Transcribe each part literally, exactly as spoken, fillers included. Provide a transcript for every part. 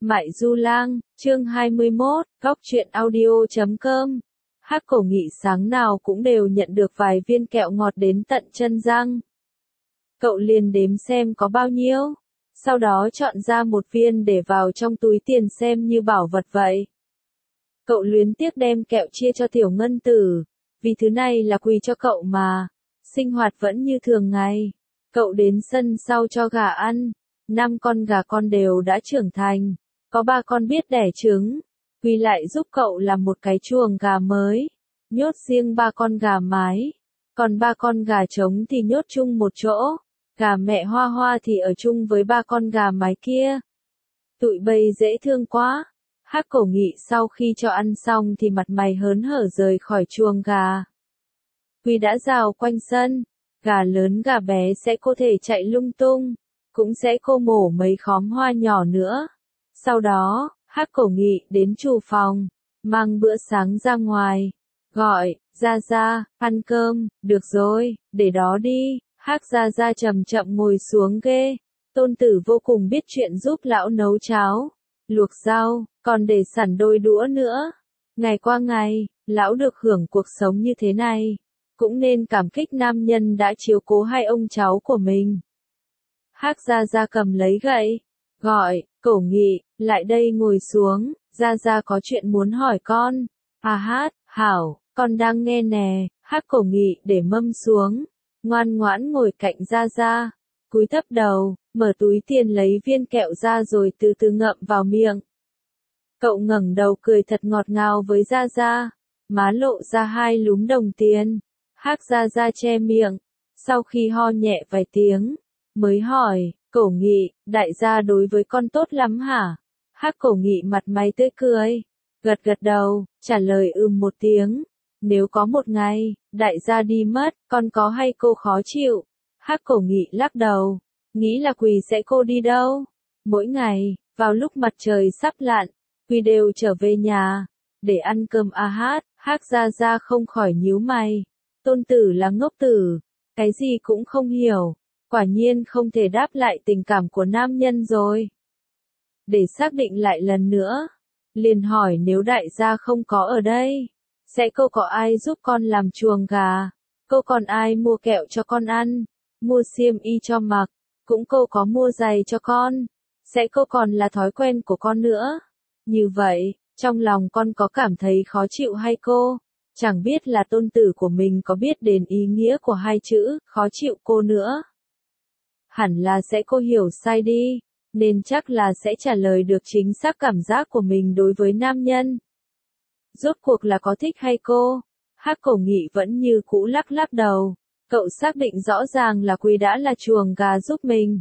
Mại Du Lang, chương hai mươi mốt, góc truyện audio chấm com. Hắc Cổ Nghị sáng nào cũng đều nhận được vài viên kẹo ngọt đến tận chân răng. Cậu liền đếm xem có bao nhiêu, sau đó chọn ra một viên để vào trong túi tiền xem như bảo vật vậy. Cậu luyến tiếc đem kẹo chia cho Tiểu Ngân Tử, vì thứ này là quỳ cho cậu mà, sinh hoạt vẫn như thường ngày. Cậu đến sân sau cho gà ăn, năm con gà con đều đã trưởng thành, có ba con biết đẻ trứng, Quỳ lại giúp cậu làm một cái chuồng gà mới, nhốt riêng ba con gà mái, còn ba con gà trống thì nhốt chung một chỗ, gà mẹ Hoa Hoa thì ở chung với ba con gà mái kia. Tụi bây dễ thương quá. Hắc Cổ Nghị sau khi cho ăn xong thì mặt mày hớn hở rời khỏi chuồng gà. Quỳ đã rào quanh sân, gà lớn gà bé sẽ có thể chạy lung tung, cũng sẽ cô mổ mấy khóm hoa nhỏ nữa. Sau đó, Hắc Cổ Nghị đến chủ phòng, mang bữa sáng ra ngoài, gọi, Gia Gia, ăn cơm, được rồi, để đó đi. Hắc Gia Gia chậm chậm ngồi xuống ghế, tôn tử vô cùng biết chuyện giúp lão nấu cháo, luộc rau, còn để sẵn đôi đũa nữa. Ngày qua ngày, lão được hưởng cuộc sống như thế này, cũng nên cảm kích nam nhân đã chiếu cố hai ông cháu của mình. Hắc Gia Gia cầm lấy gậy, gọi, Cổ Nghị, lại đây ngồi xuống, Gia Gia có chuyện muốn hỏi con. À hát, hảo, con đang nghe nè. Hắc Cổ Nghị để mâm xuống, ngoan ngoãn ngồi cạnh Gia Gia, cúi thấp đầu, mở túi tiền lấy viên kẹo ra rồi từ từ ngậm vào miệng. Cậu ngẩng đầu cười thật ngọt ngào với Gia Gia, má lộ ra hai lúm đồng tiền. Hắc Gia Gia che miệng, sau khi ho nhẹ vài tiếng, mới hỏi, Cổ Nghị, đại gia đối với con tốt lắm hả? Hắc Cổ Nghị mặt mày tươi cười, gật gật đầu, trả lời ừm một tiếng. Nếu có một ngày, đại gia đi mất, con có hay cô khó chịu? Hắc Cổ Nghị lắc đầu, nghĩ là Quỳ sẽ cô đi đâu? Mỗi ngày, vào lúc mặt trời sắp lặn, Quỳ đều trở về nhà, để ăn cơm. A hát, Hắc Gia Gia không khỏi nhíu mày. Tôn tử là ngốc tử, cái gì cũng không hiểu, quả nhiên không thể đáp lại tình cảm của nam nhân rồi. Để xác định lại lần nữa, liền hỏi nếu đại gia không có ở đây, sẽ cô có ai giúp con làm chuồng gà, cô còn ai mua kẹo cho con ăn, mua xiêm y cho mặc, cũng cô có mua giày cho con, sẽ cô còn là thói quen của con nữa. Như vậy, trong lòng con có cảm thấy khó chịu hay cô? Chẳng biết là tôn tử của mình có biết đến ý nghĩa của hai chữ, khó chịu cô nữa. Hẳn là sẽ cô hiểu sai đi, nên chắc là sẽ trả lời được chính xác cảm giác của mình đối với nam nhân. Rốt cuộc là có thích hay cô? Hắc Cổ Nghị vẫn như cũ lắc lắc đầu, cậu xác định rõ ràng là Quỳ đã là chuồng gà giúp mình.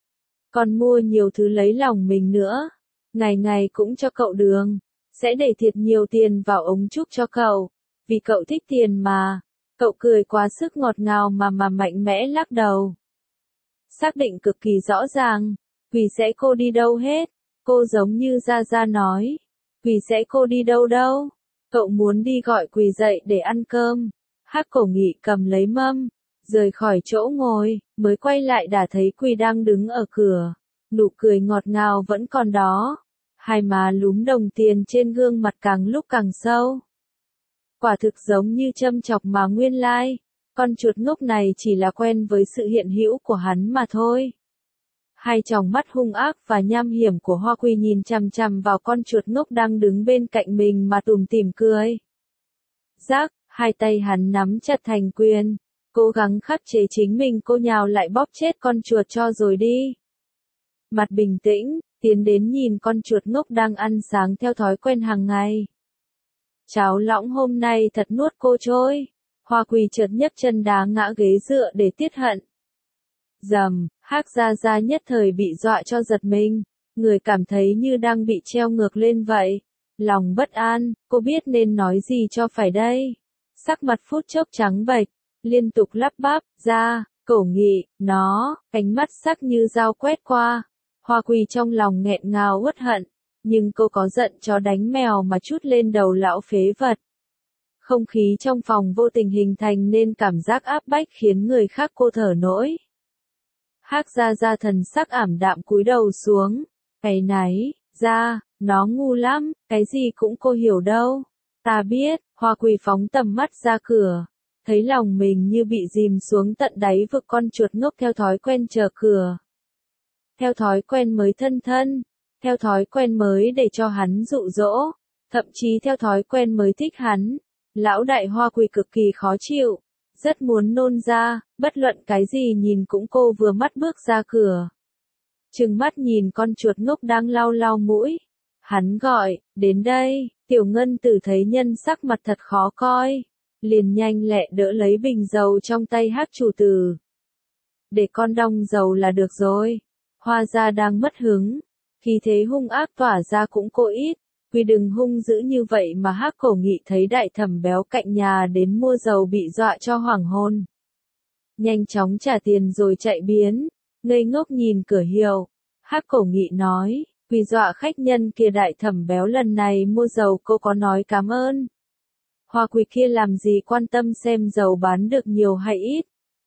Còn mua nhiều thứ lấy lòng mình nữa, ngày ngày cũng cho cậu đường, sẽ để thiệt nhiều tiền vào ống trúc cho cậu, vì cậu thích tiền mà. Cậu cười quá sức ngọt ngào mà mà mạnh mẽ lắc đầu. Xác định cực kỳ rõ ràng, Quỳ sẽ cô đi đâu hết, cô giống như Gia Gia nói. Quỳ sẽ cô đi đâu đâu? Cậu muốn đi gọi Quỳ dậy để ăn cơm. Hắc Cổ Nghị cầm lấy mâm, rời khỏi chỗ ngồi, mới quay lại đã thấy Quỳ đang đứng ở cửa, nụ cười ngọt ngào vẫn còn đó, hai má lúm đồng tiền trên gương mặt càng lúc càng sâu. Quả thực giống như châm chọc mà nguyên lai, con chuột ngốc này chỉ là quen với sự hiện hữu của hắn mà thôi. Hai tròng mắt hung ác và nham hiểm của Hoa Quỳ nhìn chằm chằm vào con chuột ngốc đang đứng bên cạnh mình mà tủm tỉm cười. Rắc, hai tay hắn nắm chặt thành quyền, cố gắng khắc chế chính mình, cô nhào lại bóp chết con chuột cho rồi đi. Mặt bình tĩnh, tiến đến nhìn con chuột ngốc đang ăn sáng theo thói quen hàng ngày. Cháo lõng hôm nay thật nuốt cô trôi. Hoa Quỳ chợt nhấc chân đá ngã ghế dựa để tiết hận. Dầm, Hắc Gia Gia nhất thời bị dọa cho giật mình, người cảm thấy như đang bị treo ngược lên vậy. Lòng bất an, cô biết nên nói gì cho phải đây. Sắc mặt phút chốc trắng bệch, liên tục lắp bắp, ra, Cổ Nghị, nó, ánh mắt sắc như dao quét qua. Hoa Quỳ trong lòng nghẹn ngào uất hận, nhưng cô có giận chó đánh mèo mà trút lên đầu lão phế vật. Không khí trong phòng vô tình hình thành nên cảm giác áp bách khiến người khác cô thở nổi. Hắc Gia Gia thần sắc ảm đạm cúi đầu xuống, áy náy, Ra, nó ngu lắm, cái gì cũng cô hiểu đâu. Ta biết, Hoa Quỳ phóng tầm mắt ra cửa. Thấy lòng mình như bị dìm xuống tận đáy vực, con chuột ngốc theo thói quen chờ cửa. Theo thói quen mới thân thân. Theo thói quen mới để cho hắn dụ dỗ. Thậm chí theo thói quen mới thích hắn. Lão đại Hoa Quỳ cực kỳ khó chịu. Rất muốn nôn ra, bất luận cái gì nhìn cũng cô vừa mắt bước ra cửa. Trừng mắt nhìn con chuột ngốc đang lau lau mũi. Hắn gọi, đến đây, Tiểu Ngân Tử thấy nhân sắc mặt thật khó coi. Liền nhanh lẹ đỡ lấy bình dầu trong tay Hắc chủ tử. Để con đong dầu là được rồi. Hoa gia đang mất hứng. Khí thế hung ác tỏa ra cũng cô ít. Quy đừng hung dữ như vậy mà Hắc Cổ Nghị thấy đại thẩm béo cạnh nhà đến mua dầu bị dọa cho hoảng hồn. Nhanh chóng trả tiền rồi chạy biến. Ngây ngốc nhìn cửa hiệu. Hắc Cổ Nghị nói, Quy dọa khách nhân kia đại thẩm béo lần này mua dầu cô có nói cảm ơn. Hoa Quỳ kia làm gì quan tâm xem dầu bán được nhiều hay ít.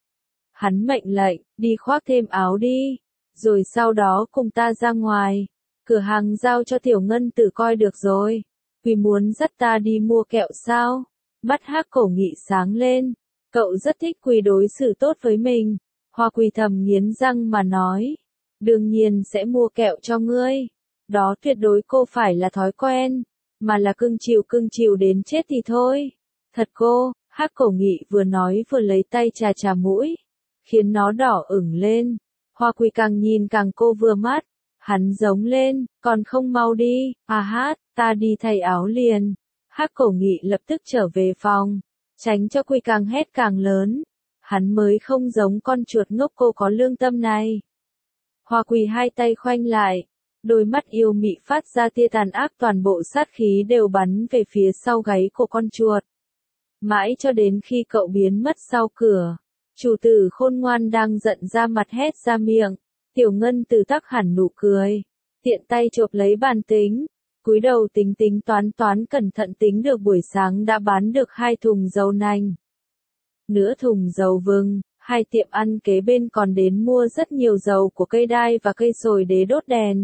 Hắn mệnh lệnh, đi khoác thêm áo đi, rồi sau đó cùng ta ra ngoài. Cửa hàng giao cho Tiểu Ngân Tử coi được rồi. Quy muốn dắt ta đi mua kẹo sao? Mắt Hắc Cổ Nghị sáng lên. Cậu rất thích Quy đối xử tốt với mình. Hoa Quỳ thầm nghiến răng mà nói. Đương nhiên sẽ mua kẹo cho ngươi. Đó tuyệt đối cô phải là thói quen. Mà là cưng chiều cưng chiều đến chết thì thôi. Thật cô, Hắc Cổ Nghị vừa nói vừa lấy tay chà chà mũi. Khiến nó đỏ ửng lên. Hoa Quỳ càng nhìn càng cô vừa mắt. Hắn giống lên, còn không mau đi, à hát, ta đi thay áo liền. Hắc Cổ Nghị lập tức trở về phòng. Tránh cho Quy càng hét càng lớn. Hắn mới không giống con chuột ngốc cô có lương tâm này. Hoa Quỳ hai tay khoanh lại. Đôi mắt yêu mị phát ra tia tàn ác, toàn bộ sát khí đều bắn về phía sau gáy của con chuột. Mãi cho đến khi cậu biến mất sau cửa. Chủ tử khôn ngoan đang giận ra mặt hét ra miệng. Tiểu Ngân Tử tắc hẳn nụ cười. Tiện tay chộp lấy bàn tính. Cúi đầu tính tính toán toán cẩn thận tính được buổi sáng đã bán được hai thùng dầu nành. Nửa thùng dầu vừng. Hai tiệm ăn kế bên còn đến mua rất nhiều dầu của cây đai và cây sồi để đốt đèn.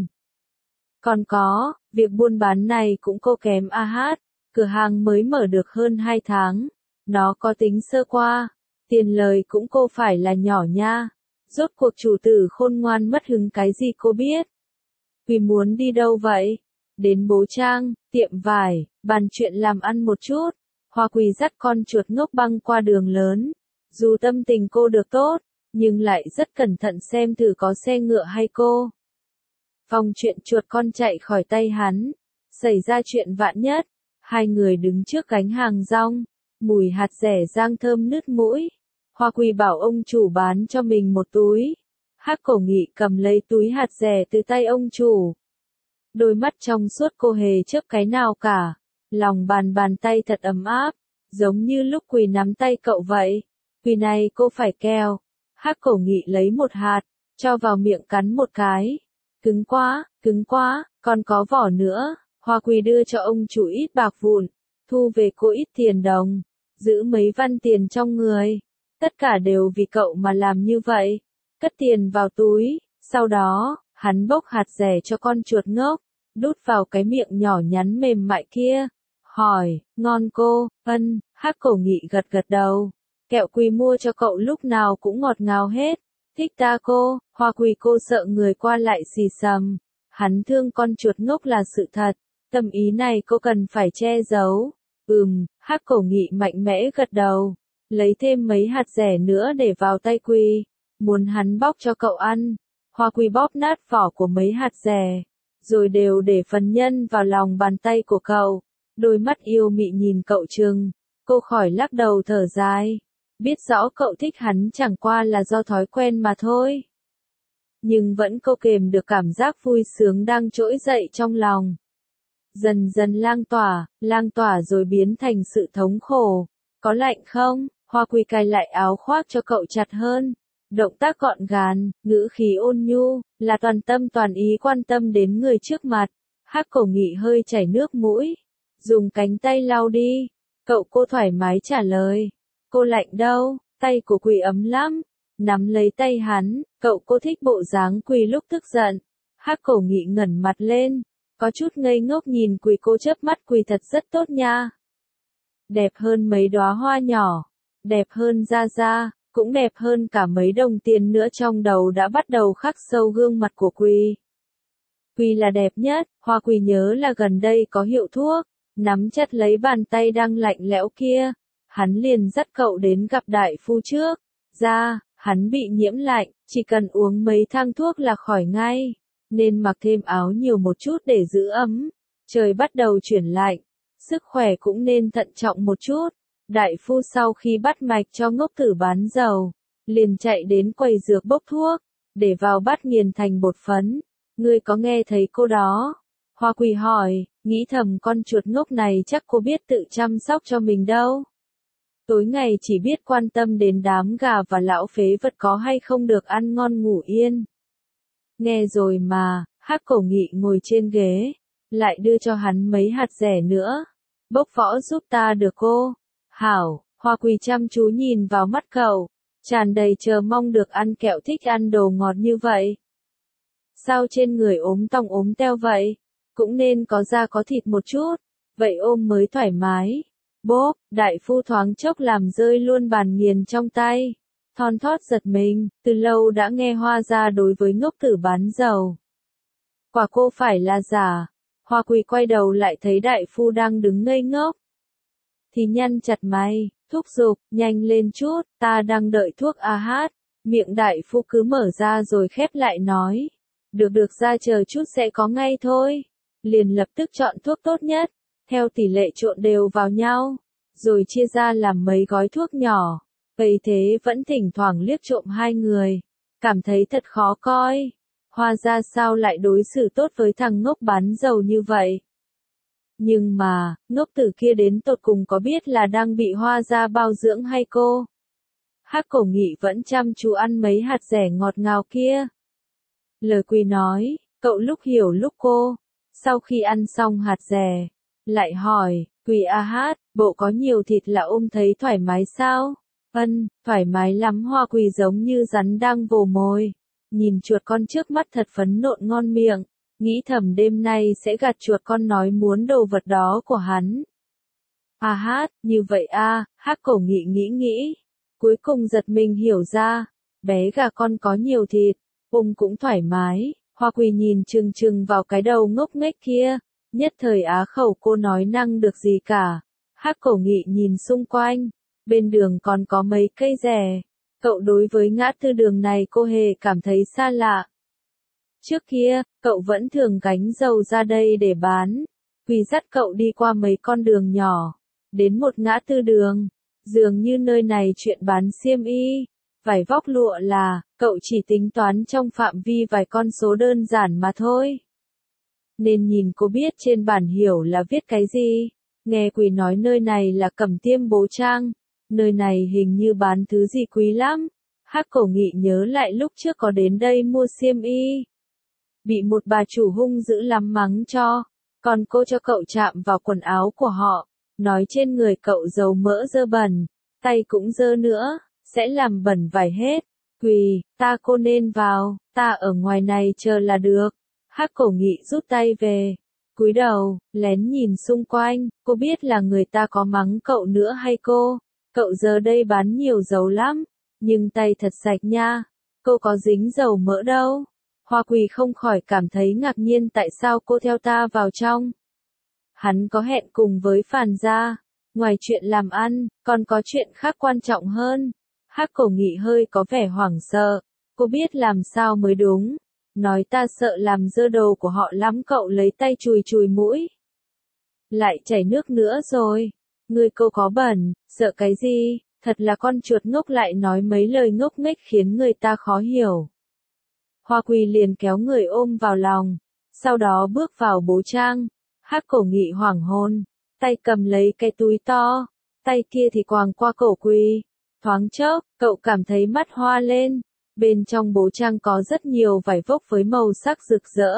Còn có, việc buôn bán này cũng cô kém a hát, cửa hàng mới mở được hơn hai tháng. Nó có tính sơ qua, tiền lời cũng cô phải là nhỏ nha. Rốt cuộc chủ tử khôn ngoan mất hứng cái gì cô biết. Vì muốn đi đâu vậy? Đến Bố Trang, tiệm vải, bàn chuyện làm ăn một chút. Hoa Quỳ dắt con chuột ngốc băng qua đường lớn. Dù tâm tình cô được tốt, nhưng lại rất cẩn thận xem thử có xe ngựa hay cô. Phòng chuyện chuột con chạy khỏi tay hắn. Xảy ra chuyện vạn nhất. Hai người đứng trước gánh hàng rong. Mùi hạt dẻ rang thơm nứt mũi. Hoa Quỳ bảo ông chủ bán cho mình một túi. Hắc Cổ Nghị cầm lấy túi hạt dẻ từ tay ông chủ. Đôi mắt trong suốt cô hề chớp cái nào cả. Lòng bàn bàn tay thật ấm áp. Giống như lúc Quỳ nắm tay cậu vậy. Quỳ này cô phải keo. Hắc Cổ Nghị lấy một hạt. Cho vào miệng cắn một cái. Cứng quá, cứng quá, còn có vỏ nữa. Hoa Quỳ đưa cho ông chủ ít bạc vụn. Thu về cô ít tiền đồng. Giữ mấy văn tiền trong người. Tất cả đều vì cậu mà làm như vậy. Cất tiền vào túi. Sau đó, hắn bốc hạt dẻ cho con chuột ngốc. Đút vào cái miệng nhỏ nhắn mềm mại kia. Hỏi, ngon cô, ân, Hắc Cổ Nghị gật gật đầu. Kẹo Quỳ mua cho cậu lúc nào cũng ngọt ngào hết. Thích ta cô, Hoa Quỳ cô sợ người qua lại xì xầm. Hắn thương con chuột ngốc là sự thật. Tâm ý này cô cần phải che giấu. Ừm, Hắc Cổ Nghị mạnh mẽ gật đầu. Lấy thêm mấy hạt dẻ nữa để vào tay Quỳ. Muốn hắn bóc cho cậu ăn. Hoa Quỳ bóp nát vỏ của mấy hạt dẻ. Rồi đều để phần nhân vào lòng bàn tay của cậu. Đôi mắt yêu mị nhìn cậu trừng. Cô khỏi lắc đầu thở dài. Biết rõ cậu thích hắn chẳng qua là do thói quen mà thôi. Nhưng vẫn cô kềm được cảm giác vui sướng đang trỗi dậy trong lòng. Dần dần lang tỏa, lang tỏa rồi biến thành sự thống khổ. Có lạnh không? Hoa Quỳ cài lại áo khoác cho cậu chặt hơn. Động tác gọn gàng, ngữ khí ôn nhu, là toàn tâm toàn ý quan tâm đến người trước mặt. Hắc Cổ Nghị hơi chảy nước mũi. Dùng cánh tay lau đi. Cậu cô thoải mái trả lời. Cô lạnh đâu, tay của Quỳ ấm lắm. Nắm lấy tay hắn, cậu cô thích bộ dáng Quỳ lúc tức giận. Hắc Cổ Nghị ngẩng mặt lên. có chút ngây ngốc nhìn Quỳ, cô chớp mắt, Quỳ thật rất tốt nha. Đẹp hơn mấy đóa hoa nhỏ, đẹp hơn Gia Gia, cũng đẹp hơn cả mấy đồng tiền nữa. Trong đầu đã bắt đầu khắc sâu gương mặt của Quỳ. Quỳ là đẹp nhất. Hoa Quỳ nhớ là gần đây có hiệu thuốc, nắm chặt lấy bàn tay đang lạnh lẽo kia, hắn liền dắt cậu đến gặp đại phu trước. Ra, hắn bị nhiễm lạnh, chỉ cần uống mấy thang thuốc là khỏi ngay, nên mặc thêm áo nhiều một chút để giữ ấm. Trời bắt đầu chuyển lạnh, sức khỏe cũng nên thận trọng một chút. Đại phu sau khi bắt mạch cho Ngốc Tử bán dầu, liền chạy đến quầy dược bốc thuốc, để vào bát nghiền thành bột phấn. Ngươi có nghe thấy cô đó? Hoa Quỳ hỏi, nghĩ thầm con chuột ngốc này chắc cô biết tự chăm sóc cho mình đâu. Tối ngày chỉ biết quan tâm đến đám gà và lão phế vật có hay không được ăn ngon ngủ yên. Nghe rồi mà, Hắc Cổ Nghị ngồi trên ghế, lại đưa cho hắn mấy hạt rẻ nữa. Bốc võ giúp ta được cô. Hảo, Hoa Quỳ chăm chú nhìn vào mắt cậu, tràn đầy chờ mong được ăn kẹo, thích ăn đồ ngọt như vậy. Sao trên người ốm tong ốm teo vậy? Cũng nên có da có thịt một chút, vậy ôm mới thoải mái. Bốp, đại phu thoáng chốc làm rơi luôn bàn nghiền trong tay. Thon thót giật mình, từ lâu đã nghe Hoa gia đối với Ngốc Tử bán dầu. Quả cô phải là giả. Hoa Quỳ quay đầu lại thấy đại phu đang đứng ngây ngốc. Thì nhăn chặt mày, thúc giục, nhanh lên chút, ta đang đợi thuốc a hát. Miệng đại phu cứ mở ra rồi khép lại nói. Được được, ra chờ chút sẽ có ngay thôi. Liền lập tức chọn thuốc tốt nhất, theo tỷ lệ trộn đều vào nhau, rồi chia ra làm mấy gói thuốc nhỏ. Vậy thế vẫn thỉnh thoảng liếc trộm hai người, cảm thấy thật khó coi. Hoa gia sao lại đối xử tốt với thằng ngốc bán dầu như vậy? Nhưng mà, Ngốc Tử kia đến tột cùng có biết là đang bị Hoa gia bao dưỡng hay cô? Hắc Cổ Nghị vẫn chăm chú ăn mấy hạt rẻ ngọt ngào kia. Lời Quỳ nói, cậu lúc hiểu lúc cô. Sau khi ăn xong hạt rẻ, lại hỏi, Quỳ a hát, bộ có nhiều thịt là ôm thấy thoải mái sao? Ân, thoải mái lắm. Hoa Quỳ giống như rắn đang vồ mồi, nhìn chuột con trước mắt thật phấn nộn ngon miệng, nghĩ thầm đêm nay sẽ gạt chuột con nói muốn đồ vật đó của hắn. A hát, như vậy a, Hắc Cổ Nghị nghĩ nghĩ, cuối cùng giật mình hiểu ra, bé gà con có nhiều thịt, ôm cũng thoải mái. Hoa Quỳ nhìn chừng chừng vào cái đầu ngốc nghếch kia, nhất thời á khẩu, cô nói năng được gì cả. Hắc Cổ Nghị nhìn xung quanh, bên đường còn có mấy cây rẻ. Cậu đối với ngã tư đường này cô hề cảm thấy xa lạ. Trước kia, cậu vẫn thường gánh dầu ra đây để bán. Quỳ dắt cậu đi qua mấy con đường nhỏ, đến một ngã tư đường, dường như nơi này chuyện bán xiêm y, vải vóc lụa là, cậu chỉ tính toán trong phạm vi vài con số đơn giản mà thôi. Nên nhìn cô biết trên bản hiểu là viết cái gì. Nghe Quỳ nói nơi này là Cẩm Tiêm Bố Trang, nơi này hình như bán thứ gì quý lắm. Hắc Cổ Nghị nhớ lại lúc trước có đến đây mua xiêm y, bị một bà chủ hung dữ lắm mắng cho, còn cô cho cậu chạm vào quần áo của họ, nói trên người cậu dầu mỡ dơ bẩn, tay cũng dơ nữa, sẽ làm bẩn vải hết. Quỳ, ta cô nên vào, ta ở ngoài này chờ là được. Hắc Cổ Nghị rút tay về, cúi đầu, lén nhìn xung quanh, cô biết là người ta có mắng cậu nữa hay cô? Cậu giờ đây bán nhiều dầu lắm, nhưng tay thật sạch nha, cô có dính dầu mỡ đâu. Hoa Quỳ không khỏi cảm thấy ngạc nhiên tại sao cô theo ta vào trong. Hắn có hẹn cùng với Phàn gia, ngoài chuyện làm ăn, còn có chuyện khác quan trọng hơn. Hắc Cổ Nghị hơi có vẻ hoảng sợ, cô biết làm sao mới đúng. Nói ta sợ làm dơ đồ của họ lắm. Cậu lấy tay chùi chùi mũi. Lại chảy nước nữa rồi. Người cô có bẩn, sợ cái gì, thật là con chuột ngốc, lại nói mấy lời ngốc nghếch khiến người ta khó hiểu. Hoa Quỳ liền kéo người ôm vào lòng, sau đó bước vào bố trang. Hắc Cổ Nghị hoảng hồn, tay cầm lấy cái túi to, tay kia thì quàng qua cổ Quỳ. Thoáng chốc, cậu cảm thấy mắt hoa lên. Bên trong bố trang có rất nhiều vải vóc với màu sắc rực rỡ.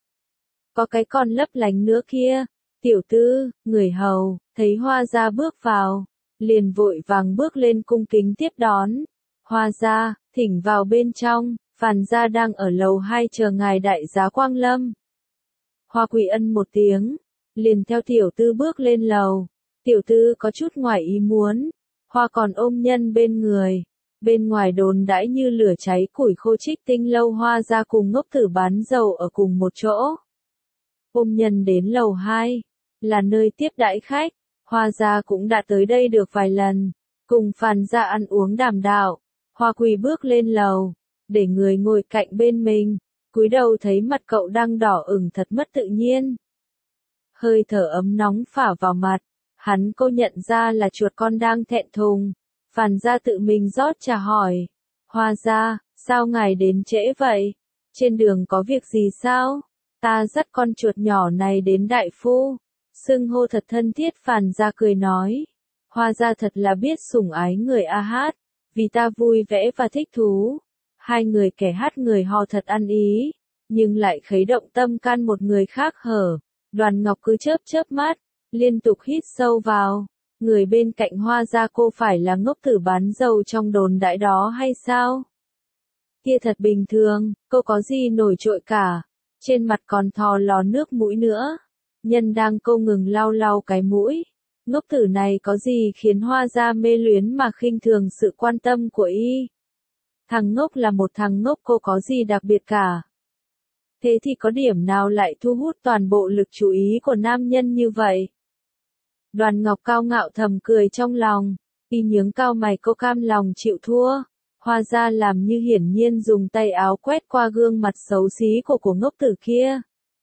Có cái con lấp lánh nữa kia. Tiểu tư, người hầu, thấy Hoa gia bước vào, liền vội vàng bước lên cung kính tiếp đón. Hoa gia, thỉnh vào bên trong, Phàn gia đang ở lầu hai chờ ngài đại giá quang lâm. Hoa Quỳ ân một tiếng, liền theo tiểu tư bước lên lầu. Tiểu tư có chút ngoài ý muốn, Hoa còn ôm nhân bên người. Bên ngoài đồn đãi như lửa cháy củi khô Trích Tinh lâu Hoa ra cùng Ngốc Tử bán dầu ở cùng một chỗ. Ôm nhân đến lầu hai, là nơi tiếp đãi khách, Hoa gia cũng đã tới đây được vài lần, cùng Phàn gia ăn uống đàm đạo. Hoa Quỳ bước lên lầu, để người ngồi cạnh bên mình, cúi đầu thấy mặt cậu đang đỏ ửng thật mất tự nhiên. Hơi thở ấm nóng phả vào mặt, hắn cô nhận ra là chuột con đang thẹn thùng. Phàn gia tự mình rót trà hỏi, Hoa gia, sao ngài đến trễ vậy? Trên đường có việc gì sao? Ta dắt con chuột nhỏ này đến đại phu. Xưng hô thật thân thiết. Phàn gia cười nói, Hoa gia thật là biết sủng ái người a hát, vì ta vui vẻ và thích thú. Hai người kẻ hát người hò thật ăn ý, nhưng lại khuấy động tâm can một người khác hở. Đoàn Ngọc cứ chớp chớp mắt, liên tục hít sâu vào. Người bên cạnh Hoa gia cô phải là Ngốc Tử bán dầu trong đồn đại đó hay sao? Kia thật bình thường, cô có gì nổi trội cả. Trên mặt còn thò lò nước mũi nữa. Nhân đang câu ngừng lau lau cái mũi. Ngốc Tử này có gì khiến Hoa gia mê luyến mà khinh thường sự quan tâm của y? Thằng ngốc là một thằng ngốc, cô có gì đặc biệt cả. Thế thì có điểm nào lại thu hút toàn bộ lực chú ý của nam nhân như vậy? Đoàn Ngọc cao ngạo thầm cười trong lòng, y nhướng cao mày, cô cam lòng chịu thua. Hoa gia làm như hiển nhiên dùng tay áo quét qua gương mặt xấu xí của của Ngốc Tử kia.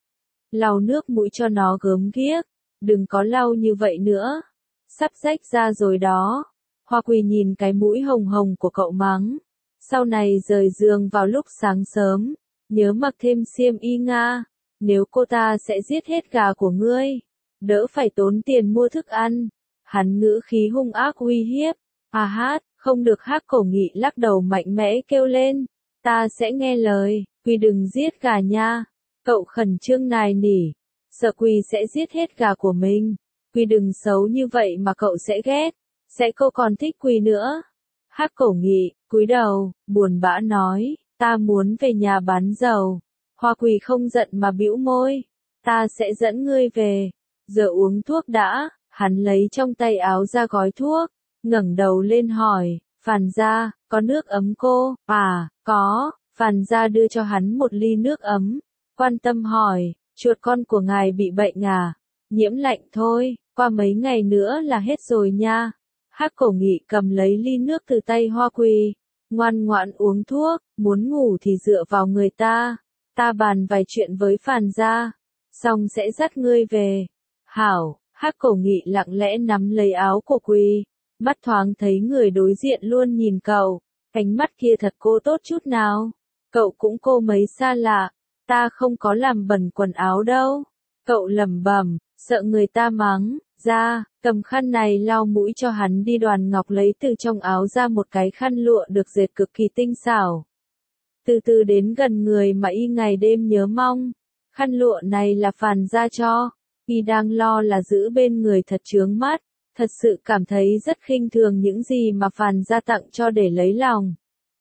Lau nước mũi cho nó gớm ghiếc, đừng có lau như vậy nữa. Sắp rách ra rồi đó. Hoa Quỳ nhìn cái mũi hồng hồng của cậu mắng. Sau này rời giường vào lúc sáng sớm, nhớ mặc thêm xiêm y nga, nếu cô ta sẽ giết hết gà của ngươi, đỡ phải tốn tiền mua thức ăn. Hắn ngữ khí hung ác uy hiếp. À hát, không được. Hắc Cổ Nghị lắc đầu mạnh mẽ kêu lên, ta sẽ nghe lời, Quỳ đừng giết gà nha. Cậu khẩn trương nài nỉ, sợ Quỳ sẽ giết hết gà của mình. Quỳ đừng xấu như vậy mà cậu sẽ ghét, sẽ cô còn thích Quỳ nữa. Hắc Cổ Nghị cúi đầu, buồn bã nói, ta muốn về nhà bán dầu. Hoa Quỳ không giận mà bĩu môi, ta sẽ dẫn ngươi về. Giờ uống thuốc đã. Hắn lấy trong tay áo ra gói thuốc, ngẩng đầu lên hỏi, Phàn gia, có nước ấm cô? À, có. Phàn gia đưa cho hắn một ly nước ấm, quan tâm hỏi, chuột con của ngài bị bệnh à? Nhiễm lạnh thôi, qua mấy ngày nữa là hết rồi nha. Hắc Cổ Nghị cầm lấy ly nước từ tay Hoa Quỳ, ngoan ngoãn uống thuốc, muốn ngủ thì dựa vào người ta. Ta bàn vài chuyện với Phàn gia, xong sẽ dắt ngươi về. Hảo. Hắc Cổ Nghị lặng lẽ nắm lấy áo của Quỳ, mắt thoáng thấy người đối diện luôn nhìn cậu, ánh mắt kia thật cô tốt chút nào. Cậu cũng cô mấy xa lạ, ta không có làm bẩn quần áo đâu. Cậu lẩm bẩm, sợ người ta mắng, ra, cầm khăn này lau mũi cho hắn đi. Đoàn Ngọc lấy từ trong áo ra một cái khăn lụa được dệt cực kỳ tinh xảo. Từ từ đến gần người mà y ngày đêm nhớ mong. Khăn lụa này là Phàn gia cho. Y đang lo là giữ bên người thật chướng mắt, thật sự cảm thấy rất khinh thường những gì mà Phàn gia tặng cho để lấy lòng.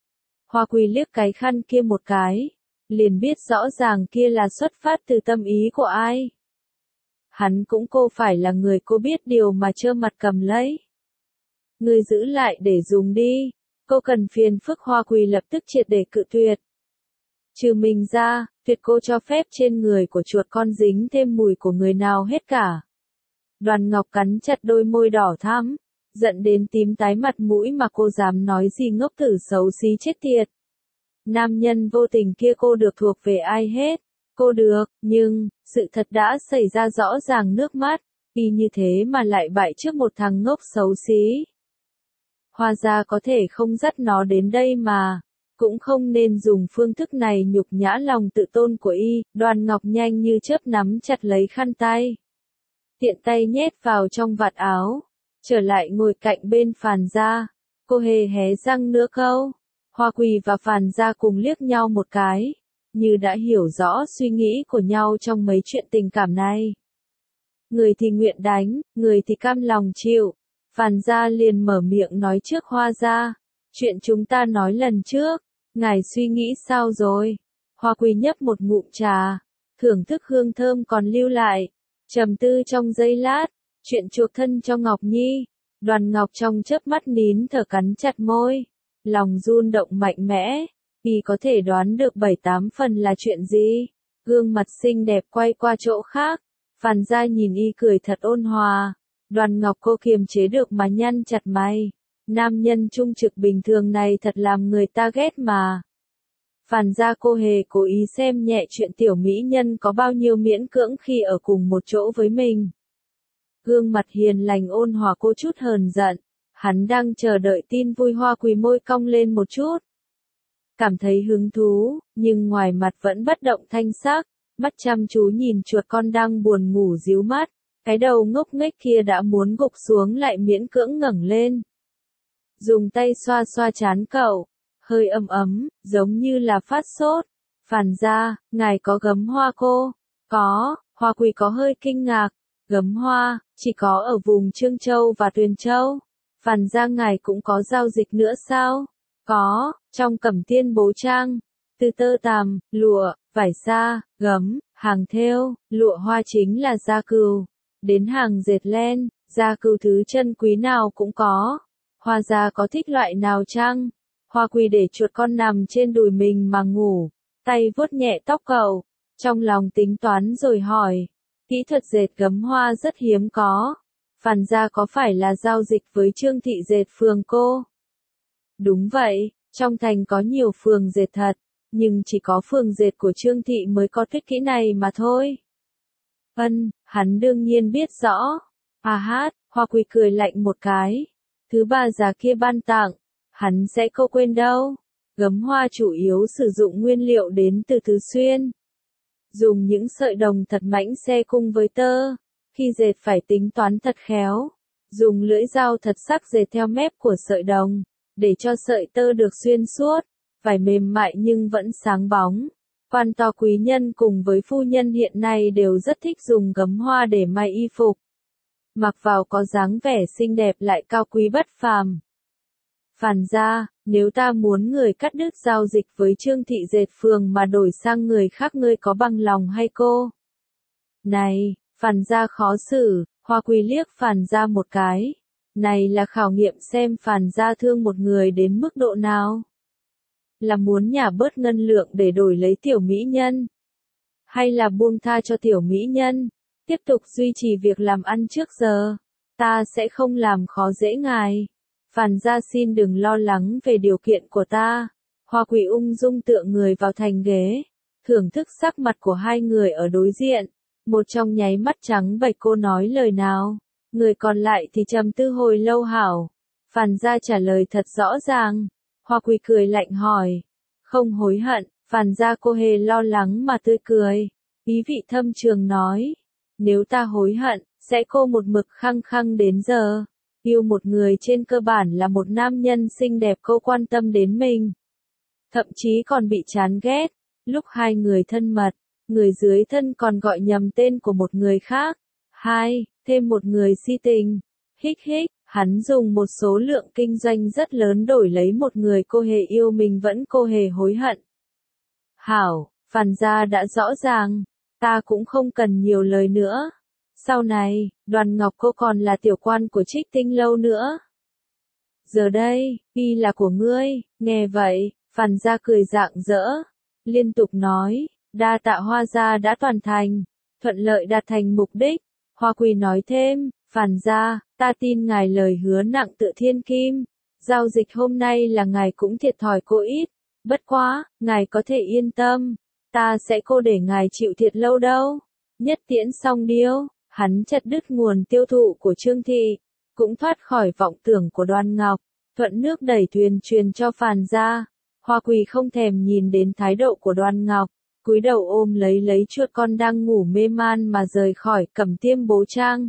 Hoa Quỳ liếc cái khăn kia một cái, liền biết rõ ràng kia là xuất phát từ tâm ý của ai. Hắn cũng cô phải là người cô biết điều mà trơ mặt cầm lấy. Ngươi giữ lại để dùng đi, cô cần phiền phức. Hoa Quỳ lập tức triệt để cự tuyệt. Trừ mình ra, tuyệt cô cho phép trên người của chuột con dính thêm mùi của người nào hết cả. Đoàn Ngọc cắn chặt đôi môi đỏ thắm, giận đến tím tái mặt mũi mà cô dám nói gì Ngốc Tử xấu xí chết tiệt. Nam nhân vô tình kia cô được thuộc về ai hết. Cô được, nhưng, sự thật đã xảy ra rõ ràng nước mắt, y như thế mà lại bại trước một thằng ngốc xấu xí. Hoa gia có thể không dắt nó đến đây mà. Cũng không nên dùng phương thức này nhục nhã lòng tự tôn của y. Đoàn Ngọc nhanh như chớp nắm chặt lấy khăn tay, tiện tay nhét vào trong vạt áo, trở lại ngồi cạnh bên Phàn gia. Cô hề hé răng nữa câu. Hoa Quỳ và Phàn gia cùng liếc nhau một cái, như đã hiểu rõ suy nghĩ của nhau trong mấy chuyện tình cảm này. Người thì nguyện đánh, người thì cam lòng chịu. Phàn gia liền mở miệng nói trước Hoa gia, chuyện chúng ta nói lần trước, ngài suy nghĩ sao rồi? Hoa Quỳ nhấp một ngụm trà, thưởng thức hương thơm còn lưu lại, trầm tư trong giây lát, chuyện chuộc thân cho Ngọc Nhi. Đoàn Ngọc trong chớp mắt nín thở cắn chặt môi, lòng run động mạnh mẽ, y có thể đoán được bảy tám phần là chuyện gì. Gương mặt xinh đẹp quay qua chỗ khác, Phàn Gia nhìn y cười thật ôn hòa. Đoàn Ngọc cô kiềm chế được mà nhăn chặt mày, nam nhân trung trực bình thường này thật làm người ta ghét mà. Phàn Gia cô hề cố ý xem nhẹ chuyện tiểu mỹ nhân có bao nhiêu miễn cưỡng khi ở cùng một chỗ với mình. Gương mặt hiền lành ôn hòa cô chút hờn giận, hắn đang chờ đợi tin vui. Hoa Quỳ môi cong lên một chút, cảm thấy hứng thú, nhưng ngoài mặt vẫn bất động thanh sắc, mắt chăm chú nhìn chuột con đang buồn ngủ díu mắt, cái đầu ngốc nghếch kia đã muốn gục xuống lại miễn cưỡng ngẩng lên. Dùng tay xoa xoa trán cậu, hơi ấm ấm, giống như là phát sốt. Phàn Gia, ngài có gấm hoa cô? Có. Hoa Quỳ có hơi kinh ngạc. Gấm hoa, chỉ có ở vùng Trương Châu và Tuyền Châu. Phàn Gia ngài cũng có giao dịch nữa sao? Có, trong Cẩm Tiên Bố Trang. Từ tơ tằm, lụa, vải sa, gấm, hàng thêu, lụa hoa chính là da cừu. Đến hàng dệt len, da cừu thứ chân quý nào cũng có. Hoa Gia có thích loại nào chăng? Hoa Quỳ để chuột con nằm trên đùi mình mà ngủ, tay vuốt nhẹ tóc cậu, trong lòng tính toán rồi hỏi. Kỹ thuật dệt gấm hoa rất hiếm có. Phàn Gia có phải là giao dịch với Trương Thị dệt phường cô? Đúng vậy, trong thành có nhiều phường dệt thật, nhưng chỉ có phường dệt của Trương Thị mới có tuyết kỹ này mà thôi. Ân, hắn đương nhiên biết rõ. À hát, Hoa Quỳ cười lạnh một cái. Thứ bà già kia ban tặng, hắn sẽ không quên đâu. Gấm hoa chủ yếu sử dụng nguyên liệu đến từ Tứ Xuyên. Dùng những sợi đồng thật mảnh xe cung với tơ. Khi dệt phải tính toán thật khéo. Dùng lưỡi dao thật sắc dệt theo mép của sợi đồng, để cho sợi tơ được xuyên suốt. Vải mềm mại nhưng vẫn sáng bóng. Quan to quý nhân cùng với phu nhân hiện nay đều rất thích dùng gấm hoa để may y phục. Mặc vào có dáng vẻ xinh đẹp lại cao quý bất phàm. Phàn Gia, nếu ta muốn người cắt đứt giao dịch với Trương Thị dệt phường mà đổi sang người khác, ngươi có bằng lòng hay cô? Này, Phàn Gia khó xử. Hoa Quỳ liếc Phàn Gia một cái. Này là khảo nghiệm xem Phàn Gia thương một người đến mức độ nào. Là muốn nhả bớt ngân lượng để đổi lấy tiểu mỹ nhân? Hay là buông tha cho tiểu mỹ nhân, tiếp tục duy trì việc làm ăn trước giờ? Ta sẽ không làm khó dễ ngài. Phàn Gia xin đừng lo lắng về điều kiện của ta. Hoa Quỳ ung dung tựa người vào thành ghế, thưởng thức sắc mặt của hai người ở đối diện. Một trong nháy mắt trắng bệch cô nói lời nào, người còn lại thì trầm tư hồi lâu hảo. Phàn Gia trả lời thật rõ ràng. Hoa Quỳ cười lạnh hỏi, không hối hận? Phàn Gia cô hề lo lắng mà tươi cười, ý vị thâm trường nói, nếu ta hối hận, sẽ cô một mực khăng khăng đến giờ. Yêu một người trên cơ bản là một nam nhân xinh đẹp cô quan tâm đến mình. Thậm chí còn bị chán ghét. Lúc hai người thân mật, người dưới thân còn gọi nhầm tên của một người khác. Hai, thêm một người si tình. Hích hích, hắn dùng một số lượng kinh doanh rất lớn đổi lấy một người cô hề yêu mình vẫn cô hề hối hận. Hảo, Phàn Gia đã rõ ràng. Ta cũng không cần nhiều lời nữa. Sau này, Đoàn Ngọc cô còn là tiểu quan của Trích Tinh Lâu nữa. Giờ đây, y là của ngươi. Nghe vậy, Phàn Gia cười rạng rỡ, liên tục nói, đa tạ Hoa Gia đã toàn thành, thuận lợi đạt thành mục đích. Hoa Quỳ nói thêm, Phàn Gia, ta tin ngài lời hứa nặng tựa thiên kim. Giao dịch hôm nay là ngài cũng thiệt thòi cô ít. Bất quá, ngài có thể yên tâm, ta sẽ cô để ngài chịu thiệt lâu đâu. Nhất tiễn xong điêu, hắn chặt đứt nguồn tiêu thụ của Trương Thị, cũng thoát khỏi vọng tưởng của Đoàn Ngọc, thuận nước đẩy thuyền truyền cho Phàn Gia. Hoa Quỳ không thèm nhìn đến thái độ của Đoàn Ngọc, cúi đầu ôm lấy lấy chuột con đang ngủ mê man mà rời khỏi Cẩm Tiên Bố Trang.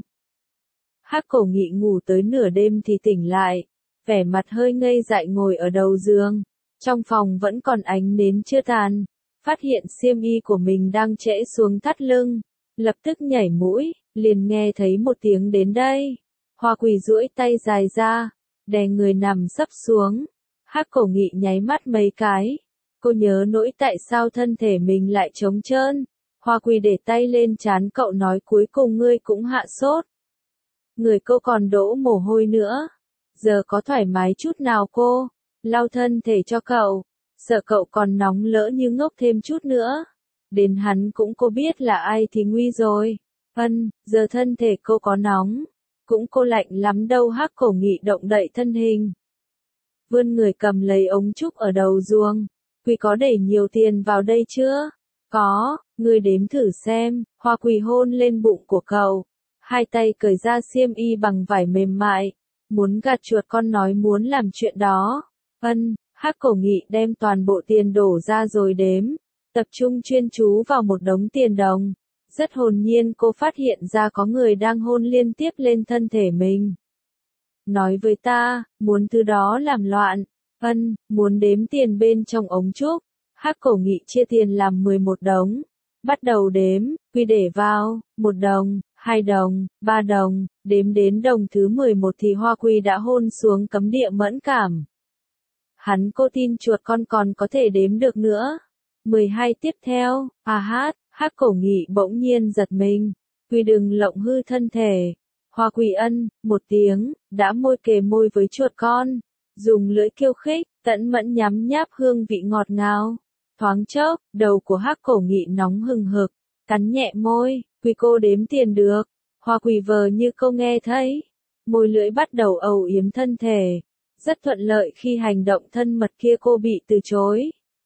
Hắc Cổ Nghị ngủ tới nửa đêm thì tỉnh lại, vẻ mặt hơi ngây dại ngồi ở đầu giường. Trong phòng vẫn còn ánh nến chưa tàn, phát hiện xiêm y của mình đang trễ xuống thắt lưng, lập tức nhảy mũi, liền nghe thấy một tiếng đến đây. Hoa Quỳ duỗi tay dài ra, đè người nằm sấp xuống. Hắc Cổ Nghị nháy mắt mấy cái, cô nhớ nỗi tại sao thân thể mình lại trống trơn. Hoa Quỳ để tay lên trán cậu nói cuối cùng ngươi cũng hạ sốt. Người cô còn đổ mồ hôi nữa. Giờ có thoải mái chút nào cô? Lau thân thể cho cậu. Sợ cậu còn nóng lỡ như ngốc thêm chút nữa. Đến hắn cũng cô biết là ai thì nguy rồi. Ân, giờ thân thể cô có nóng. Cũng cô lạnh lắm đâu. Hắc Cổ Nghị động đậy thân hình. Vươn người cầm lấy ống trúc ở đầu giường. Quỳ có để nhiều tiền vào đây chưa? Có, ngươi đếm thử xem. Hoa Quỳ hôn lên bụng của cậu. Hai tay cởi ra xiêm y bằng vải mềm mại. Muốn gạt chuột con nói muốn làm chuyện đó. Ân, Hắc Cổ Nghị đem toàn bộ tiền đổ ra rồi đếm. Tập trung chuyên chú vào một đống tiền đồng. Rất hồn nhiên cô phát hiện ra có người đang hôn liên tiếp lên thân thể mình. Nói với ta, muốn thứ đó làm loạn. Ân, muốn đếm tiền bên trong ống trúc. Hắc Cổ Nghị chia tiền làm mười một đống. Bắt đầu đếm, quy để vào, một đồng, hai đồng, ba đồng, đếm đến đồng thứ mười một thì Hoa Quỳ đã hôn xuống cấm địa mẫn cảm. Hắn cô tin chuột con còn có thể đếm được nữa. mười hai tiếp theo, à hát, Hắc Cổ Nghị bỗng nhiên giật mình. Quỳ đừng lộng hư thân thể. Hoa Quỳ ân, một tiếng, đã môi kề môi với chuột con. Dùng lưỡi khiêu khích, tẫn mẫn nhắm nháp hương vị ngọt ngào. Thoáng chốc, đầu của Hắc Cổ Nghị nóng hừng hực, cắn nhẹ môi, Quỳ cô đếm tiền được. Hoa Quỳ vờ như câu nghe thấy. Môi lưỡi bắt đầu âu yếm thân thể. Rất thuận lợi khi hành động thân mật kia cô bị từ chối.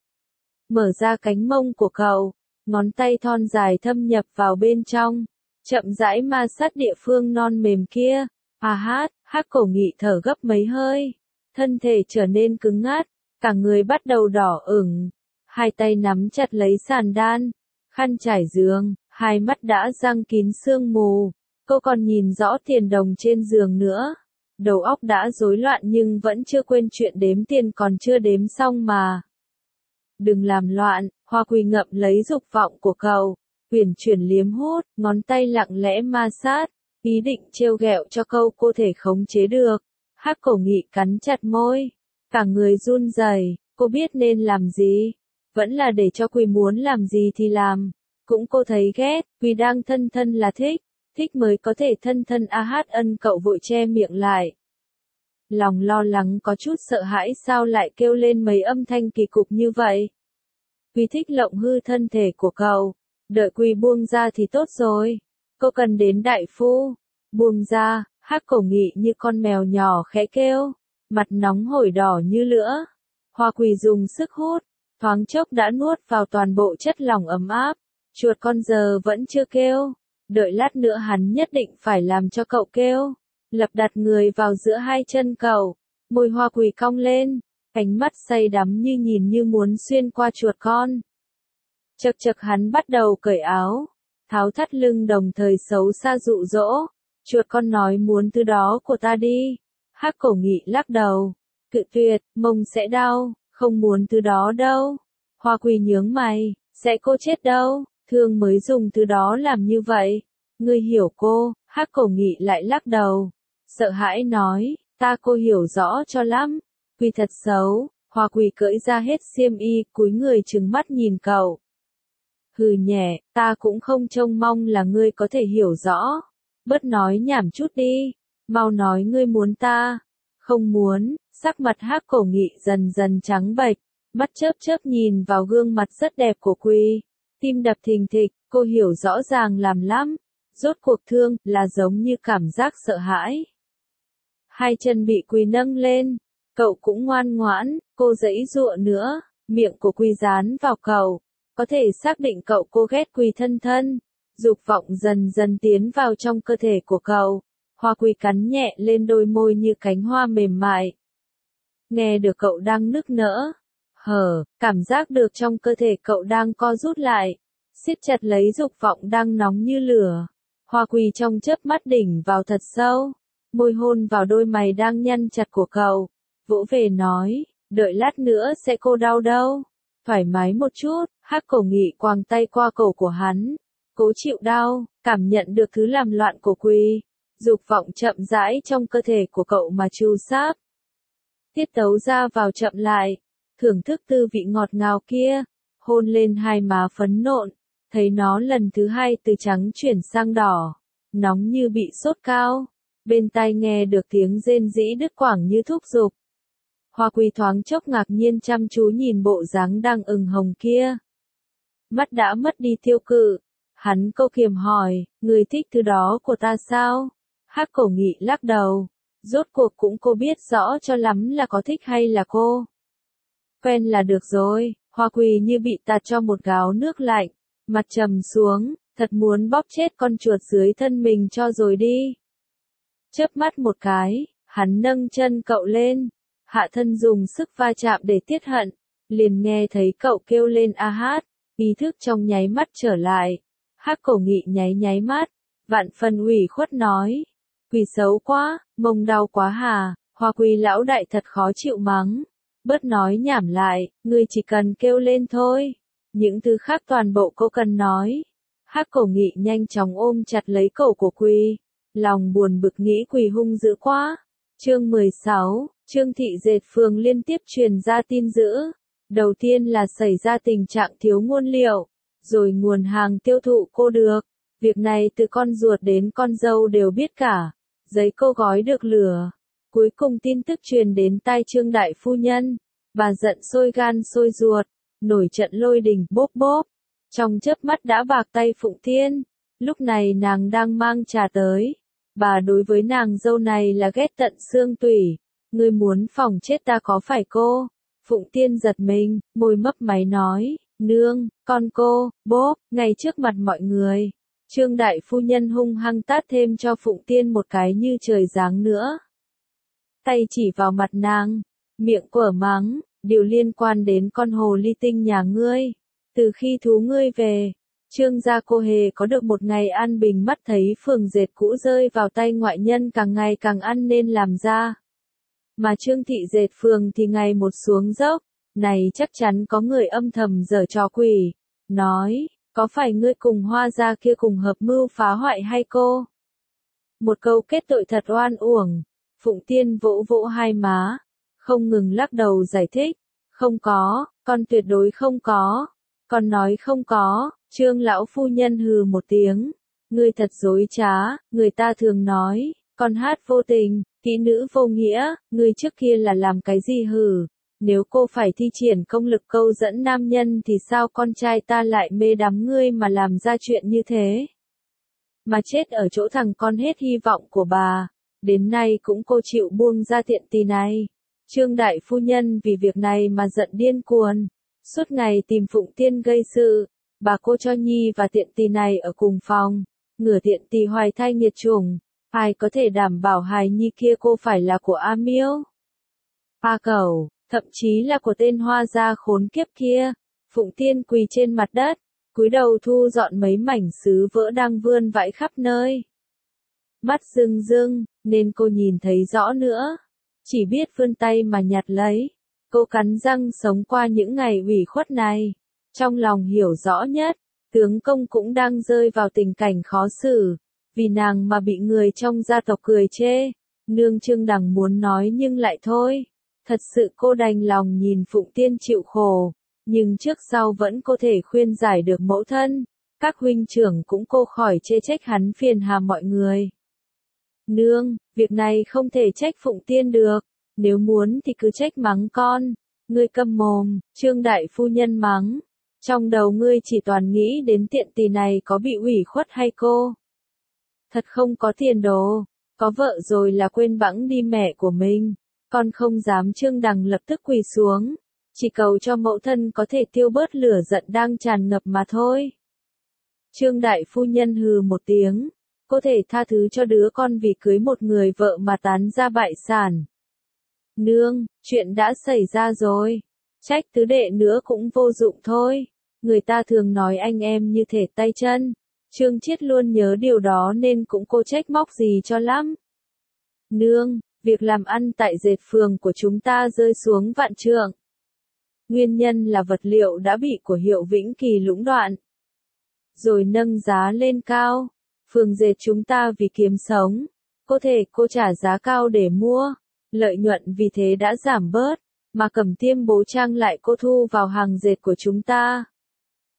Mở ra cánh mông của cậu, ngón tay thon dài thâm nhập vào bên trong, chậm rãi ma sát địa phương non mềm kia. À hát, Hắc Cổ Nghị thở gấp mấy hơi, thân thể trở nên cứng ngắc, cả người bắt đầu đỏ ửng, hai tay nắm chặt lấy sàn đan, khăn trải giường, hai mắt đã giăng kín sương mù, cô còn nhìn rõ tiền đồng trên giường nữa. Đầu óc đã rối loạn nhưng vẫn chưa quên chuyện đếm tiền còn chưa đếm xong mà. Đừng làm loạn, Hoa Quỳ ngậm lấy dục vọng của cậu, uyển chuyển liếm hút, ngón tay lặng lẽ ma sát, ý định trêu ghẹo cho câu cô thể khống chế được. Hắc Cổ Nghị cắn chặt môi, cả người run rẩy, cô biết nên làm gì, vẫn là để cho Quỳ muốn làm gì thì làm. Cũng cô thấy ghét, Quỳ đang thân thân là thích, thích mới có thể thân thân a hát ân cậu vội che miệng lại. Lòng lo lắng có chút sợ hãi sao lại kêu lên mấy âm thanh kỳ cục như vậy. Quỳ thích lộng hư thân thể của cậu, đợi Quỳ buông ra thì tốt rồi. Cô cần đến đại phu. Buông ra, Hắc Cổ Nghị như con mèo nhỏ khẽ kêu, mặt nóng hổi đỏ như lửa. Hoa Quỳ dùng sức hút, thoáng chốc đã nuốt vào toàn bộ chất lỏng ấm áp. Chuột con giờ vẫn chưa kêu, đợi lát nữa hắn nhất định phải làm cho cậu kêu. Lập đặt người vào giữa hai chân cậu, môi Hoa Quỳ cong lên, ánh mắt say đắm như nhìn như muốn xuyên qua chuột con. Chật chật hắn bắt đầu cởi áo, tháo thắt lưng đồng thời xấu xa dụ dỗ. Chuột con nói muốn thứ đó của ta đi. Hắc Cổ Nghị lắc đầu, cự tuyệt, mông sẽ đau, không muốn thứ đó đâu. Hoa Quỳ nhướng mày, sẽ cô chết đâu, thương mới dùng thứ đó làm như vậy. Ngươi hiểu cô. Hắc Cổ Nghị lại lắc đầu, sợ hãi nói, ta cô hiểu rõ cho lắm. Quỳ thật xấu. Hoa Quỳ cởi ra hết xiêm y, cúi người trừng mắt nhìn cậu. Hừ nhẹ, ta cũng không trông mong là ngươi có thể hiểu rõ. Bớt nói nhảm chút đi, mau nói ngươi muốn ta. Không muốn. Sắc mặt Hắc Cổ Nghị dần dần trắng bệch, mắt chớp chớp nhìn vào gương mặt rất đẹp của Quỳ. Tim đập thình thịch, cô hiểu rõ ràng làm lắm. Rốt cuộc thương, là giống như cảm giác sợ hãi. Hai chân bị Quỳ nâng lên, cậu cũng ngoan ngoãn, cô giãy giụa nữa, miệng của Quỳ dán vào cậu. Có thể xác định cậu cô ghét Quỳ thân thân. Dục vọng dần dần tiến vào trong cơ thể của cậu. Hoa Quỳ cắn nhẹ lên đôi môi như cánh hoa mềm mại. Nghe được cậu đang nức nở. Hở, cảm giác được trong cơ thể cậu đang co rút lại. Siết chặt lấy dục vọng đang nóng như lửa. Hoa Quỳ trong chớp mắt đỉnh vào thật sâu. Môi hôn vào đôi mày đang nhăn chặt của cậu. Vỗ về nói, đợi lát nữa sẽ cô đau đâu. Thoải mái một chút. Hắc Cổ Nghị quàng tay qua cổ của hắn. Cố chịu đau, cảm nhận được thứ làm loạn của Quỳ. Dục vọng chậm rãi trong cơ thể của cậu mà chu sáp. Tiết tấu ra vào chậm lại. Thưởng thức tư vị ngọt ngào kia. Hôn lên hai má phấn nộn. thấy nó lần thứ hai từ trắng chuyển sang đỏ, nóng như bị sốt cao, bên tai nghe được tiếng rên rỉ đứt quãng như thúc giục. Hoa Quý thoáng chốc ngạc nhiên chăm chú nhìn bộ dáng đang ửng hồng kia. Mắt đã mất đi tiêu cự, hắn câu kiềm hỏi, người thích thứ đó của ta sao? Hắc Cổ Nghị lắc đầu, rốt cuộc cũng cô biết rõ cho lắm là có thích hay là cô. Quen là được rồi. Hoa Quý như bị tạt cho một gáo nước lạnh, mặt trầm xuống, thật muốn bóp chết con chuột dưới thân mình cho rồi đi. Chớp mắt một cái, hắn nâng chân cậu lên, hạ thân dùng sức va chạm để tiết hận, liền nghe thấy cậu kêu lên a hát, ý thức trong nháy mắt trở lại. Hắc Cổ Nghị nháy nháy mắt, vạn phần ủy khuất nói, Quý xấu quá, mông đau quá hà. Hoa Quý lão đại thật khó chịu mắng. Bớt nói nhảm lại, ngươi chỉ cần kêu lên thôi. Những thứ khác toàn bộ cô cần nói. Hắc Cổ Nghị nhanh chóng ôm chặt lấy cổ của Quý. Lòng buồn bực nghĩ Quý hung dữ quá. Chương mười sáu, Trương Thị Dệt Phường liên tiếp truyền ra tin dữ. Đầu tiên là xảy ra tình trạng thiếu nguyên liệu, rồi nguồn hàng tiêu thụ cô được. Việc này từ con ruột đến con dâu đều biết cả. Giấy cô gói được lửa. Cuối cùng tin tức truyền đến tai Trương đại phu nhân, bà giận sôi gan sôi ruột, nổi trận lôi đình bốp bốp. Trong chớp mắt đã bạc tay Phụng Tiên, lúc này nàng đang mang trà tới. Bà đối với nàng dâu này là ghét tận xương tủy, ngươi muốn phỏng chết ta có phải cô? Phụng Tiên giật mình, môi mấp máy nói, nương, con cô, bốp, ngay trước mặt mọi người. Trương đại phu nhân hung hăng tát thêm cho Phụng Tiên một cái như trời giáng nữa. Tay chỉ vào mặt nàng, miệng quở mắng, điều liên quan đến con hồ ly tinh nhà ngươi. Từ khi thú ngươi về, Trương gia cô hề có được một ngày an bình, mắt thấy phường dệt cũ rơi vào tay ngoại nhân càng ngày càng ăn nên làm ra. Mà Trương Thị Dệt Phường thì ngày một xuống dốc, này chắc chắn có người âm thầm giở trò quỷ, nói, có phải ngươi cùng Hoa gia kia cùng hợp mưu phá hoại hay cô? Một câu kết tội thật oan uổng. Phụng Tiên vỗ vỗ hai má, không ngừng lắc đầu giải thích, không có, con tuyệt đối không có, con nói không có. Trương lão phu nhân hừ một tiếng, ngươi thật dối trá, người ta thường nói, con hát vô tình, kỹ nữ vô nghĩa, ngươi trước kia là làm cái gì hừ, nếu cô phải thi triển công lực câu dẫn nam nhân thì sao con trai ta lại mê đắm ngươi mà làm ra chuyện như thế? Mà chết ở chỗ thằng con hết hy vọng của bà. Đến nay cũng cô chịu buông ra tiện tì này. Trương đại phu nhân vì việc này mà giận điên cuồng, suốt ngày tìm Phụng Tiên gây sự. Bà cô cho Nhi và tiện tì này ở cùng phòng, ngửa tiện tì hoài thai nghiệt chủng, ai có thể đảm bảo hài nhi kia cô phải là của A Miêu, A Cẩu, thậm chí là của tên Hoa gia khốn kiếp kia. Phụng Tiên quỳ trên mặt đất, cúi đầu thu dọn mấy mảnh sứ vỡ đang vươn vãi khắp nơi. Mắt rưng rưng, nên cô nhìn thấy rõ nữa. Chỉ biết vươn tay mà nhặt lấy. Cô cắn răng sống qua những ngày ủy khuất này. Trong lòng hiểu rõ nhất, tướng công cũng đang rơi vào tình cảnh khó xử. Vì nàng mà bị người trong gia tộc cười chê. Nương Trương Đằng muốn nói nhưng lại thôi. Thật sự cô đành lòng nhìn Phụng Tiên chịu khổ. Nhưng trước sau vẫn có thể khuyên giải được mẫu thân. Các huynh trưởng cũng cô khỏi chê trách hắn phiền hà mọi người. Nương, việc này không thể trách Phụng Tiên được, nếu muốn thì cứ trách mắng con. Ngươi câm mồm, Trương đại phu nhân mắng. Trong đầu ngươi chỉ toàn nghĩ đến tiện tì này có bị ủy khuất hay cô. Thật không có tiền đồ, có vợ rồi là quên bẵng đi mẹ của mình. Con không dám. Trương Đằng lập tức quỳ xuống, chỉ cầu cho mẫu thân có thể tiêu bớt lửa giận đang tràn ngập mà thôi. Trương đại phu nhân hừ một tiếng. Có thể tha thứ cho đứa con vì cưới một người vợ mà tán ra bại sản. Nương, chuyện đã xảy ra rồi. Trách tứ đệ nữa cũng vô dụng thôi. Người ta thường nói anh em như thể tay chân. Trương Chiết luôn nhớ điều đó nên cũng cô trách móc gì cho lắm. Nương, việc làm ăn tại dệt phường của chúng ta rơi xuống vạn trượng. Nguyên nhân là vật liệu đã bị của Hiệu Vĩnh Kỳ lũng đoạn. Rồi nâng giá lên cao. Phường dệt chúng ta vì kiếm sống, có thể cô trả giá cao để mua, lợi nhuận vì thế đã giảm bớt, mà Cẩm Tiêm Bố Trang lại cô thu vào hàng dệt của chúng ta.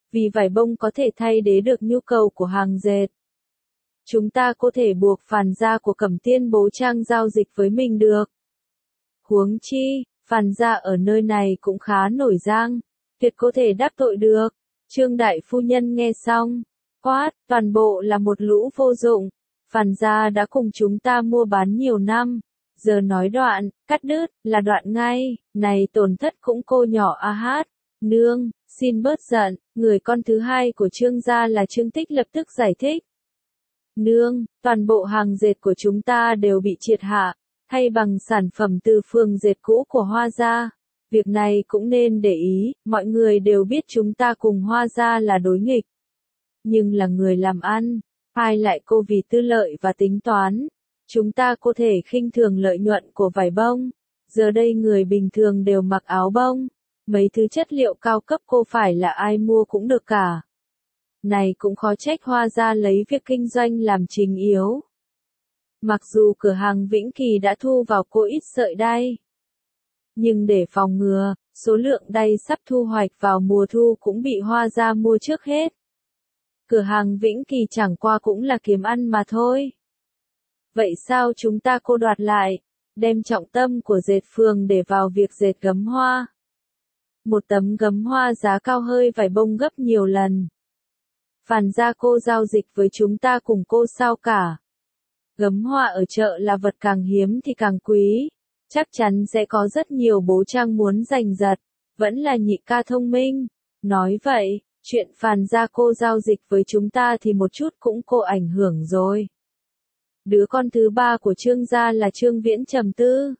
vì vải bông có thể thay thế được nhu cầu của hàng dệt. Chúng ta có thể buộc phàn da của Cẩm Tiên Bố Trang giao dịch với mình được. Huống chi, phàn da ở nơi này cũng khá nổi danh, tuyệt có thể đắc tội được. Trương đại phu nhân nghe xong, quát, toàn bộ là một lũ vô dụng, phàn da đã cùng chúng ta mua bán nhiều năm, giờ nói đoạn, cắt đứt, là đoạn ngay, này tổn thất cũng cô nhỏ a hát. Nương, xin bớt giận, người con thứ hai của Trương gia là Trương Tích lập tức giải thích. Nương, toàn bộ hàng dệt của chúng ta đều bị triệt hạ, thay bằng sản phẩm từ phường dệt cũ của Hoa gia. Việc này cũng nên để ý, mọi người đều biết chúng ta cùng Hoa gia là đối nghịch. Nhưng là người làm ăn, ai lại cô vì tư lợi và tính toán. Chúng ta có thể khinh thường lợi nhuận của vải bông. Giờ đây người bình thường đều mặc áo bông. Mấy thứ chất liệu cao cấp cô phải là ai mua cũng được cả. Này cũng khó trách Hoa gia lấy việc kinh doanh làm chính yếu. Mặc dù cửa hàng Vĩnh Kỳ đã thu vào cô ít sợi đay. Nhưng để phòng ngừa, số lượng đay sắp thu hoạch vào mùa thu cũng bị Hoa gia mua trước hết. Cửa hàng Vĩnh Kỳ chẳng qua cũng là kiếm ăn mà thôi. Vậy sao chúng ta cô đoạt lại, đem trọng tâm của dệt phường để vào việc dệt gấm hoa? Một tấm gấm hoa giá cao hơi vải bông gấp nhiều lần. Phàn gia cô giao dịch với chúng ta cùng cô sao cả. Gấm hoa ở chợ là vật càng hiếm thì càng quý. Chắc chắn sẽ có rất nhiều bố trang muốn giành giật. Vẫn là nhị ca thông minh. Nói vậy, chuyện phàn gia cô giao dịch với chúng ta thì một chút cũng cô ảnh hưởng rồi. Đứa con thứ ba của Trương gia là Trương Viễn trầm tư.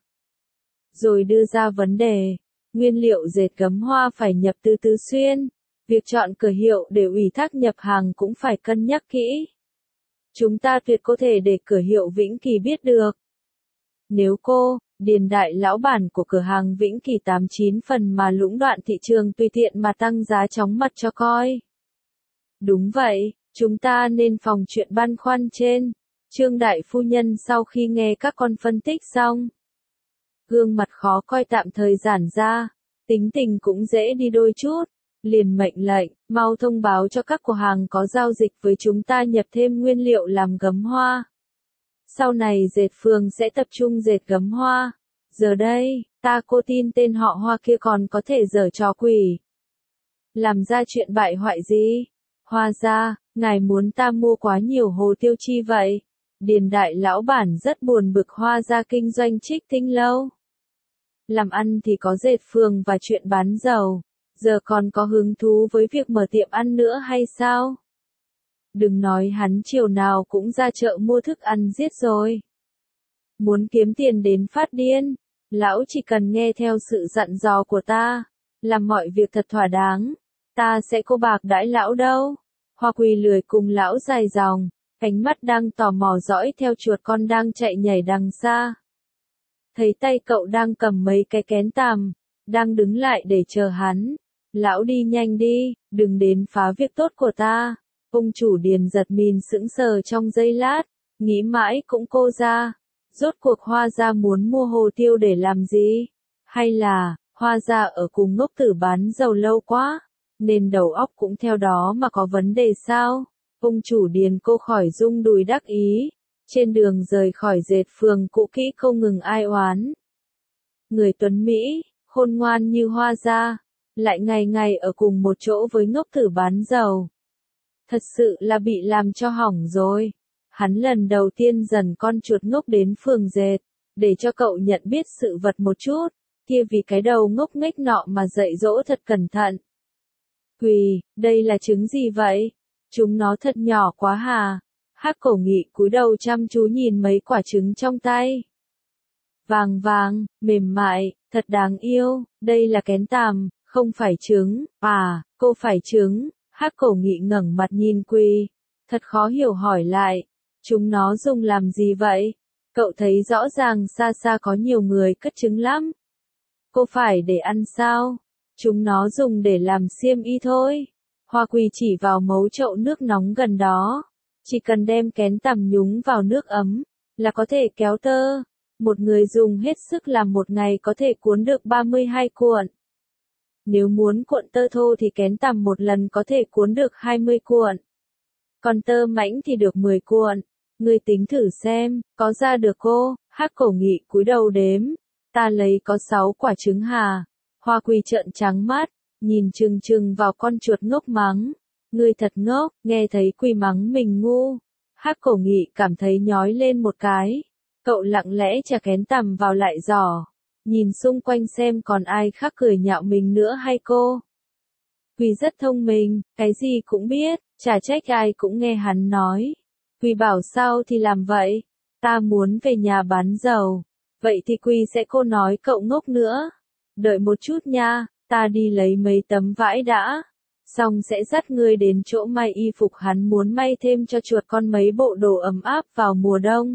Rồi đưa ra vấn đề. Nguyên liệu dệt gấm hoa phải nhập từ Tứ Xuyên. Việc chọn cửa hiệu để ủy thác nhập hàng cũng phải cân nhắc kỹ. Chúng ta tuyệt có thể để cửa hiệu Vĩnh Kỳ biết được. Nếu cô, Điền đại lão bản của cửa hàng Vĩnh Kỳ tám chín phần mà lũng đoạn thị trường tùy tiện mà tăng giá chóng mặt cho coi. Đúng vậy, chúng ta nên phòng chuyện băn khoăn trên. Trương đại phu nhân sau khi nghe các con phân tích xong. Gương mặt khó coi tạm thời giãn ra, tính tình cũng dễ đi đôi chút. Liền mệnh lệnh, mau thông báo cho các cửa hàng có giao dịch với chúng ta nhập thêm nguyên liệu làm gấm hoa. Sau này dệt phường sẽ tập trung dệt gấm hoa. Giờ đây, ta cô tin tên họ Hoa kia còn có thể giở trò quỷ. Làm ra chuyện bại hoại gì? Hoa gia, ngài muốn ta mua quá nhiều hồ tiêu chi vậy? Điền đại lão bản rất buồn bực Hoa gia kinh doanh trích tinh lâu. Làm ăn thì có dệt phường và chuyện bán dầu. Giờ còn có hứng thú với việc mở tiệm ăn nữa hay sao? Đừng nói hắn chiều nào cũng ra chợ mua thức ăn giết rồi. Muốn kiếm tiền đến phát điên, lão chỉ cần nghe theo sự dặn dò của ta, làm mọi việc thật thỏa đáng, ta sẽ cô bạc đãi lão đâu. Hoa Quỳ lười cùng lão dài dòng, ánh mắt đang tò mò dõi theo chuột con đang chạy nhảy đằng xa. Thấy tay cậu đang cầm mấy cái kén tằm, đang đứng lại để chờ hắn. Lão đi nhanh đi, đừng đến phá việc tốt của ta. Ông chủ Điền giật mình sững sờ trong giây lát, nghĩ mãi cũng cô ra. Rốt cuộc Hoa gia muốn mua hồ tiêu để làm gì? Hay là, Hoa gia ở cùng ngốc tử bán dầu lâu quá, nên đầu óc cũng theo đó mà có vấn đề sao? Ông chủ Điền cô khỏi rung đùi đắc ý. Trên đường rời khỏi dệt phường cũ kỹ không ngừng ai oán. Người tuấn Mỹ, khôn ngoan như Hoa gia, lại ngày ngày ở cùng một chỗ với ngốc tử bán dầu. Thật sự là bị làm cho hỏng rồi. Hắn lần đầu tiên dần con chuột ngốc đến phường dệt, để cho cậu nhận biết sự vật một chút, kia vì cái đầu ngốc nghếch nọ mà dạy dỗ thật cẩn thận. Quỳ, đây là trứng gì vậy? Chúng nó thật nhỏ quá hà. Hắc Cổ Nghị cúi đầu chăm chú nhìn mấy quả trứng trong tay. Vàng vàng, mềm mại, thật đáng yêu, đây là kén tằm, không phải trứng. À, cô phải trứng. Hắc Cổ Nghị ngẩng mặt nhìn Quỳ, thật khó hiểu hỏi lại, chúng nó dùng làm gì vậy? Cậu thấy rõ ràng xa xa có nhiều người cất trứng lắm. Cô phải để ăn sao? Chúng nó dùng để làm xiêm y thôi. Hoa Quỳ chỉ vào mấu chậu nước nóng gần đó. Chỉ cần đem kén tằm nhúng vào nước ấm, là có thể kéo tơ. Một người dùng hết sức làm một ngày có thể cuốn được ba mươi hai cuộn. Nếu muốn cuộn tơ thô thì kén tằm một lần có thể cuốn được hai mươi cuộn. Còn tơ mảnh thì được mười cuộn. Ngươi tính thử xem, có ra được cô? Hắc Cổ Nghị cúi đầu đếm. Ta lấy có sáu quả trứng hà. Hoa Quỳ trợn trắng mắt, nhìn chừng chừng vào con chuột ngốc mắng. Ngươi thật ngốc, nghe thấy Quỳ mắng mình ngu. Hắc Cổ Nghị cảm thấy nhói lên một cái. Cậu lặng lẽ chà kén tằm vào lại giỏ. Nhìn xung quanh xem còn ai khác cười nhạo mình nữa hay cô. Quỳ rất thông minh, cái gì cũng biết, chả trách ai cũng nghe hắn nói. Quỳ bảo sao thì làm vậy. Ta muốn về nhà bán dầu. Vậy thì Quỳ sẽ cô nói cậu ngốc nữa. Đợi một chút nha, ta đi lấy mấy tấm vải đã. Xong sẽ dắt ngươi đến chỗ may y phục hắn muốn may thêm cho chuột con mấy bộ đồ ấm áp vào mùa đông.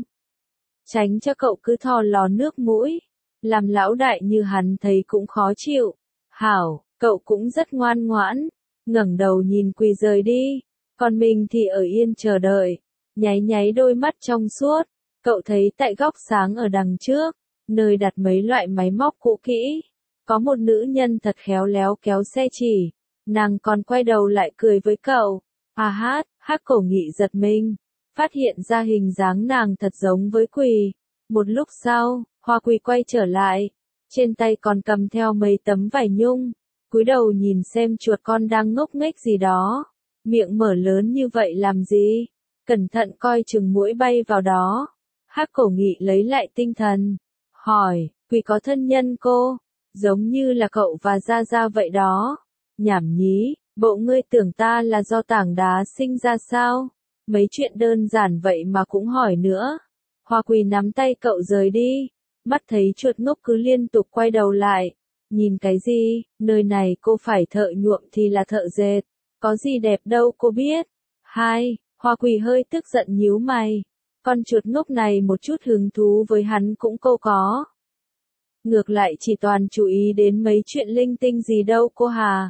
Tránh cho cậu cứ thò lò nước mũi. Làm lão đại như hắn thấy cũng khó chịu. Hảo, cậu cũng rất ngoan ngoãn. Ngẩng đầu nhìn Quỳ rời đi. Còn mình thì ở yên chờ đợi. Nháy nháy đôi mắt trong suốt. Cậu thấy tại góc sáng ở đằng trước. Nơi đặt mấy loại máy móc cũ kỹ. Có một nữ nhân thật khéo léo kéo xe chỉ. Nàng còn quay đầu lại cười với cậu. À hát, Hắc Cổ Nghị giật mình. Phát hiện ra hình dáng nàng thật giống với Quỳ. Một lúc sau, Hoa Quỳ quay trở lại. Trên tay còn cầm theo mấy tấm vải nhung. Cúi đầu nhìn xem chuột con đang ngốc nghếch gì đó. Miệng mở lớn như vậy làm gì? Cẩn thận coi chừng muỗi bay vào đó. Hắc Cổ Nghị lấy lại tinh thần. Hỏi, Quỳ có thân nhân cô? Giống như là cậu và Gia Gia vậy đó. Nhảm nhí, bộ ngươi tưởng ta là do tảng đá sinh ra sao? Mấy chuyện đơn giản vậy mà cũng hỏi nữa. Hoa Quỳ nắm tay cậu rời đi. Mắt thấy chuột ngốc cứ liên tục quay đầu lại. Nhìn cái gì, nơi này cô phải thợ nhuộm thì là thợ dệt. Có gì đẹp đâu cô biết. Hai, Hoa Quỳ hơi tức giận nhíu mày. Con chuột ngốc này một chút hứng thú với hắn cũng cô có. Ngược lại chỉ toàn chú ý đến mấy chuyện linh tinh gì đâu cô hà.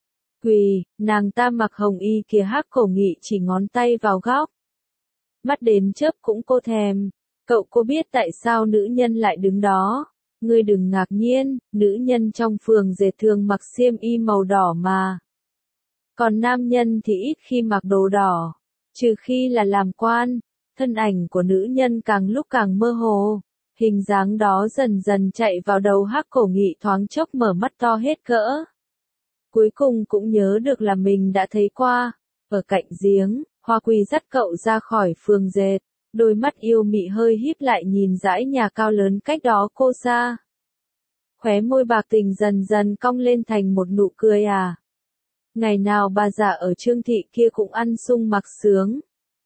Quỳ, nàng ta mặc hồng y kìa. Hắc Cổ Nghị chỉ ngón tay vào góc. Mắt đến chớp cũng cô thèm. Cậu có biết tại sao nữ nhân lại đứng đó? Ngươi đừng ngạc nhiên, nữ nhân trong phường dệt thường mặc xiêm y màu đỏ mà. Còn nam nhân thì ít khi mặc đồ đỏ. Trừ khi là làm quan, thân ảnh của nữ nhân càng lúc càng mơ hồ. Hình dáng đó dần dần chạy vào đầu Hắc Cổ Nghị thoáng chốc mở mắt to hết cỡ. Cuối cùng cũng nhớ được là mình đã thấy qua. Ở cạnh giếng, Hoa Quỳ dắt cậu ra khỏi phường dệt. Đôi mắt yêu mị hơi híp lại nhìn dãy nhà cao lớn cách đó cô xa. Khóe môi bạc tình dần dần cong lên thành một nụ cười à. Ngày nào bà già ở Trương Thị kia cũng ăn sung mặc sướng.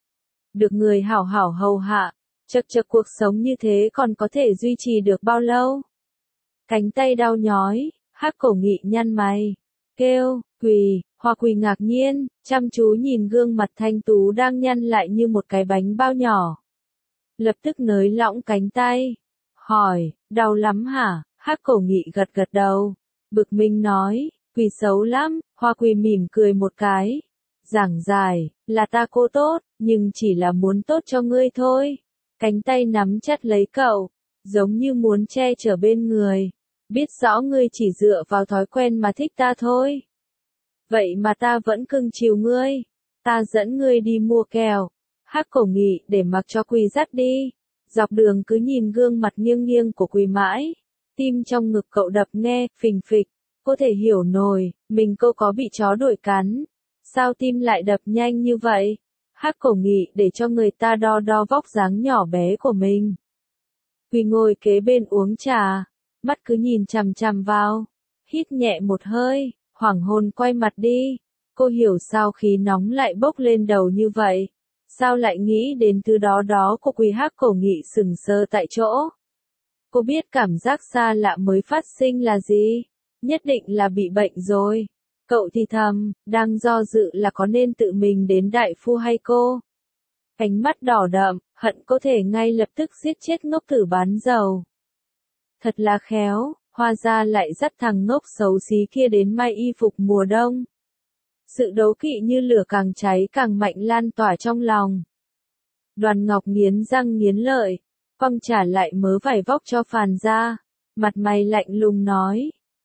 Được người hảo hảo hầu hạ, chật chật cuộc sống như thế còn có thể duy trì được bao lâu? Cánh tay đau nhói, Hắc Cổ Nghị nhăn mày. Kêu, Quỳ, Hoa Quỳ ngạc nhiên, chăm chú nhìn gương mặt thanh tú đang nhăn lại như một cái bánh bao nhỏ. Lập tức nới lỏng cánh tay. Hỏi, đau lắm hả? Hắc Cổ Nghị gật gật đầu. Bực mình nói, Quỳ xấu lắm. Hoa Quỳ mỉm cười một cái. Giảng giải, là ta cô tốt, nhưng chỉ là muốn tốt cho ngươi thôi. Cánh tay nắm chặt lấy cậu, giống như muốn che chở bên người. Biết rõ ngươi chỉ dựa vào thói quen mà thích ta thôi. Vậy mà ta vẫn cưng chiều ngươi. Ta dẫn ngươi đi mua kẹo. Hắc Cổ Nghị để mặc cho Quỳ dắt đi. Dọc đường cứ nhìn gương mặt nghiêng nghiêng của Quỳ mãi. Tim trong ngực cậu đập nghe, phình phịch. Cô thể hiểu nổi, mình cô có bị chó đuổi cắn. Sao tim lại đập nhanh như vậy? Hắc Cổ Nghị để cho người ta đo đo vóc dáng nhỏ bé của mình. Quỳ ngồi kế bên uống trà. Mắt cứ nhìn chằm chằm vào. Hít nhẹ một hơi, hoảng hồn quay mặt đi. Cô hiểu sao khí nóng lại bốc lên đầu như vậy. Sao lại nghĩ đến thứ đó đó của Quỳ. Hắc Cổ Nghị sững sờ tại chỗ. Cô biết cảm giác xa lạ mới phát sinh là gì? Nhất định là bị bệnh rồi. Cậu thì thầm, đang do dự là có nên tự mình đến đại phu hay cô. Ánh mắt đỏ đậm, hận có thể ngay lập tức giết chết ngốc tử bán dầu. Thật là khéo, hóa ra lại dắt thằng ngốc xấu xí kia đến may y phục mùa đông. Sự đố kỵ như lửa càng cháy càng mạnh lan tỏa trong lòng. Đoàn Ngọc nghiến răng nghiến lợi, quăng trả lại mớ vải vóc cho Phàn ra. Mặt mày lạnh lùng nói,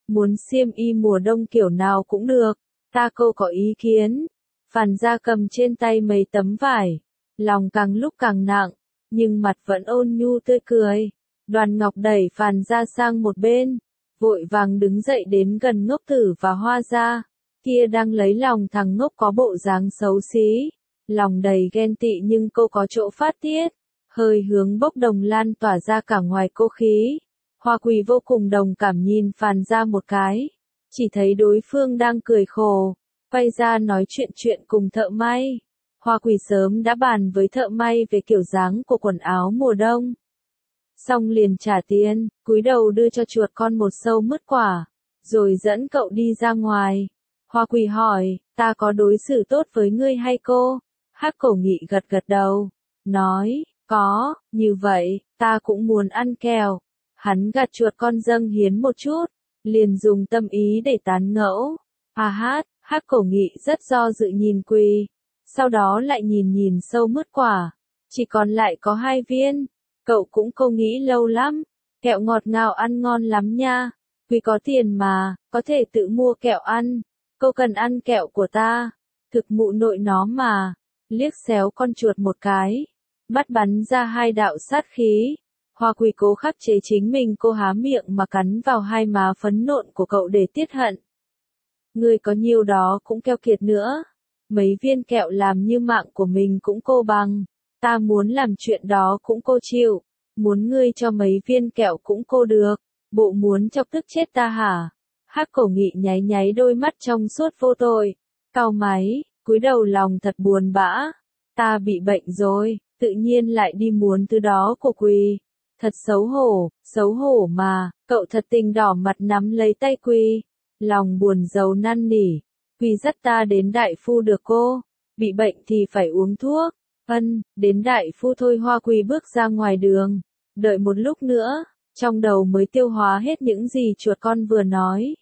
muốn xiêm y mùa đông kiểu nào cũng được, ta cô có ý kiến. Phàn Gia cầm trên tay mấy tấm vải, lòng càng lúc càng nặng, nhưng mặt vẫn ôn nhu tươi cười. Đoàn Ngọc đẩy Phàn Gia sang một bên, vội vàng đứng dậy đến gần Ngốc Tử và Hoa Gia, kia đang lấy lòng thằng ngốc có bộ dáng xấu xí, lòng đầy ghen tị nhưng cô có chỗ phát tiết, hơi hướng bốc đồng lan tỏa ra cả ngoài cô khí. Hoa Quỳ vô cùng đồng cảm nhìn Phàn Gia một cái, chỉ thấy đối phương đang cười khổ, quay ra nói chuyện chuyện cùng thợ may. Hoa Quỳ sớm đã bàn với thợ may về kiểu dáng của quần áo mùa đông. Xong liền trả tiền, cúi đầu đưa cho chuột con một sâu mứt quả, rồi dẫn cậu đi ra ngoài. Hoa Quỳ hỏi, ta có đối xử tốt với ngươi hay cô? Hắc Cổ Nghị gật gật đầu, nói, có, như vậy, ta cũng muốn ăn kẹo. Hắn gạt chuột con dâng hiến một chút, liền dùng tâm ý để tán ngẫu. À hát, Hắc Cổ Nghị rất do dự nhìn Quỳ, sau đó lại nhìn nhìn sâu mứt quả, chỉ còn lại có hai viên. Cậu cũng cô nghĩ lâu lắm, kẹo ngọt ngào ăn ngon lắm nha. Quỳ có tiền mà, có thể tự mua kẹo ăn. Cô cần ăn kẹo của ta, thực mụ nội nó mà. Liếc xéo con chuột một cái, mắt bắn ra hai đạo sát khí. Hoa Quỳ cố khắc chế chính mình, cô há miệng mà cắn vào hai má phấn nộn của cậu để tiết hận. Ngươi có nhiều đó cũng keo kiệt nữa. Mấy viên kẹo làm như mạng của mình cũng cô bằng. Ta muốn làm chuyện đó cũng cô chịu. Muốn ngươi cho mấy viên kẹo cũng cô được. Bộ muốn chọc tức chết ta hả? Hắc Cổ Nghị nháy nháy đôi mắt trong suốt vô tội. Cau máy, cúi đầu lòng thật buồn bã. Ta bị bệnh rồi, tự nhiên lại đi muốn thứ đó của Quỳ. Thật xấu hổ, xấu hổ mà. Cậu thật tình đỏ mặt nắm lấy tay Quỳ. Lòng buồn rầu năn nỉ. Quỳ dắt ta đến đại phu được cô. Bị bệnh thì phải uống thuốc. Ân, đến đại phu thôi. Hoa Quỳ bước ra ngoài đường. Đợi một lúc nữa, trong đầu mới tiêu hóa hết những gì chuột con vừa nói.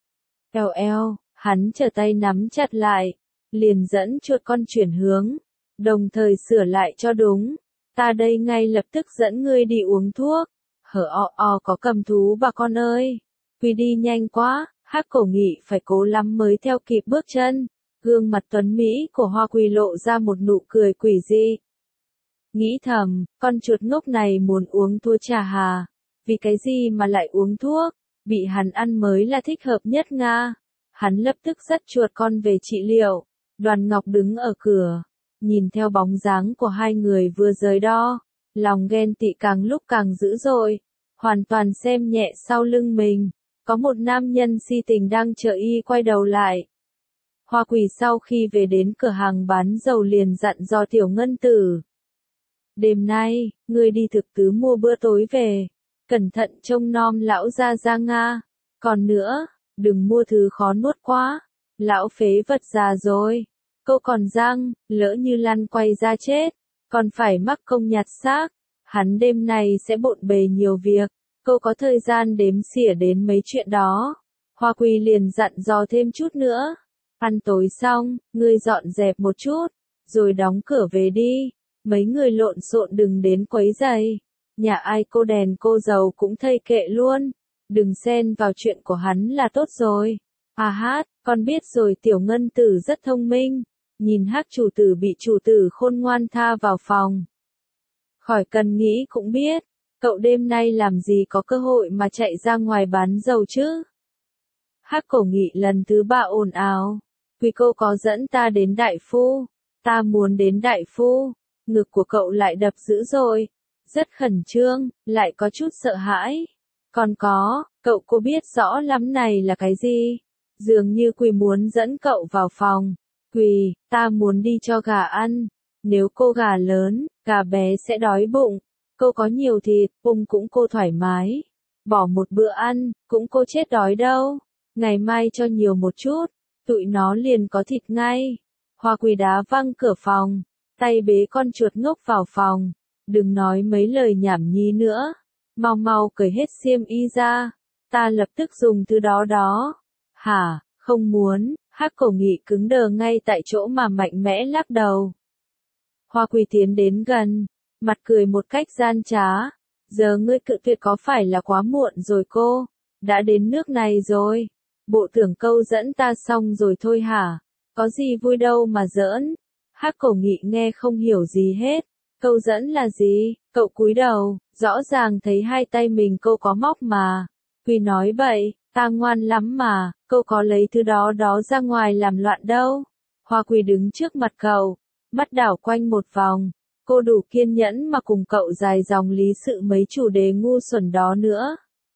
Eo eo, hắn trở tay nắm chặt lại, liền dẫn chuột con chuyển hướng, đồng thời sửa lại cho đúng. Ta đây ngay lập tức dẫn ngươi đi uống thuốc. Hở o o có cầm thú bà con ơi. Quỳ đi nhanh quá, Hắc Cổ Nghị phải cố lắm mới theo kịp bước chân. Gương mặt tuấn Mỹ của Hoa Quỳ lộ ra một nụ cười quỷ dị. Nghĩ thầm, con chuột ngốc này muốn uống thua trà hà. Vì cái gì mà lại uống thuốc? Bị hắn ăn mới là thích hợp nhất Nga. Hắn lập tức dắt chuột con về trị liệu. Đoàn Ngọc đứng ở cửa, nhìn theo bóng dáng của hai người vừa rời đo. Lòng ghen tị càng lúc càng dữ dội. Hoàn toàn xem nhẹ sau lưng mình. Có một nam nhân si tình đang chờ y quay đầu lại. Hoa Quỳ sau khi về đến cửa hàng bán dầu liền dặn dò Tiểu Ngân Tử. Đêm nay, ngươi đi thực tứ mua bữa tối về. Cẩn thận trông nom lão gia gia Nga. Còn nữa, đừng mua thứ khó nuốt quá. Lão phế vật già rồi. Cô còn răng, lỡ như lăn quay ra chết. Còn phải mắc công nhặt xác. Hắn đêm nay sẽ bộn bề nhiều việc. Cô có thời gian đếm xỉa đến mấy chuyện đó. Hoa Quỳ liền dặn dò thêm chút nữa. Ăn tối xong, ngươi dọn dẹp một chút, rồi đóng cửa về đi. Mấy người lộn xộn đừng đến quấy rầy. Nhà ai cô đèn cô dầu cũng thây kệ luôn. Đừng xen vào chuyện của hắn là tốt rồi. À hát, con biết rồi. Tiểu Ngân Tử rất thông minh. Nhìn Hắc chủ tử bị chủ tử khôn ngoan tha vào phòng. Khỏi cần nghĩ cũng biết. Cậu đêm nay làm gì có cơ hội mà chạy ra ngoài bán dầu chứ? Hắc Cổ Nghị lần thứ ba ồn ào. Quỳ cô có dẫn ta đến đại phu. Ta muốn đến đại phu. Ngực của cậu lại đập dữ rồi. Rất khẩn trương, lại có chút sợ hãi. Còn có, cậu cô biết rõ lắm này là cái gì? Dường như Quỳ muốn dẫn cậu vào phòng. Quỳ, ta muốn đi cho gà ăn. Nếu cô gà lớn, gà bé sẽ đói bụng. Cô có nhiều thịt, bụng cũng cô thoải mái. Bỏ một bữa ăn, cũng cô chết đói đâu. Ngày mai cho nhiều một chút, tụi nó liền có thịt ngay. Hoa Quỳ đá văng cửa phòng, tay bế con chuột ngốc vào phòng. Đừng nói mấy lời nhảm nhí nữa. Mau mau cởi hết xiêm y ra. Ta lập tức dùng thứ đó đó. Hả, không muốn. Hắc Cổ Nghị cứng đờ ngay tại chỗ mà mạnh mẽ lắc đầu. Hoa Quỳ tiến đến gần, mặt cười một cách gian trá. Giờ ngươi cự tuyệt có phải là quá muộn rồi cô? đã đến nước này rồi. Bộ tưởng câu dẫn ta xong rồi thôi hả? Có gì vui đâu mà giỡn. Hắc Cổ Nghị nghe không hiểu gì hết. Câu dẫn là gì? Cậu cúi đầu, rõ ràng thấy hai tay mình cô có móc mà. Quỳ nói bậy, ta ngoan lắm mà, cô có lấy thứ đó đó ra ngoài làm loạn đâu. Hoa Quỳ đứng trước mặt cậu, mắt đảo quanh một vòng. Cô đủ kiên nhẫn mà cùng cậu dài dòng lý sự mấy chủ đề ngu xuẩn đó nữa.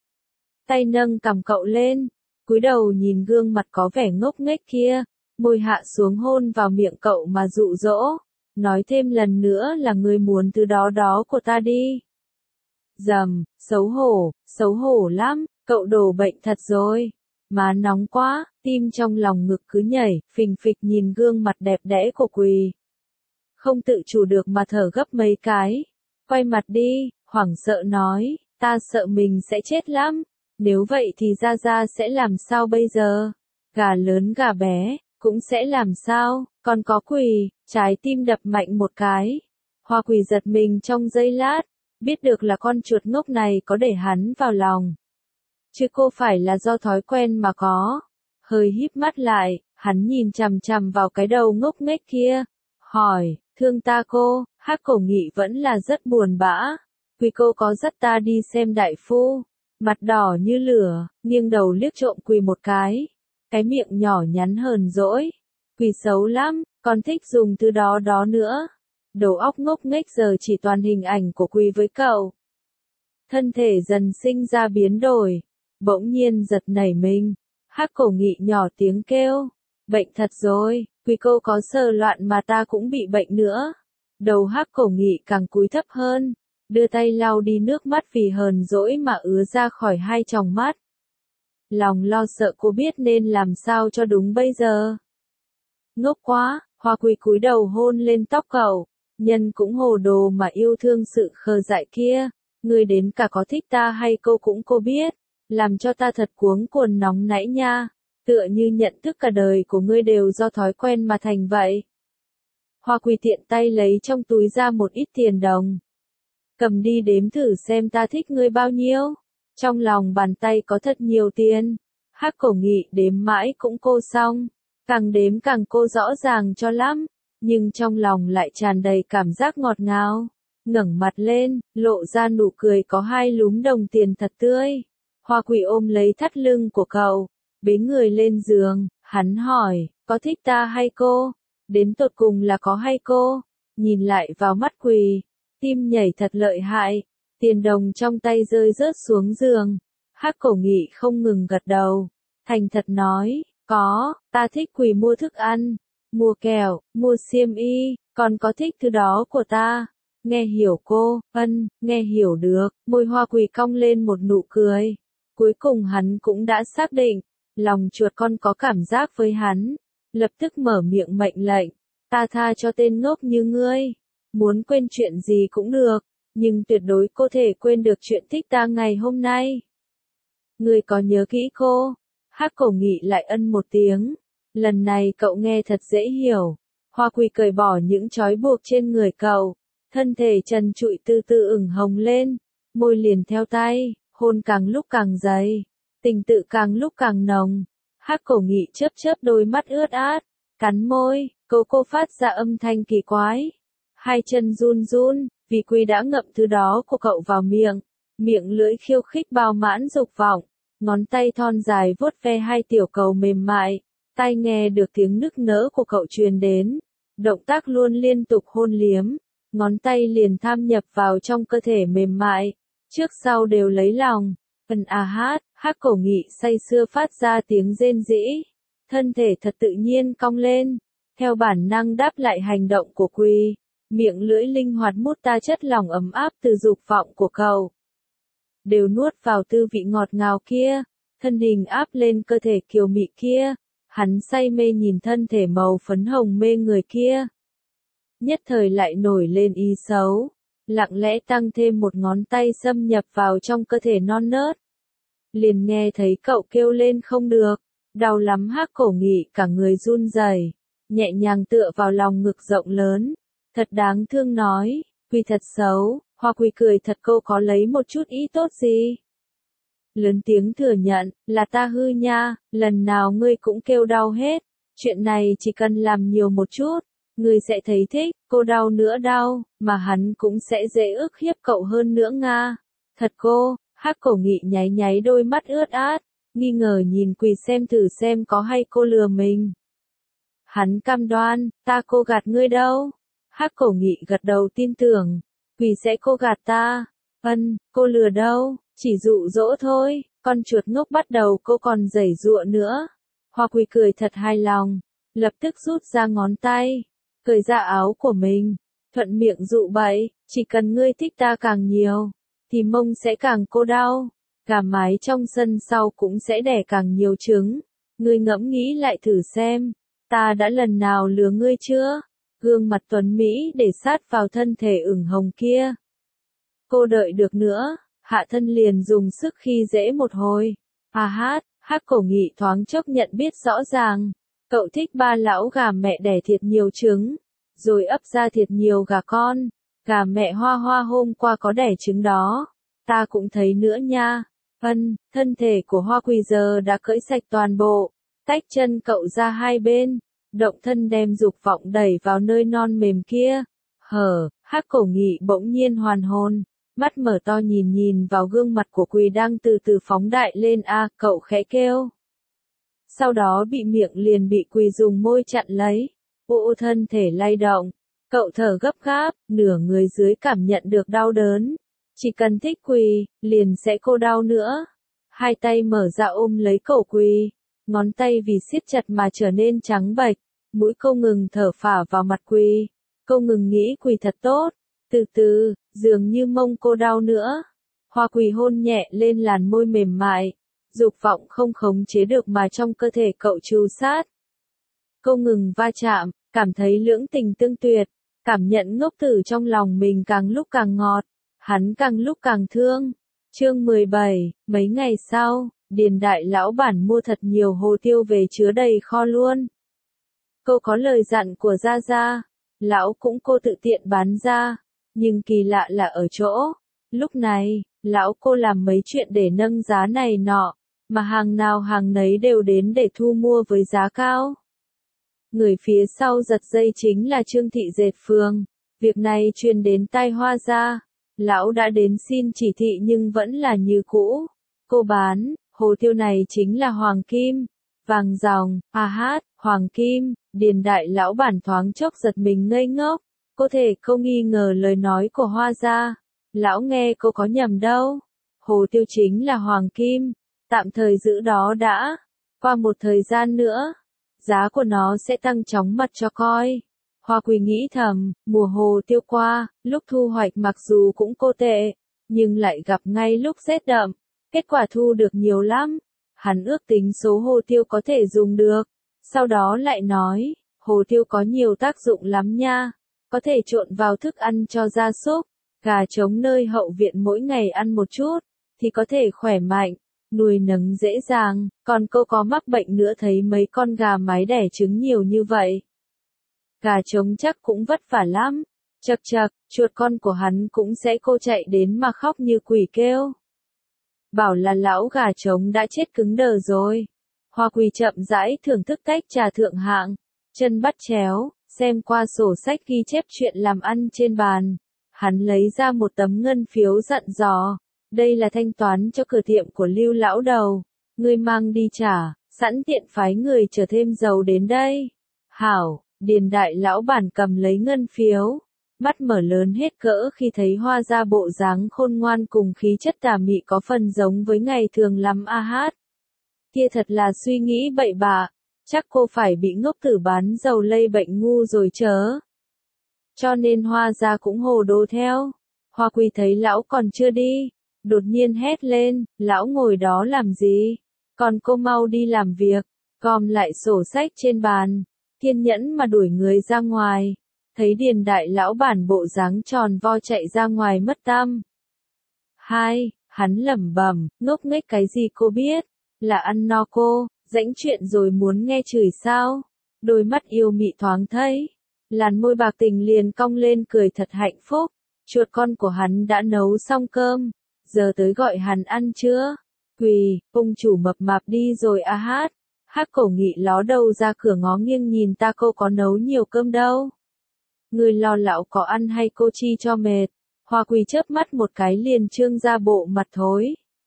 Tay nâng cằm cậu lên, cúi đầu nhìn gương mặt có vẻ ngốc nghếch kia, môi hạ xuống hôn vào miệng cậu mà dụ dỗ. Nói thêm lần nữa là ngươi muốn thứ đó đó của ta đi. Dầm, xấu hổ, xấu hổ lắm, cậu đổ bệnh thật rồi. Má nóng quá, tim trong lòng ngực cứ nhảy, phình phịch nhìn gương mặt đẹp đẽ của Quỳ. Không tự chủ được mà thở gấp mấy cái. Quay mặt đi, hoảng sợ nói, ta sợ mình sẽ chết lắm. Nếu vậy thì Gia Gia sẽ làm sao bây giờ? Gà lớn gà bé, cũng sẽ làm sao? Còn có Quỳ, trái tim đập mạnh một cái. Hoa Quỳ giật mình trong giây lát, biết được là con chuột ngốc này có để hắn vào lòng. Chứ cô phải là do thói quen mà có. Hơi híp mắt lại, hắn nhìn chằm chằm vào cái đầu ngốc nghếch kia. Hỏi, thương ta cô? Hắc Cổ Nghị vẫn là rất buồn bã. Quỳ cô có dắt ta đi xem đại phu. Mặt đỏ như lửa, nghiêng đầu liếc trộm Quỳ một cái. Cái miệng nhỏ nhắn hờn dỗi. Quỳ xấu lắm, còn thích dùng thứ đó đó nữa. Đầu óc ngốc nghếch giờ chỉ toàn hình ảnh của Quỳ với cậu. Thân thể dần sinh ra biến đổi. Bỗng nhiên giật nảy mình. Hắc Cổ Nghị nhỏ tiếng kêu. Bệnh thật rồi, Quỳ cô có sờ loạn mà ta cũng bị bệnh nữa. Đầu Hắc Cổ Nghị càng cúi thấp hơn. Đưa tay lau đi nước mắt vì hờn dỗi mà ứa ra khỏi hai tròng mắt. Lòng lo sợ cô biết nên làm sao cho đúng bây giờ. Ngốc quá, Hoa Quỳ cúi đầu hôn lên tóc cậu. Nhân cũng hồ đồ mà yêu thương sự khờ dại kia. Ngươi đến cả có thích ta hay cô cũng cô biết. Làm cho ta thật cuống cuồng nóng nảy nha. Tựa như nhận thức cả đời của ngươi đều do thói quen mà thành vậy. Hoa Quỳ tiện tay lấy trong túi ra một ít tiền đồng. Cầm đi đếm thử xem ta thích ngươi bao nhiêu. Trong lòng bàn tay có thật nhiều tiền. Hắc Cổ Nghị đếm mãi cũng cô xong. Càng đếm càng cô rõ ràng cho lắm. Nhưng trong lòng lại tràn đầy cảm giác ngọt ngào. Ngẩng mặt lên, lộ ra nụ cười có hai lúm đồng tiền thật tươi. Hoa Quỳ ôm lấy thắt lưng của cậu. Bế người lên giường, hắn hỏi, có thích ta hay cô? Đến tột cùng là có hay cô? Nhìn lại vào mắt Quỳ. Tim nhảy thật lợi hại, tiền đồng trong tay rơi rớt xuống giường. Hắc Cổ Nghị không ngừng gật đầu, thành thật nói, có, ta thích Quỳ mua thức ăn, mua kẹo, mua xiêm y, còn có thích thứ đó của ta. Nghe hiểu cô, ân, nghe hiểu được, môi Hoa Quỳ cong lên một nụ cười. Cuối cùng hắn cũng đã xác định, lòng chuột con có cảm giác với hắn, lập tức mở miệng mệnh lệnh, ta tha cho tên ngốc như ngươi. Muốn quên chuyện gì cũng được, nhưng tuyệt đối cô thể quên được chuyện thích ta ngày hôm nay. Ngươi có nhớ kỹ cô? Hắc Cổ Nghị lại ân một tiếng. Lần này cậu nghe thật dễ hiểu. Hoa Quỳ cởi bỏ những trói buộc trên người cậu. Thân thể trần trụi từ từ ửng hồng lên. Môi liền theo tay, hôn càng lúc càng dày. Tình tự càng lúc càng nồng. Hắc Cổ Nghị chớp chớp đôi mắt ướt át. Cắn môi, cô cô phát ra âm thanh kỳ quái. Hai chân run run, vì Quỳ đã ngậm thứ đó của cậu vào miệng. Miệng lưỡi khiêu khích bao mãn dục vọng. Ngón tay thon dài vuốt ve hai tiểu cầu mềm mại. Tai nghe được tiếng nức nở của cậu truyền đến. Động tác luôn liên tục hôn liếm. Ngón tay liền tham nhập vào trong cơ thể mềm mại. Trước sau đều lấy lòng. Ân a hát, Hắc Cổ Nghị say sưa phát ra tiếng rên rỉ. Thân thể thật tự nhiên cong lên. Theo bản năng đáp lại hành động của Quỳ. Miệng lưỡi linh hoạt mút ta chất lỏng ấm áp từ dục vọng của cậu. Đều nuốt vào tư vị ngọt ngào kia. Thân hình áp lên cơ thể kiều mị kia. Hắn say mê nhìn thân thể màu phấn hồng mê người kia. Nhất thời lại nổi lên ý xấu. Lặng lẽ tăng thêm một ngón tay xâm nhập vào trong cơ thể non nớt. Liền nghe thấy cậu kêu lên không được. Đau lắm. Hắc Cổ Nghị cả người run rẩy, nhẹ nhàng tựa vào lòng ngực rộng lớn. Thật đáng thương nói, Quỳ thật xấu. Hoa Quỳ cười thật, cô có lấy một chút ý tốt gì? lớn tiếng thừa nhận, là ta hư nha, lần nào ngươi cũng kêu đau hết. Chuyện này chỉ cần làm nhiều một chút, ngươi sẽ thấy thích, cô đau nữa đau, mà hắn cũng sẽ dễ ức hiếp cậu hơn nữa nga. Thật cô, Hắc Cổ Nghị nháy nháy đôi mắt ướt át, nghi ngờ nhìn Quỳ xem thử xem có hay cô lừa mình. Hắn cam đoan, ta cô gạt ngươi đâu. Hắc Cổ Nghị gật đầu tin tưởng, Quỳ sẽ cô gạt ta. Ân, cô lừa đâu, chỉ dụ dỗ thôi, con chuột ngốc bắt đầu cô còn giãy giụa nữa. Hoa Quỳ cười thật hài lòng, lập tức rút ra ngón tay, cởi ra áo của mình, thuận miệng dụ bậy, chỉ cần ngươi thích ta càng nhiều, thì mông sẽ càng cô đau, gà mái trong sân sau cũng sẽ đẻ càng nhiều trứng. Ngươi ngẫm nghĩ lại thử xem, ta đã lần nào lừa ngươi chưa? Gương mặt tuấn Mỹ để sát vào thân thể ửng hồng kia. Cô đợi được nữa, hạ thân liền dùng sức khi dễ một hồi. À hát, Hắc Cổ Nghị thoáng chốc nhận biết rõ ràng, cậu thích ba lão gà mẹ đẻ thiệt nhiều trứng, rồi ấp ra thiệt nhiều gà con. Gà mẹ Hoa Hoa hôm qua có đẻ trứng đó, ta cũng thấy nữa nha. Ân, thân thể của Hoa Quỳ giờ đã cởi sạch toàn bộ, tách chân cậu ra hai bên, động thân đem dục vọng đẩy vào nơi non mềm kia. Hở, Hắc Cổ Nghị bỗng nhiên hoàn hồn, mắt mở to nhìn nhìn vào gương mặt của Quỳ đang từ từ phóng đại lên. A, cậu khẽ kêu. Sau đó bị miệng liền bị Quỳ dùng môi chặn lấy, bộ thân thể lay động, cậu thở gấp gáp, nửa người dưới cảm nhận được đau đớn. Chỉ cần thích Quỳ, liền sẽ cô đau nữa. Hai tay mở ra ôm lấy cổ Quỳ, ngón tay vì siết chặt mà trở nên trắng bệch, mũi không ngừng thở phả vào mặt Quỳ, không ngừng nghĩ Quỳ thật tốt. Từ từ, dường như mông cô đau nữa. Hoa Quỳ hôn nhẹ lên làn môi mềm mại, dục vọng không khống chế được mà trong cơ thể cậu trù sát. Không ngừng va chạm, cảm thấy lưỡng tình tương tuyệt, cảm nhận ngốc tử trong lòng mình càng lúc càng ngọt, hắn càng lúc càng thương. Chương mười bảy, mấy ngày sau, Điền đại lão bản mua thật nhiều hồ tiêu về chứa đầy kho luôn. Cô có lời dặn của Gia Gia, lão cũng cô tự tiện bán ra, nhưng kỳ lạ là ở chỗ, lúc này, lão cô làm mấy chuyện để nâng giá này nọ, mà hàng nào hàng nấy đều đến để thu mua với giá cao. Người phía sau giật dây chính là Trương Thị Dệt Phường, việc này truyền đến tai Hoa Gia, lão đã đến xin chỉ thị nhưng vẫn là như cũ. Cô bán, hồ tiêu này chính là hoàng kim, vàng ròng. À hát, hoàng kim. Điền đại lão bản thoáng chốc giật mình ngây ngốc, cô thể không nghi ngờ lời nói của Hoa Gia. Lão nghe cô có nhầm đâu, hồ tiêu chính là hoàng kim, tạm thời giữ đó đã, qua một thời gian nữa, giá của nó sẽ tăng chóng mặt cho coi. Hoa Quỳ nghĩ thầm, mùa hồ tiêu qua, lúc thu hoạch mặc dù cũng cô tệ, nhưng lại gặp ngay lúc rét đậm, kết quả thu được nhiều lắm. Hắn ước tính số hồ tiêu có thể dùng được, sau đó lại nói, hồ tiêu có nhiều tác dụng lắm nha, có thể trộn vào thức ăn cho gia súc, gà trống nơi hậu viện mỗi ngày ăn một chút, thì có thể khỏe mạnh, nuôi nấng dễ dàng, còn cô có mắc bệnh nữa thấy mấy con gà mái đẻ trứng nhiều như vậy. Gà trống chắc cũng vất vả lắm, chật chật, chuột con của hắn cũng sẽ cô chạy đến mà khóc như quỷ kêu. Bảo là lão gà trống đã chết cứng đờ rồi. Hoa Quỳ chậm rãi thưởng thức tách trà thượng hạng, chân bắt chéo, xem qua sổ sách ghi chép chuyện làm ăn trên bàn. Hắn lấy ra một tấm ngân phiếu dặn dò, đây là thanh toán cho cửa tiệm của Lưu lão đầu, ngươi mang đi trả, sẵn tiện phái người chở thêm dầu đến đây. Hảo, Điền đại lão bản cầm lấy ngân phiếu, mắt mở lớn hết cỡ khi thấy Hoa Gia bộ dáng khôn ngoan cùng khí chất tà mị có phần giống với ngày thường lắm. A hát. Kia thật là suy nghĩ bậy bạ, chắc cô phải bị ngốc tử bán dầu lây bệnh ngu rồi chớ. Cho nên Hoa Gia cũng hồ đồ theo. Hoa Quỳ thấy lão còn chưa đi, đột nhiên hét lên, lão ngồi đó làm gì? Còn cô mau đi làm việc, gom lại sổ sách trên bàn, kiên nhẫn mà đuổi người ra ngoài. Thấy Điền đại lão bản bộ dáng tròn vo chạy ra ngoài mất tăm. Hai, hắn lẩm bẩm, ngốc nghếch cái gì cô biết, là ăn no cô, rãnh chuyện rồi muốn nghe chửi sao? Đôi mắt yêu mị thoáng thấy, làn môi bạc tình liền cong lên cười thật hạnh phúc. Chuột con của hắn đã nấu xong cơm, giờ tới gọi hắn ăn chưa? Quỳ, ông chủ mập mạp đi rồi à hát. Hắc Cổ Nghị ló đầu ra cửa ngó nghiêng nhìn ta, cô có nấu nhiều cơm đâu. Người lo lão có ăn hay cô chi cho mệt. Hoa Quỳ chớp mắt một cái liền trương ra bộ mặt thối.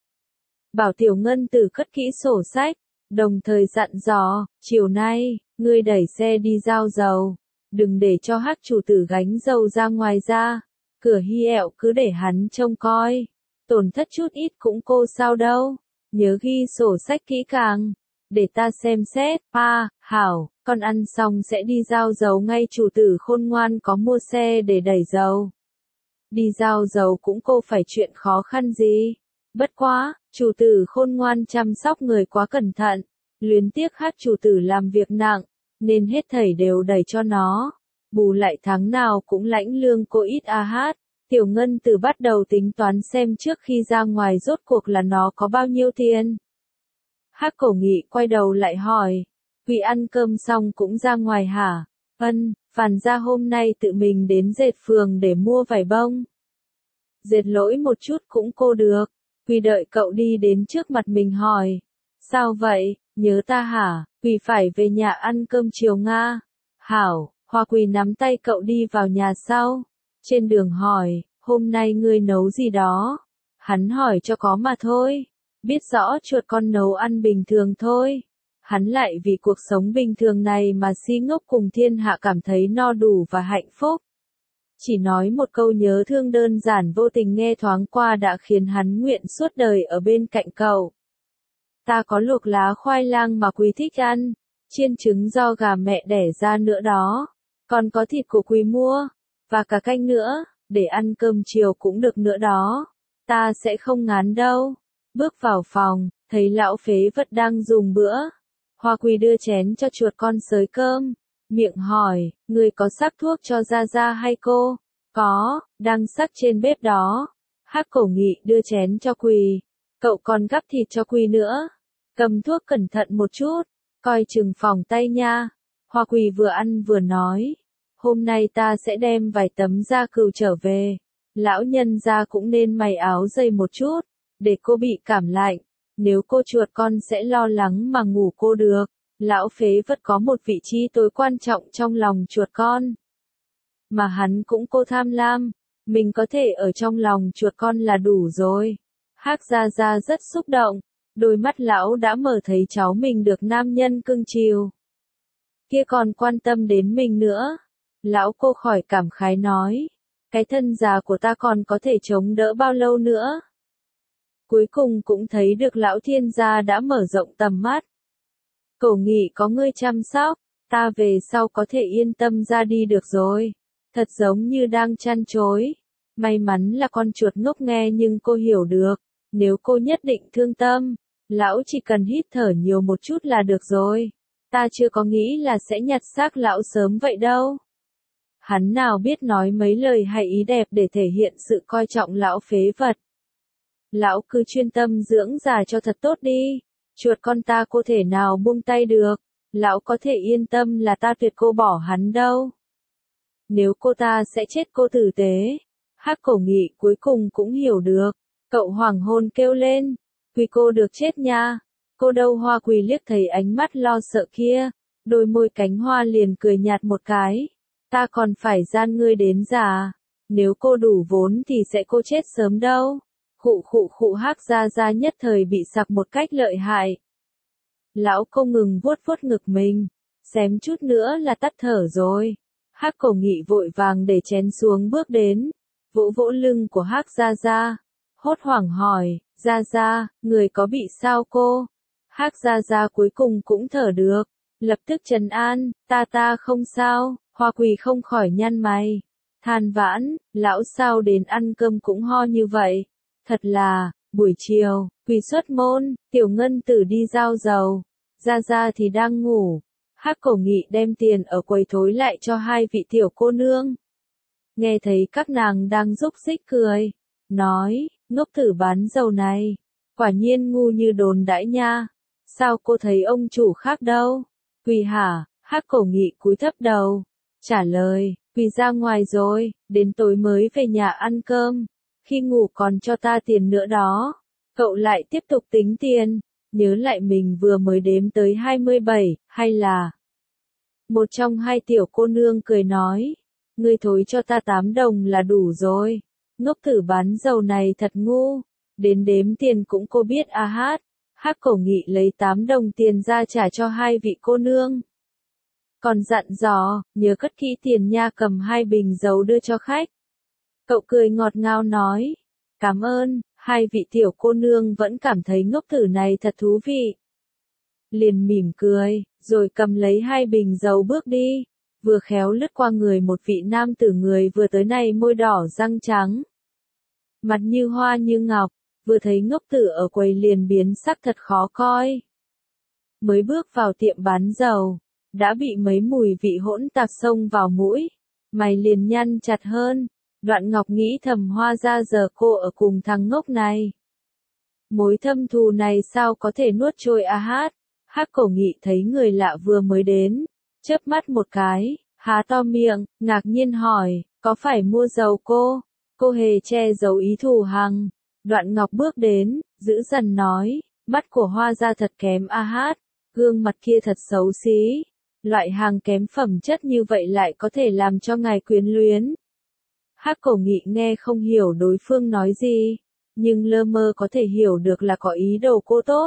Bảo Tiểu Ngân Tử cất kỹ sổ sách, đồng thời dặn dò, chiều nay, ngươi đẩy xe đi giao dầu, đừng để cho Hắc chủ tử gánh dầu ra ngoài ra, cửa hi ẹo cứ để hắn trông coi, tổn thất chút ít cũng cô sao đâu, nhớ ghi sổ sách kỹ càng, để ta xem xét, pa, hảo, con ăn xong sẽ đi giao dầu ngay, chủ tử khôn ngoan có mua xe để đẩy dầu. Đi giao dầu cũng cô phải chuyện khó khăn gì. Bất quá, chủ tử khôn ngoan chăm sóc người quá cẩn thận, luyến tiếc Hắc chủ tử làm việc nặng, nên hết thảy đều đẩy cho nó. Bù lại tháng nào cũng lãnh lương cô ít a hát. Tiểu Ngân Tử bắt đầu tính toán xem trước khi ra ngoài rốt cuộc là nó có bao nhiêu tiền. Hắc Cổ Nghị quay đầu lại hỏi, Quỳ ăn cơm xong cũng ra ngoài hả? Ân, Phàn gia hôm nay tự mình đến dệt phường để mua vải bông. Dệt lỗi một chút cũng cô được. Quỳ đợi cậu đi đến trước mặt mình hỏi, sao vậy, nhớ ta hả? Quỳ phải về nhà ăn cơm chiều Nga. Hảo, Hoa Quỳ nắm tay cậu đi vào nhà sau. Trên đường hỏi, hôm nay ngươi nấu gì đó? Hắn hỏi cho có mà thôi. Biết rõ chuột con nấu ăn bình thường thôi. Hắn lại vì cuộc sống bình thường này mà si ngốc cùng thiên hạ cảm thấy no đủ và hạnh phúc. Chỉ nói một câu nhớ thương đơn giản vô tình nghe thoáng qua đã khiến hắn nguyện suốt đời ở bên cạnh cậu. Ta có luộc lá khoai lang mà Quý thích ăn, chiên trứng do gà mẹ đẻ ra nữa đó, còn có thịt của Quý mua, và cả canh nữa, để ăn cơm chiều cũng được nữa đó. Ta sẽ không ngán đâu. Bước vào phòng, thấy lão phế vật đang dùng bữa. Hoa Quỳ đưa chén cho chuột con xới cơm, miệng hỏi, người có sắc thuốc cho Gia Gia hay cô? Có, đang sắc trên bếp đó. Hắc Cổ Nghị đưa chén cho Quỳ, cậu còn gắp thịt cho Quỳ nữa. Cầm thuốc cẩn thận một chút, coi chừng phòng tay nha. Hoa Quỳ vừa ăn vừa nói, hôm nay ta sẽ đem vài tấm da cừu trở về. Lão nhân gia cũng nên may áo dày một chút, để cô bị cảm lạnh. Nếu cô chuột con sẽ lo lắng mà ngủ cô được. Lão phế vật có một vị trí tối quan trọng trong lòng chuột con. Mà hắn cũng cô tham lam, mình có thể ở trong lòng chuột con là đủ rồi. Hắc Gia Gia rất xúc động, đôi mắt lão đã mở thấy cháu mình được nam nhân cưng chiều. Kia còn quan tâm đến mình nữa. Lão cô khỏi cảm khái nói, cái thân già của ta còn có thể chống đỡ bao lâu nữa. Cuối cùng cũng thấy được lão thiên gia đã mở rộng tầm mắt. Cổ Nghị có ngươi chăm sóc, ta về sau có thể yên tâm ra đi được rồi. Thật giống như đang chăn chối. May mắn là con chuột ngốc nghe nhưng cô hiểu được. Nếu cô nhất định thương tâm, lão chỉ cần hít thở nhiều một chút là được rồi. Ta chưa có nghĩ là sẽ nhặt xác lão sớm vậy đâu. Hắn nào biết nói mấy lời hay ý đẹp để thể hiện sự coi trọng lão phế vật. Lão cứ chuyên tâm dưỡng già cho thật tốt đi. Chuột con ta cô thể nào buông tay được. Lão có thể yên tâm là ta tuyệt cô bỏ hắn đâu. Nếu cô ta sẽ chết cô tử tế. Hắc Cổ Nghị cuối cùng cũng hiểu được. Cậu hoàng hôn kêu lên. Quỳ cô được chết nha. Cô đâu? Hoa Quỳ liếc thấy ánh mắt lo sợ kia. Đôi môi cánh hoa liền cười nhạt một cái. Ta còn phải gian ngươi đến già. Nếu cô đủ vốn thì sẽ cô chết sớm đâu. Khụ khụ khụ. Hắc Gia Gia nhất thời bị sặc một cách lợi hại. Lão không ngừng vuốt vuốt ngực mình. Xém chút nữa là tắt thở rồi. Hắc Cổ Nghị vội vàng để chén xuống bước đến. Vỗ vỗ lưng của Hắc Gia Gia. Hốt hoảng hỏi, Gia Gia, người có bị sao cô? Hắc Gia Gia cuối cùng cũng thở được. Lập tức trấn an, ta ta không sao. Hoa Quỳ không khỏi nhăn mày. Than vãn, lão sao đến ăn cơm cũng ho như vậy. Thật là, buổi chiều, Quỳ xuất môn, Tiểu Ngân Tử đi giao dầu. Gia Gia thì đang ngủ. Hắc Cổ Nghị đem tiền ở quầy thối lại cho hai vị tiểu cô nương. Nghe thấy các nàng đang rúc rích cười. Nói, ngốc tử bán dầu này. Quả nhiên ngu như đồn đãi nha. Sao cô thấy ông chủ khác đâu? Quỳ hả? Hắc Cổ Nghị cúi thấp đầu. Trả lời, Quỳ ra ngoài rồi, đến tối mới về nhà ăn cơm. Khi ngủ còn cho ta tiền nữa đó. Cậu lại tiếp tục tính tiền, nhớ lại mình vừa mới đếm tới hai mươi bảy, hay là... Một trong hai tiểu cô nương cười nói, ngươi thối cho ta tám đồng là đủ rồi. Ngốc tử bán dầu này thật ngu, đến đếm tiền cũng cô biết à hát. Hắc Cổ Nghị lấy tám đồng tiền ra trả cho hai vị cô nương. Còn dặn dò, nhớ cất kỹ tiền nha, cầm hai bình dầu đưa cho khách. Cậu cười ngọt ngào nói, cảm ơn. Hai vị tiểu cô nương vẫn cảm thấy ngốc tử này thật thú vị. Liền mỉm cười, rồi cầm lấy hai bình dầu bước đi, vừa khéo lướt qua người một vị nam tử người vừa tới này, môi đỏ răng trắng. Mặt như hoa như ngọc, vừa thấy ngốc tử ở quầy liền biến sắc thật khó coi. Mới bước vào tiệm bán dầu, đã bị mấy mùi vị hỗn tạp xông vào mũi, mày liền nhăn chặt hơn. Đoạn Ngọc nghĩ thầm, hóa ra giờ cô ở cùng thằng ngốc này. Mối thâm thù này sao có thể nuốt trôi a hát. Hắc Cổ Nghị thấy người lạ vừa mới đến, chớp mắt một cái, há to miệng, ngạc nhiên hỏi, có phải mua dầu cô? Cô hề che giấu ý thù hằn. Đoạn Ngọc bước đến, giữ dần nói, mắt của Hoa gia thật kém a hát, gương mặt kia thật xấu xí. Loại hàng kém phẩm chất như vậy lại có thể làm cho ngài quyến luyến. Hắc Cổ Nghị nghe không hiểu đối phương nói gì, nhưng lơ mơ có thể hiểu được là có ý đồ cô tốt.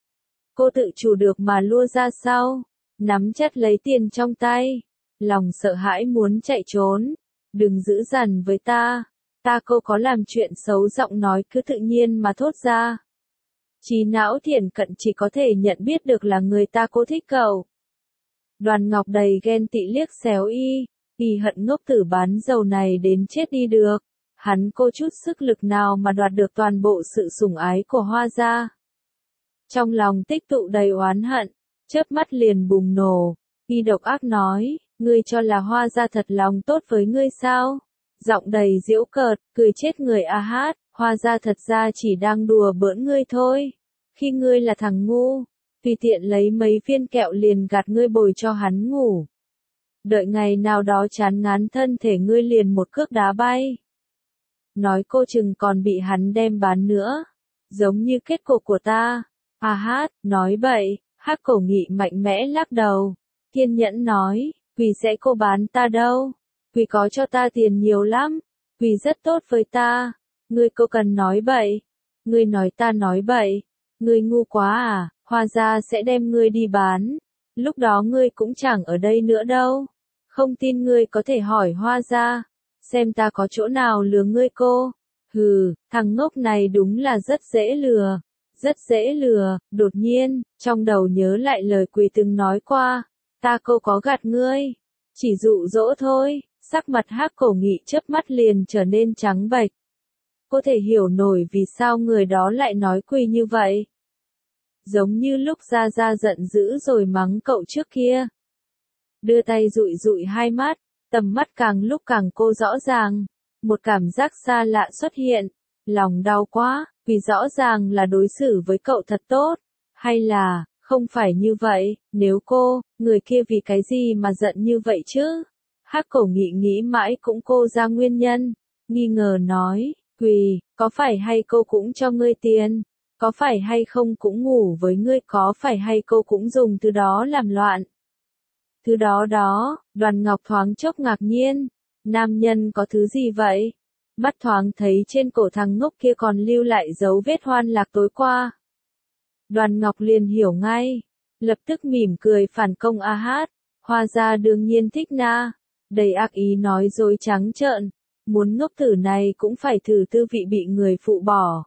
Cô tự chủ được mà lua ra sau, nắm chặt lấy tiền trong tay, lòng sợ hãi muốn chạy trốn. Đừng giữ dằn với ta, ta cô có làm chuyện xấu, giọng nói cứ tự nhiên mà thốt ra. Trí não thiển cận chỉ có thể nhận biết được là người ta cô thích cậu. Đoàn Ngọc đầy ghen tị liếc xéo y, y hận ngốc tử bán dầu này đến chết đi được. Hắn cô chút sức lực nào mà đoạt được toàn bộ sự sủng ái của Hoa gia. Trong lòng tích tụ đầy oán hận, chớp mắt liền bùng nổ, y độc ác nói, ngươi cho là Hoa gia thật lòng tốt với ngươi sao? Giọng đầy giễu cợt, cười chết người a hát, Hoa gia thật ra chỉ đang đùa bỡn ngươi thôi. Khi ngươi là thằng ngu, tùy tiện lấy mấy viên kẹo liền gạt ngươi bồi cho hắn ngủ. Đợi ngày nào đó chán ngán thân thể ngươi liền một cước đá bay. Nói cô chừng còn bị hắn đem bán nữa, giống như kết cục của ta. A hát, nói bậy. Hắc Cổ Nghị mạnh mẽ lắc đầu, kiên nhẫn nói, Quỳ sẽ cô bán ta đâu, Quỳ có cho ta tiền nhiều lắm, Quỳ rất tốt với ta, ngươi cô cần nói bậy, ngươi nói ta nói bậy, ngươi ngu quá à, Hoa gia sẽ đem ngươi đi bán, lúc đó ngươi cũng chẳng ở đây nữa đâu, không tin ngươi có thể hỏi Hoa gia, xem ta có chỗ nào lừa ngươi cô. Hừ, thằng ngốc này đúng là rất dễ lừa, rất dễ lừa. Đột nhiên, trong đầu nhớ lại lời Quỳ từng nói qua, ta cô có gạt ngươi, chỉ dụ dỗ thôi. Sắc mặt Hắc Cổ Nghị chớp mắt liền trở nên trắng bệch. Cô thể hiểu nổi vì sao người đó lại nói Quỳ như vậy. Giống như lúc Gia Gia giận dữ rồi mắng cậu trước kia. Đưa tay dụi dụi hai mắt, tầm mắt càng lúc càng cô rõ ràng. Một cảm giác xa lạ xuất hiện, lòng đau quá, vì rõ ràng là đối xử với cậu thật tốt. Hay là, không phải như vậy, nếu cô, người kia vì cái gì mà giận như vậy chứ? Hắc Cổ Nghị nghĩ mãi cũng cô ra nguyên nhân, nghi ngờ nói, Quỳ, có phải hay cô cũng cho ngươi tiền? Có phải hay không cũng ngủ với ngươi? Có phải hay cô cũng dùng thứ đó làm loạn? Thứ đó đó, Đoàn Ngọc thoáng chốc ngạc nhiên, nam nhân có thứ gì vậy? Mắt thoáng thấy trên cổ thằng ngốc kia còn lưu lại dấu vết hoan lạc tối qua. Đoàn Ngọc liền hiểu ngay, lập tức mỉm cười phản công a hát, Hoa gia đương nhiên thích na, đầy ác ý nói dối trắng trợn, muốn ngốc tử này cũng phải thử tư vị bị người phụ bỏ.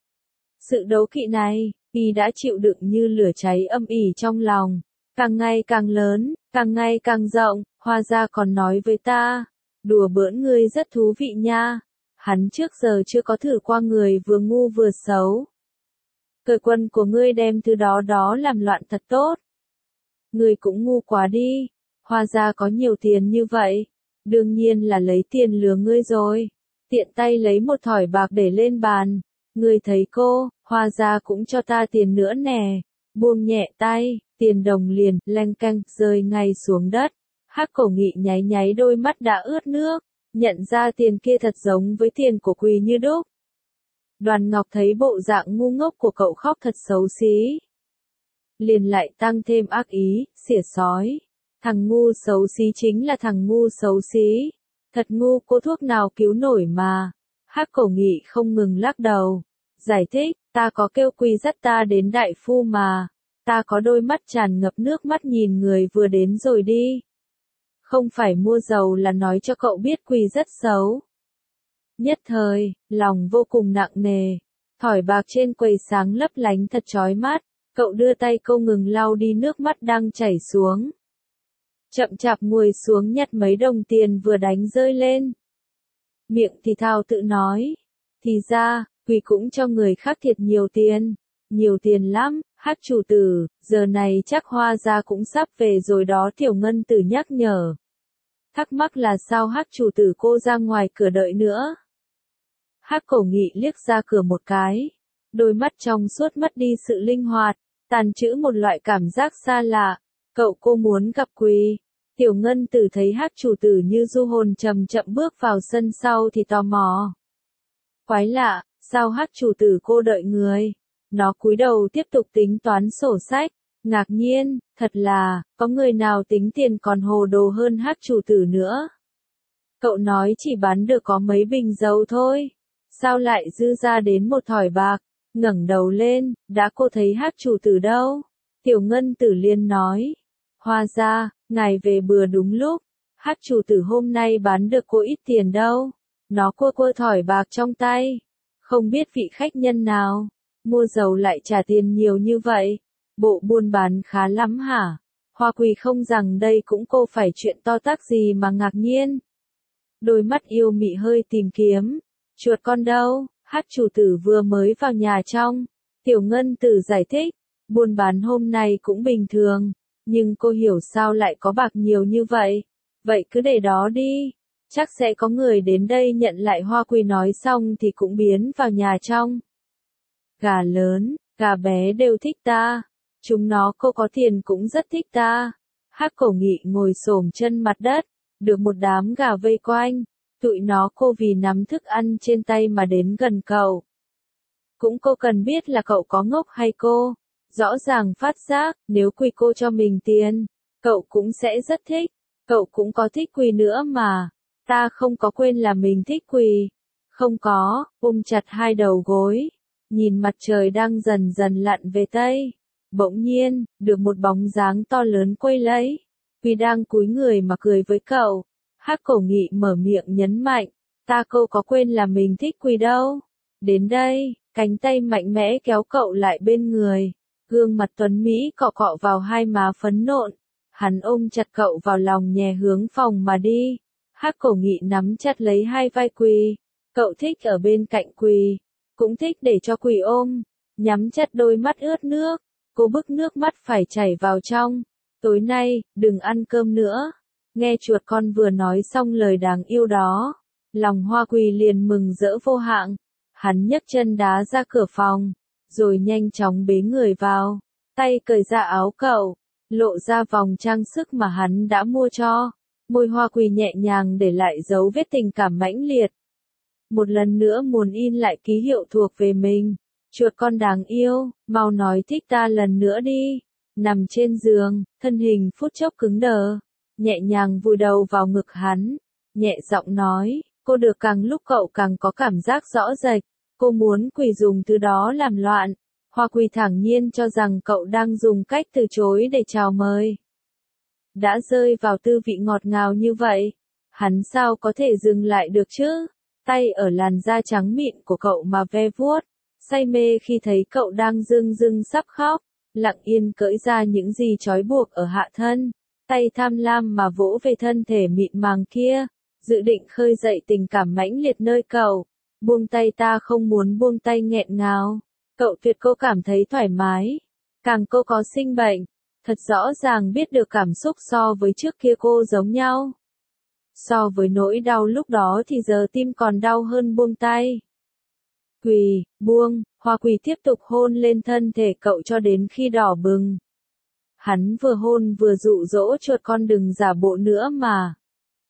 Sự đố kỵ này, y đã chịu đựng như lửa cháy âm ỉ trong lòng, càng ngày càng lớn, càng ngày càng rộng. Hoa gia còn nói với ta, đùa bỡn ngươi rất thú vị nha, hắn trước giờ chưa có thử qua người vừa ngu vừa xấu. Cởi quần của ngươi đem thứ đó đó làm loạn thật tốt. Ngươi cũng ngu quá đi, Hoa gia có nhiều tiền như vậy, đương nhiên là lấy tiền lừa ngươi rồi. Tiện tay lấy một thỏi bạc để lên bàn, ngươi thấy cô, Hoa gia cũng cho ta tiền nữa nè. Buông nhẹ tay, tiền đồng liền leng keng rơi ngay xuống đất. Hắc Cổ Nghị nháy nháy đôi mắt đã ướt nước, nhận ra tiền kia thật giống với tiền của Quỳ như đúc. Đoàn Ngọc thấy bộ dạng ngu ngốc của cậu khóc thật xấu xí. Liền lại tăng thêm ác ý, xỉa sói. Thằng ngu xấu xí chính là thằng ngu xấu xí. Thật ngu, cô thuốc nào cứu nổi mà. Hắc Cổ Nghị không ngừng lắc đầu. Giải thích, ta có kêu Quỳ dắt ta đến đại phu mà. Ta có đôi mắt tràn ngập nước mắt nhìn người vừa đến rồi đi. Không phải mua dầu là nói cho cậu biết Quỳ rất xấu. Nhất thời, lòng vô cùng nặng nề. Thỏi bạc trên quầy sáng lấp lánh thật chói mắt. Cậu đưa tay không ngừng lau đi nước mắt đang chảy xuống. Chậm chạp ngồi xuống nhặt mấy đồng tiền vừa đánh rơi lên. Miệng thì thào tự nói. Thì ra, Quỳ cũng cho người khác thiệt nhiều tiền. Nhiều tiền lắm, Hắc chủ tử, giờ này chắc Hoa gia cũng sắp về rồi đó. Tiểu Ngân Tử nhắc nhở. Thắc mắc là sao Hắc chủ tử cô ra ngoài cửa đợi nữa. Hắc Cổ Nghị liếc ra cửa một cái. Đôi mắt trong suốt mất đi sự linh hoạt, tàn trữ một loại cảm giác xa lạ. Cậu cô muốn gặp Quỳ. Tiểu Ngân Tử thấy Hắc chủ tử như du hồn chậm chậm bước vào sân sau thì tò mò. Quái lạ, sao Hắc chủ tử cô đợi người? Nó cúi đầu tiếp tục tính toán sổ sách. Ngạc nhiên, thật là, có người nào tính tiền còn hồ đồ hơn Hắc chủ tử nữa. Cậu nói chỉ bán được có mấy bình dầu thôi. Sao lại dư ra đến một thỏi bạc? Ngẩng đầu lên, đã cô thấy Hắc chủ tử đâu? Tiểu Ngân Tử liền nói. Hoa gia, ngài về bừa đúng lúc. Hắc chủ tử hôm nay bán được cô ít tiền đâu. Nó cua cua thỏi bạc trong tay. Không biết vị khách nhân nào. Mua dầu lại trả tiền nhiều như vậy. Bộ buôn bán khá lắm hả? Hoa Quỳ không rằng đây cũng cô phải chuyện to tát gì mà ngạc nhiên. Đôi mắt yêu mị hơi tìm kiếm. Chuột con đâu? Hắc chủ tử vừa mới vào nhà trong. Tiểu Ngân Tử giải thích. Buôn bán hôm nay cũng bình thường. Nhưng cô hiểu sao lại có bạc nhiều như vậy. Vậy cứ để đó đi. Chắc sẽ có người đến đây nhận lại. Hoa Quỳ nói xong thì cũng biến vào nhà trong. Gà lớn, gà bé đều thích ta. Chúng nó cô có tiền cũng rất thích ta. Hắc Cổ Nghị ngồi xổm chân mặt đất. Được một đám gà vây quanh. Tụi nó cô vì nắm thức ăn trên tay mà đến gần cậu. Cũng cô cần biết là cậu có ngốc hay cô. Rõ ràng phát giác, nếu Quỳ cô cho mình tiền, cậu cũng sẽ rất thích. Cậu cũng có thích Quỳ nữa mà. Ta không có quên là mình thích Quỳ. Không có, ôm chặt hai đầu gối. Nhìn mặt trời đang dần dần lặn về Tây. Bỗng nhiên, được một bóng dáng to lớn quay lấy. Quỳ đang cúi người mà cười với cậu. Hắc Cổ Nghị mở miệng nhấn mạnh. Ta cô có quên là mình thích Quỳ đâu. Đến đây, cánh tay mạnh mẽ kéo cậu lại bên người. Gương mặt tuấn Mỹ cọ cọ vào hai má phấn nộn. Hắn ôm chặt cậu vào lòng nhẹ hướng phòng mà đi. Hắc Cổ Nghị nắm chặt lấy hai vai Quỳ. Cậu thích ở bên cạnh Quỳ. Cũng thích để cho Quỳ ôm. Nhắm chặt đôi mắt ướt nước. Cô bức nước mắt phải chảy vào trong. Tối nay, đừng ăn cơm nữa. Nghe chuột con vừa nói xong lời đáng yêu đó. Lòng Hoa Quỳ liền mừng rỡ vô hạn. Hắn nhấc chân đá ra cửa phòng. Rồi nhanh chóng bế người vào. Tay cởi ra áo cậu. Lộ ra vòng trang sức mà hắn đã mua cho. Môi Hoa Quỳ nhẹ nhàng để lại dấu vết tình cảm mãnh liệt. Một lần nữa muốn in lại ký hiệu thuộc về mình. Chuột con đáng yêu, mau nói thích ta lần nữa đi. Nằm trên giường, thân hình phút chốc cứng đờ. Nhẹ nhàng vùi đầu vào ngực hắn. Nhẹ giọng nói, cô được càng lúc cậu càng có cảm giác rõ rệt. Cô muốn Quỳ dùng thứ đó làm loạn. Hoa Quỳ thản nhiên cho rằng cậu đang dùng cách từ chối để chào mời. Đã rơi vào tư vị ngọt ngào như vậy. Hắn sao có thể dừng lại được chứ? Tay ở làn da trắng mịn của cậu mà ve vuốt. Say mê khi thấy cậu đang rưng rưng sắp khóc. Lặng yên cởi ra những gì trói buộc ở hạ thân. Tay tham lam mà vỗ về thân thể mịn màng kia. Dự định khơi dậy tình cảm mãnh liệt nơi cậu. Buông tay ta không muốn buông tay nghẹn ngào. Cậu tuyệt cô cảm thấy thoải mái. Càng cô có sinh bệnh. Thật rõ ràng biết được cảm xúc so với trước kia cô giống nhau. So với nỗi đau lúc đó thì giờ tim còn đau hơn buông tay. Quỳ, buông, Hoa Quỳ tiếp tục hôn lên thân thể cậu cho đến khi đỏ bừng. Hắn vừa hôn vừa dụ dỗ chuột con đừng giả bộ nữa mà.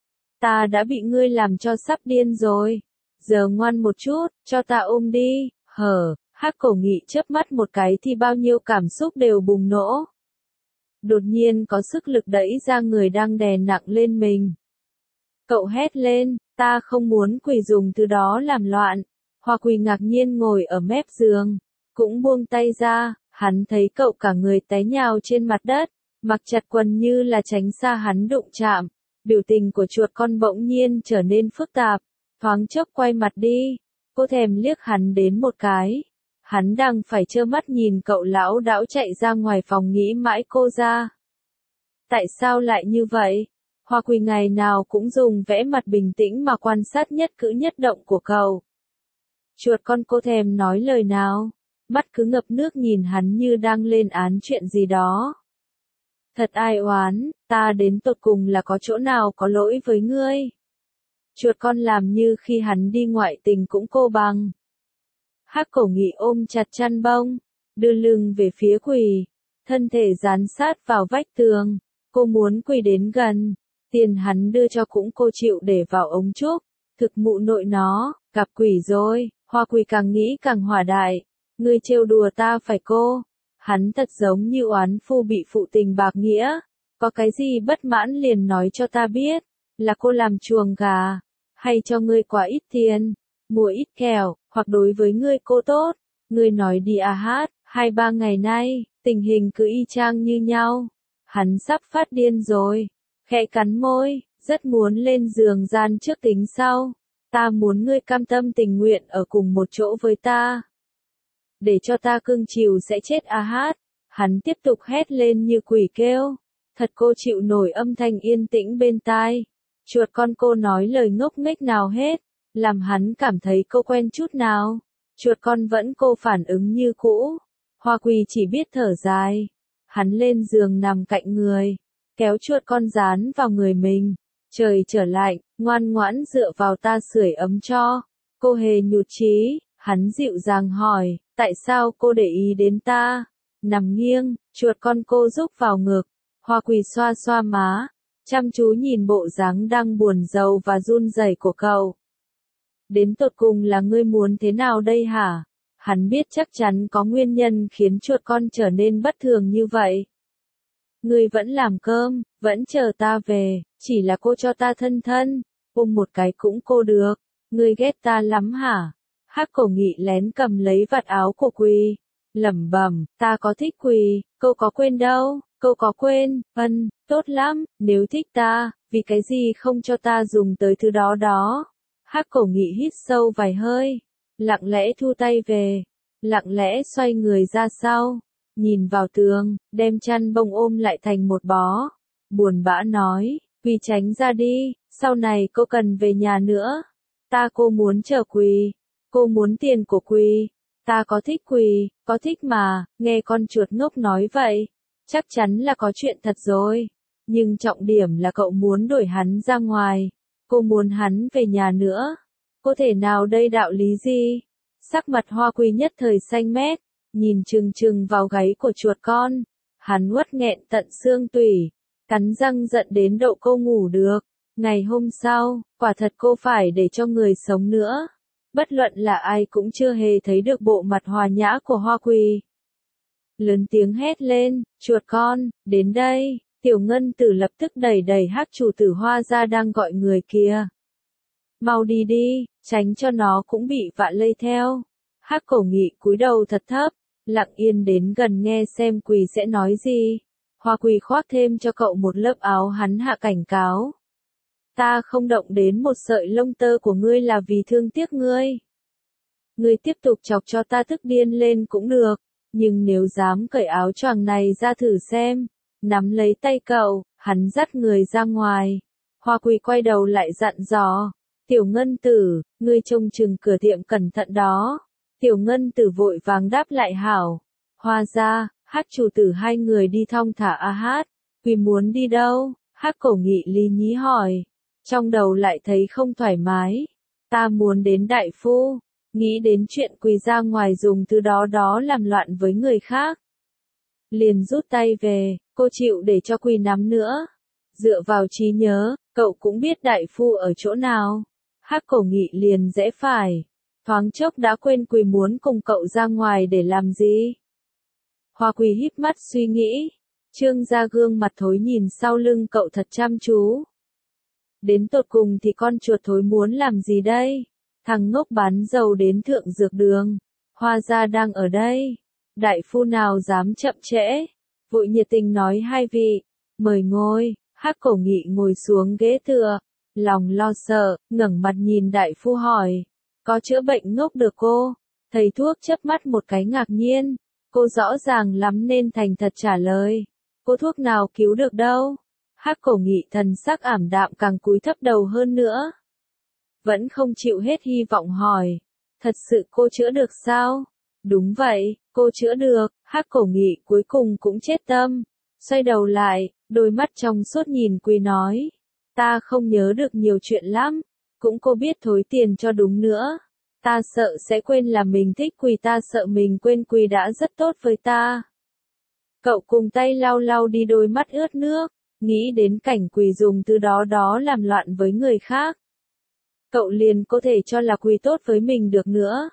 Ta đã bị ngươi làm cho sắp điên rồi. Giờ ngoan một chút, cho ta ôm đi. Hờ, Hắc Cổ Nghị chớp mắt một cái thì bao nhiêu cảm xúc đều bùng nổ. Đột nhiên có sức lực đẩy ra người đang đè nặng lên mình. Cậu hét lên, ta không muốn Quỳ dùng thứ đó làm loạn. Hoa Quỳ ngạc nhiên ngồi ở mép giường, cũng buông tay ra, hắn thấy cậu cả người té nhào trên mặt đất, mặc chặt quần như là tránh xa hắn đụng chạm. Biểu tình của chuột con bỗng nhiên trở nên phức tạp, thoáng chốc quay mặt đi, cô thèm liếc hắn đến một cái. Hắn đang phải trơ mắt nhìn cậu lão đảo chạy ra ngoài phòng nghĩ mãi cô ra. Tại sao lại như vậy? Hoa Quỳ ngày nào cũng dùng vẻ mặt bình tĩnh mà quan sát nhất cử nhất động của cậu. Chuột con cô thèm nói lời nào, mắt cứ ngập nước nhìn hắn như đang lên án chuyện gì đó. Thật ai oán, ta đến tột cùng là có chỗ nào có lỗi với ngươi. Chuột con làm như khi hắn đi ngoại tình cũng cô bằng. Hắc Cổ Nghị ôm chặt chăn bông, đưa lưng về phía Quỳ, thân thể dán sát vào vách tường. Cô muốn Quỳ đến gần, tiền hắn đưa cho cũng cô chịu để vào ống trúc. Thực mụ nội nó, gặp quỷ rồi. Hoa Quỳ càng nghĩ càng hỏa đại. Ngươi trêu đùa ta phải cô? Hắn thật giống như oán phu bị phụ tình bạc nghĩa. Có cái gì bất mãn liền nói cho ta biết. Là cô làm chuồng gà, hay cho ngươi quá ít tiền, mua ít kẹo, hoặc đối với ngươi cô tốt. Ngươi nói đi à hát, hai ba ngày nay, tình hình cứ y chang như nhau. Hắn sắp phát điên rồi, khẽ cắn môi, rất muốn lên giường gian trước tính sau. Ta muốn ngươi cam tâm tình nguyện ở cùng một chỗ với ta. Để cho ta cưng chiều sẽ chết à hát. Hắn tiếp tục hét lên như quỷ kêu. Thật cô chịu nổi âm thanh yên tĩnh bên tai. Chuột con cô nói lời ngốc nghếch nào hết, làm hắn cảm thấy cô quen chút nào. Chuột con vẫn cô phản ứng như cũ. Hoa Quỳ chỉ biết thở dài. Hắn lên giường nằm cạnh người, kéo chuột con dán vào người mình. Trời trở lạnh, ngoan ngoãn dựa vào ta sưởi ấm cho. Cô hề nhụt chí, hắn dịu dàng hỏi, tại sao cô để ý đến ta? Nằm nghiêng, chuột con cô rúc vào ngực. Hoa Quỳ xoa xoa má, chăm chú nhìn bộ dáng đang buồn rầu và run rẩy của cậu. Đến tột cùng là ngươi muốn thế nào đây hả? Hắn biết chắc chắn có nguyên nhân khiến chuột con trở nên bất thường như vậy. Ngươi vẫn làm cơm, vẫn chờ ta về, chỉ là cô cho ta thân thân, ôm một cái cũng cô được. Ngươi ghét ta lắm hả? Hắc Cổ Nghị lén cầm lấy vạt áo của Quỳ, lẩm bẩm, ta có thích Quỳ, cô có quên đâu. Cô có quên, ân, tốt lắm, nếu thích ta, vì cái gì không cho ta dùng tới thứ đó đó. Hắc Cổ Nghị hít sâu vài hơi, lặng lẽ thu tay về, lặng lẽ xoay người ra sau, nhìn vào tường, đem chăn bông ôm lại thành một bó. Buồn bã nói, Quỳ tránh ra đi, sau này cô cần về nhà nữa. Ta cô muốn chờ Quỳ, cô muốn tiền của Quỳ, ta có thích Quỳ, có thích mà, nghe con chuột ngốc nói vậy. Chắc chắn là có chuyện thật rồi, nhưng trọng điểm là cậu muốn đuổi hắn ra ngoài, cô muốn hắn về nhà nữa. Có thể nào đây đạo lý gì? Sắc mặt Hoa Quỳ nhất thời xanh mét, nhìn chừng chừng vào gáy của chuột con. Hắn uất nghẹn tận xương tủy, cắn răng giận đến độ cô ngủ được. Ngày hôm sau, quả thật cô phải để cho người sống nữa. Bất luận là ai cũng chưa hề thấy được bộ mặt hòa nhã của Hoa Quỳ. Lớn tiếng hét lên, chuột con, đến đây. Tiểu Ngân Tử lập tức đẩy đẩy Hắc chủ tử Hoa ra đang gọi người kia. Mau đi đi, tránh cho nó cũng bị vạ lây theo. Hắc Cổ Nghị cúi đầu thật thấp, lặng yên đến gần nghe xem Quỳ sẽ nói gì. Hoa Quỳ khoác thêm cho cậu một lớp áo, hắn hạ cảnh cáo. Ta không động đến một sợi lông tơ của ngươi là vì thương tiếc ngươi. Ngươi tiếp tục chọc cho ta tức điên lên cũng được, nhưng nếu dám cởi áo choàng này ra thử xem. Nắm lấy tay cậu, hắn dắt người ra ngoài. Hoa Quỳ quay đầu lại dặn dò. Tiểu Ngân Tử, ngươi trông chừng cửa tiệm cẩn thận đó. Tiểu Ngân Tử vội vàng đáp lại hảo. Hoa ra, Hắc chủ tử hai người đi thong thả a hát. Quỳ muốn đi đâu? Hắc Cổ Nghị lý nhí hỏi. Trong đầu lại thấy không thoải mái. Ta muốn đến đại phu. Nghĩ đến chuyện Quỳ ra ngoài dùng thứ đó đó làm loạn với người khác. Liền rút tay về, cô chịu để cho Quỳ nắm nữa. Dựa vào trí nhớ, cậu cũng biết đại phu ở chỗ nào. Hắc Cổ Nghị liền rẽ phải. thoáng chốc đã quên Quỳ muốn cùng cậu ra ngoài để làm gì. Hoa Quỳ híp mắt suy nghĩ, Trương Gia gương mặt thối nhìn sau lưng cậu thật chăm chú. Đến tột cùng thì con chuột thối muốn làm gì đây? Thằng ngốc bán dầu đến thượng dược đường. Hoa gia đang ở đây. Đại phu nào dám chậm trễ. Vội nhiệt tình nói hai vị. Mời ngồi. Hắc Cổ Nghị ngồi xuống ghế tựa. Lòng lo sợ, ngẩng mặt nhìn đại phu hỏi. Có chữa bệnh ngốc được cô? Thầy thuốc chớp mắt một cái ngạc nhiên. Cô rõ ràng lắm nên thành thật trả lời. Cô thuốc nào cứu được đâu? Hắc Cổ Nghị thần sắc ảm đạm càng cúi thấp đầu hơn nữa. Vẫn không chịu hết hy vọng hỏi. Thật sự cô chữa được sao? Đúng vậy, cô chữa được. Hắc Cổ Nghị cuối cùng cũng chết tâm. Xoay đầu lại, đôi mắt trong suốt nhìn Quỳ nói. Ta không nhớ được nhiều chuyện lắm. Cũng cô biết thối tiền cho đúng nữa. Ta sợ sẽ quên là mình thích Quỳ, ta sợ mình quên Quỳ đã rất tốt với ta. Cậu cùng tay lau lau đi đôi mắt ướt nước. Nghĩ đến cảnh Quỳ dùng từ đó đó làm loạn với người khác. Cậu liền có thể cho là Quỳ tốt với mình được nữa.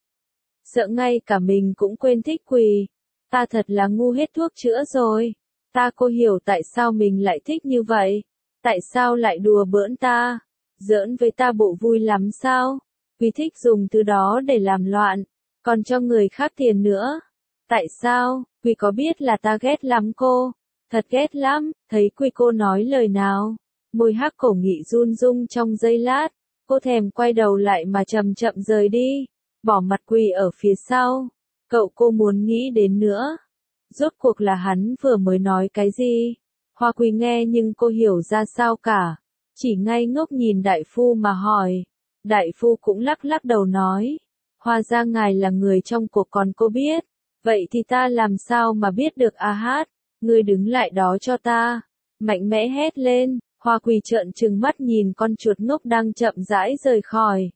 Sợ ngay cả mình cũng quên thích Quỳ. Ta thật là ngu hết thuốc chữa rồi. Ta cô hiểu tại sao mình lại thích như vậy. Tại sao lại đùa bỡn ta. Giỡn với ta bộ vui lắm sao. Quỳ thích dùng từ đó để làm loạn. Còn cho người khác tiền nữa. Tại sao, Quỳ có biết là ta ghét lắm cô. Thật ghét lắm, thấy Quỳ cô nói lời nào. Môi Hắc Cổ Nghị run rung trong giây lát. Cô thèm quay đầu lại mà chậm chậm rời đi. Bỏ mặt Quỳ ở phía sau. Cậu cô muốn nghĩ đến nữa. Rốt cuộc là hắn vừa mới nói cái gì? Hoa Quỳ nghe nhưng cô hiểu ra sao cả. Chỉ ngây ngốc nhìn đại phu mà hỏi. Đại phu cũng lắc lắc đầu nói. Hoa ra ngài là người trong cuộc còn cô biết. Vậy thì ta làm sao mà biết được a hát. Ngươi đứng lại đó cho ta. Mạnh mẽ hét lên. Hoa Quỳ trợn trừng mắt nhìn con chuột ngốc đang chậm rãi rời khỏi.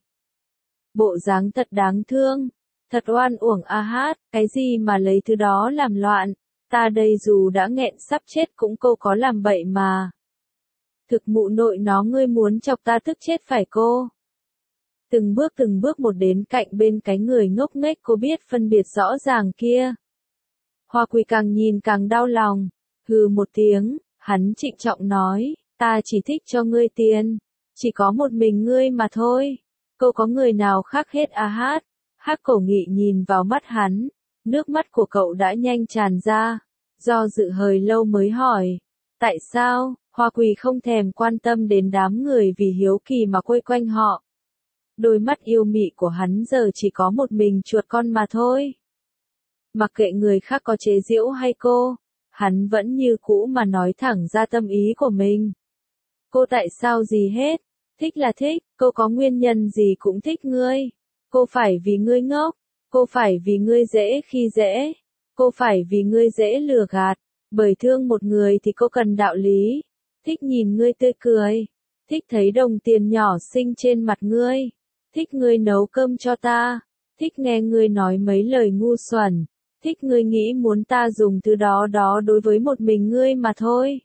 Bộ dáng thật đáng thương. Thật oan uổng a hát. Cái gì mà lấy thứ đó làm loạn. Ta đây dù đã nghẹn sắp chết cũng cô có làm bậy mà. Thực mụ nội nó, ngươi muốn chọc ta tức chết phải cô. Từng bước từng bước một đến cạnh bên cái người ngốc nghếch cô biết phân biệt rõ ràng kia. Hoa Quỳ càng nhìn càng đau lòng. Hừ một tiếng, hắn trịnh trọng nói, ta chỉ thích cho ngươi tiền. Chỉ có một mình ngươi mà thôi. Cô có người nào khác hết a hát. Hắc Cổ Nghị nhìn vào mắt hắn. Nước mắt của cậu đã nhanh tràn ra. Do dự hơi lâu mới hỏi. Tại sao? Hoa Quỳ không thèm quan tâm đến đám người vì hiếu kỳ mà quây quanh họ. Đôi mắt yêu mị của hắn giờ chỉ có một mình chuột con mà thôi. Mặc kệ người khác có chế giễu hay cô, hắn vẫn như cũ mà nói thẳng ra tâm ý của mình. Cô tại sao gì hết? Thích là thích, cô có nguyên nhân gì cũng thích ngươi. Cô phải vì ngươi ngốc, cô phải vì ngươi dễ khi dễ, cô phải vì ngươi dễ lừa gạt. Bởi thương một người thì cô cần đạo lý. Thích nhìn ngươi tươi cười, thích thấy đồng tiền nhỏ xinh trên mặt ngươi, thích ngươi nấu cơm cho ta, thích nghe ngươi nói mấy lời ngu xuẩn, thích ngươi nghĩ muốn ta dùng thứ đó đó đối với một mình ngươi mà thôi.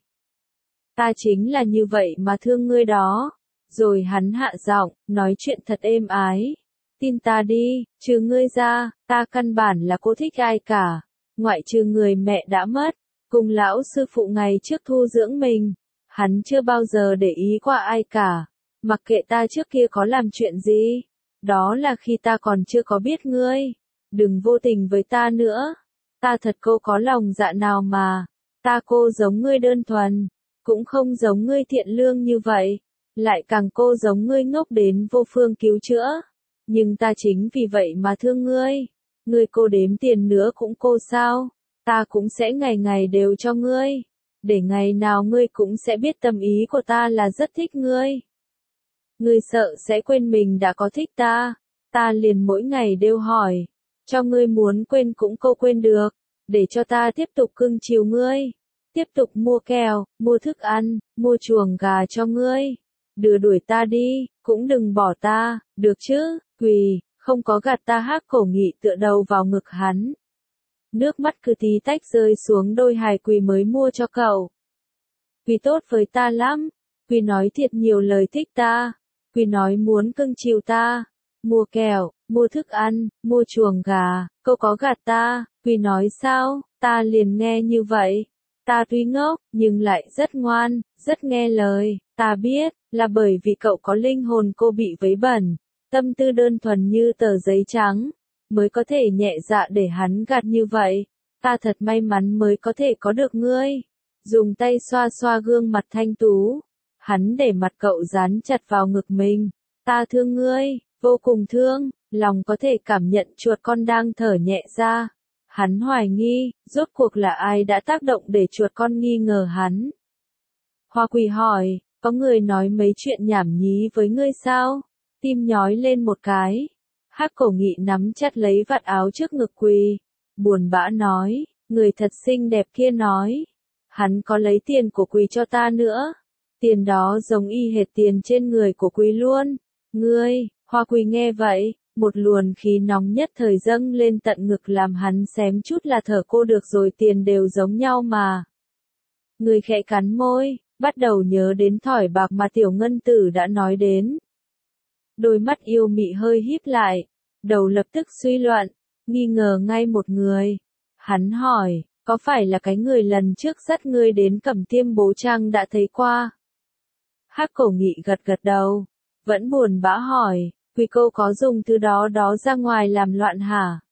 Ta chính là như vậy mà thương ngươi đó. Rồi hắn hạ giọng, nói chuyện thật êm ái. Tin ta đi, trừ ngươi ra, ta căn bản là cô thích ai cả. Ngoại trừ người mẹ đã mất, cùng lão sư phụ ngày trước thu dưỡng mình. Hắn chưa bao giờ để ý qua ai cả. Mặc kệ ta trước kia có làm chuyện gì. Đó là khi ta còn chưa có biết ngươi. Đừng vô tình với ta nữa. Ta thật cô có lòng dạ nào mà. Ta cô giống ngươi đơn thuần. Cũng không giống ngươi thiện lương như vậy. Lại càng cô giống ngươi ngốc đến vô phương cứu chữa. Nhưng ta chính vì vậy mà thương ngươi. Ngươi cô đếm tiền nữa cũng cô sao. Ta cũng sẽ ngày ngày đều cho ngươi. Để ngày nào ngươi cũng sẽ biết tâm ý của ta là rất thích ngươi. Ngươi sợ sẽ quên mình đã có thích ta. Ta liền mỗi ngày đều hỏi. Cho ngươi muốn quên cũng cô quên được. Để cho ta tiếp tục cưng chiều ngươi. Tiếp tục mua kẹo, mua thức ăn, mua chuồng gà cho ngươi. Đưa đuổi ta đi, cũng đừng bỏ ta, được chứ, Quỳ, không có gạt ta. Hắc Cổ Nghị tựa đầu vào ngực hắn. Nước mắt cứ tí tách rơi xuống đôi hài Quỳ mới mua cho cậu. Quỳ tốt với ta lắm. Quỳ nói thiệt nhiều lời thích ta. Quỳ nói muốn cưng chiều ta. mua kẹo, mua thức ăn, mua chuồng gà, cậu có gạt ta, Quy nói sao, ta liền nghe như vậy. Ta tuy ngốc, nhưng lại rất ngoan, rất nghe lời, ta biết, là bởi vì cậu có linh hồn cô bị vấy bẩn, tâm tư đơn thuần như tờ giấy trắng, mới có thể nhẹ dạ để hắn gạt như vậy. Ta thật may mắn mới có thể có được ngươi. Dùng tay xoa xoa gương mặt thanh tú, hắn để mặt cậu dán chặt vào ngực mình. Ta thương ngươi, vô cùng thương, lòng có thể cảm nhận chuột con đang thở nhẹ ra. Hắn hoài nghi, rốt cuộc là ai đã tác động để chuột con nghi ngờ hắn. Hoa Quỳ hỏi, có người nói mấy chuyện nhảm nhí với ngươi sao? Tim nhói lên một cái. Hắc Cổ Nghị nắm chặt lấy vạt áo trước ngực Quỳ, buồn bã nói, người thật xinh đẹp kia nói, hắn có lấy tiền của Quỳ cho ta nữa. Tiền đó giống y hệt tiền trên người của Quỳ luôn. Ngươi, Hoa Quỳ nghe vậy, một luồng khí nóng nhất thời dâng lên tận ngực làm hắn xém chút là thở cô được rồi, tiền đều giống nhau mà. Người khẽ cắn môi, bắt đầu nhớ đến thỏi bạc mà Tiểu Ngân Tử đã nói đến. Đôi mắt yêu mị hơi híp lại, đầu lập tức suy loạn, nghi ngờ ngay một người. Hắn hỏi, có phải là cái người lần trước dắt ngươi đến Cẩm Tiêm Bố Trang đã thấy qua? Hắc Cổ Nghị gật gật đầu, vẫn buồn bã hỏi, Quỳ cô có dùng thứ đó đó ra ngoài làm loạn hả?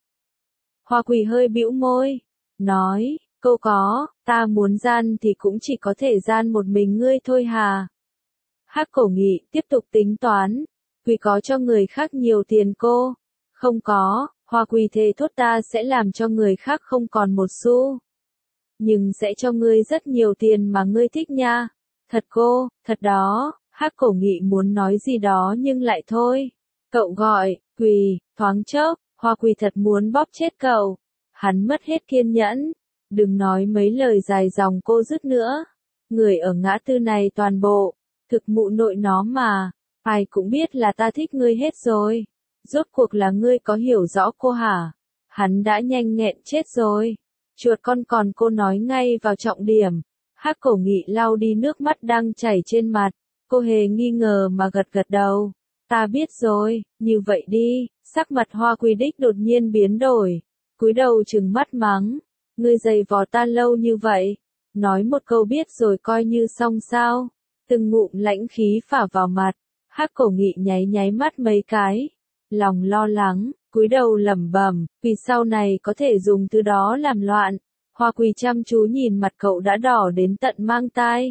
Hoa Quỳ hơi bĩu môi, nói, cô có, ta muốn gian thì cũng chỉ có thể gian một mình ngươi thôi hà. Hắc Cổ Nghị tiếp tục tính toán, Quỳ có cho người khác nhiều tiền cô? Không có, Hoa Quỳ thề thốt ta sẽ làm cho người khác không còn một xu. Nhưng sẽ cho ngươi rất nhiều tiền mà ngươi thích nha. Thật cô, thật đó, Hắc Cổ Nghị muốn nói gì đó nhưng lại thôi. Cậu gọi, Quỳ, thoáng chốc, Hoa Quỳ thật muốn bóp chết cậu. Hắn mất hết kiên nhẫn. Đừng nói mấy lời dài dòng cô dứt nữa. Người ở ngã tư này toàn bộ, thực mụ nội nó mà. Ai cũng biết là ta thích ngươi hết rồi. Rốt cuộc là ngươi có hiểu rõ cô hả? Hắn đã nhanh nghẹn chết rồi. Chuột con còn cô nói ngay vào trọng điểm. Hắc Cổ Nghị lau đi nước mắt đang chảy trên mặt. Cô hề nghi ngờ mà gật gật đầu. Ta biết rồi, như vậy đi. Sắc mặt Hoa Quỳ Đích đột nhiên biến đổi. Cúi đầu trừng mắt mắng. Ngươi giày vò ta lâu như vậy. Nói một câu biết rồi coi như xong sao. Từng ngụm lãnh khí phả vào mặt. Hắc Cổ Nghị nháy nháy mắt mấy cái. Lòng lo lắng, cúi đầu lẩm bẩm, vì sau này có thể dùng thứ đó làm loạn. Hoa Quỳ chăm chú nhìn mặt cậu đã đỏ đến tận mang tai.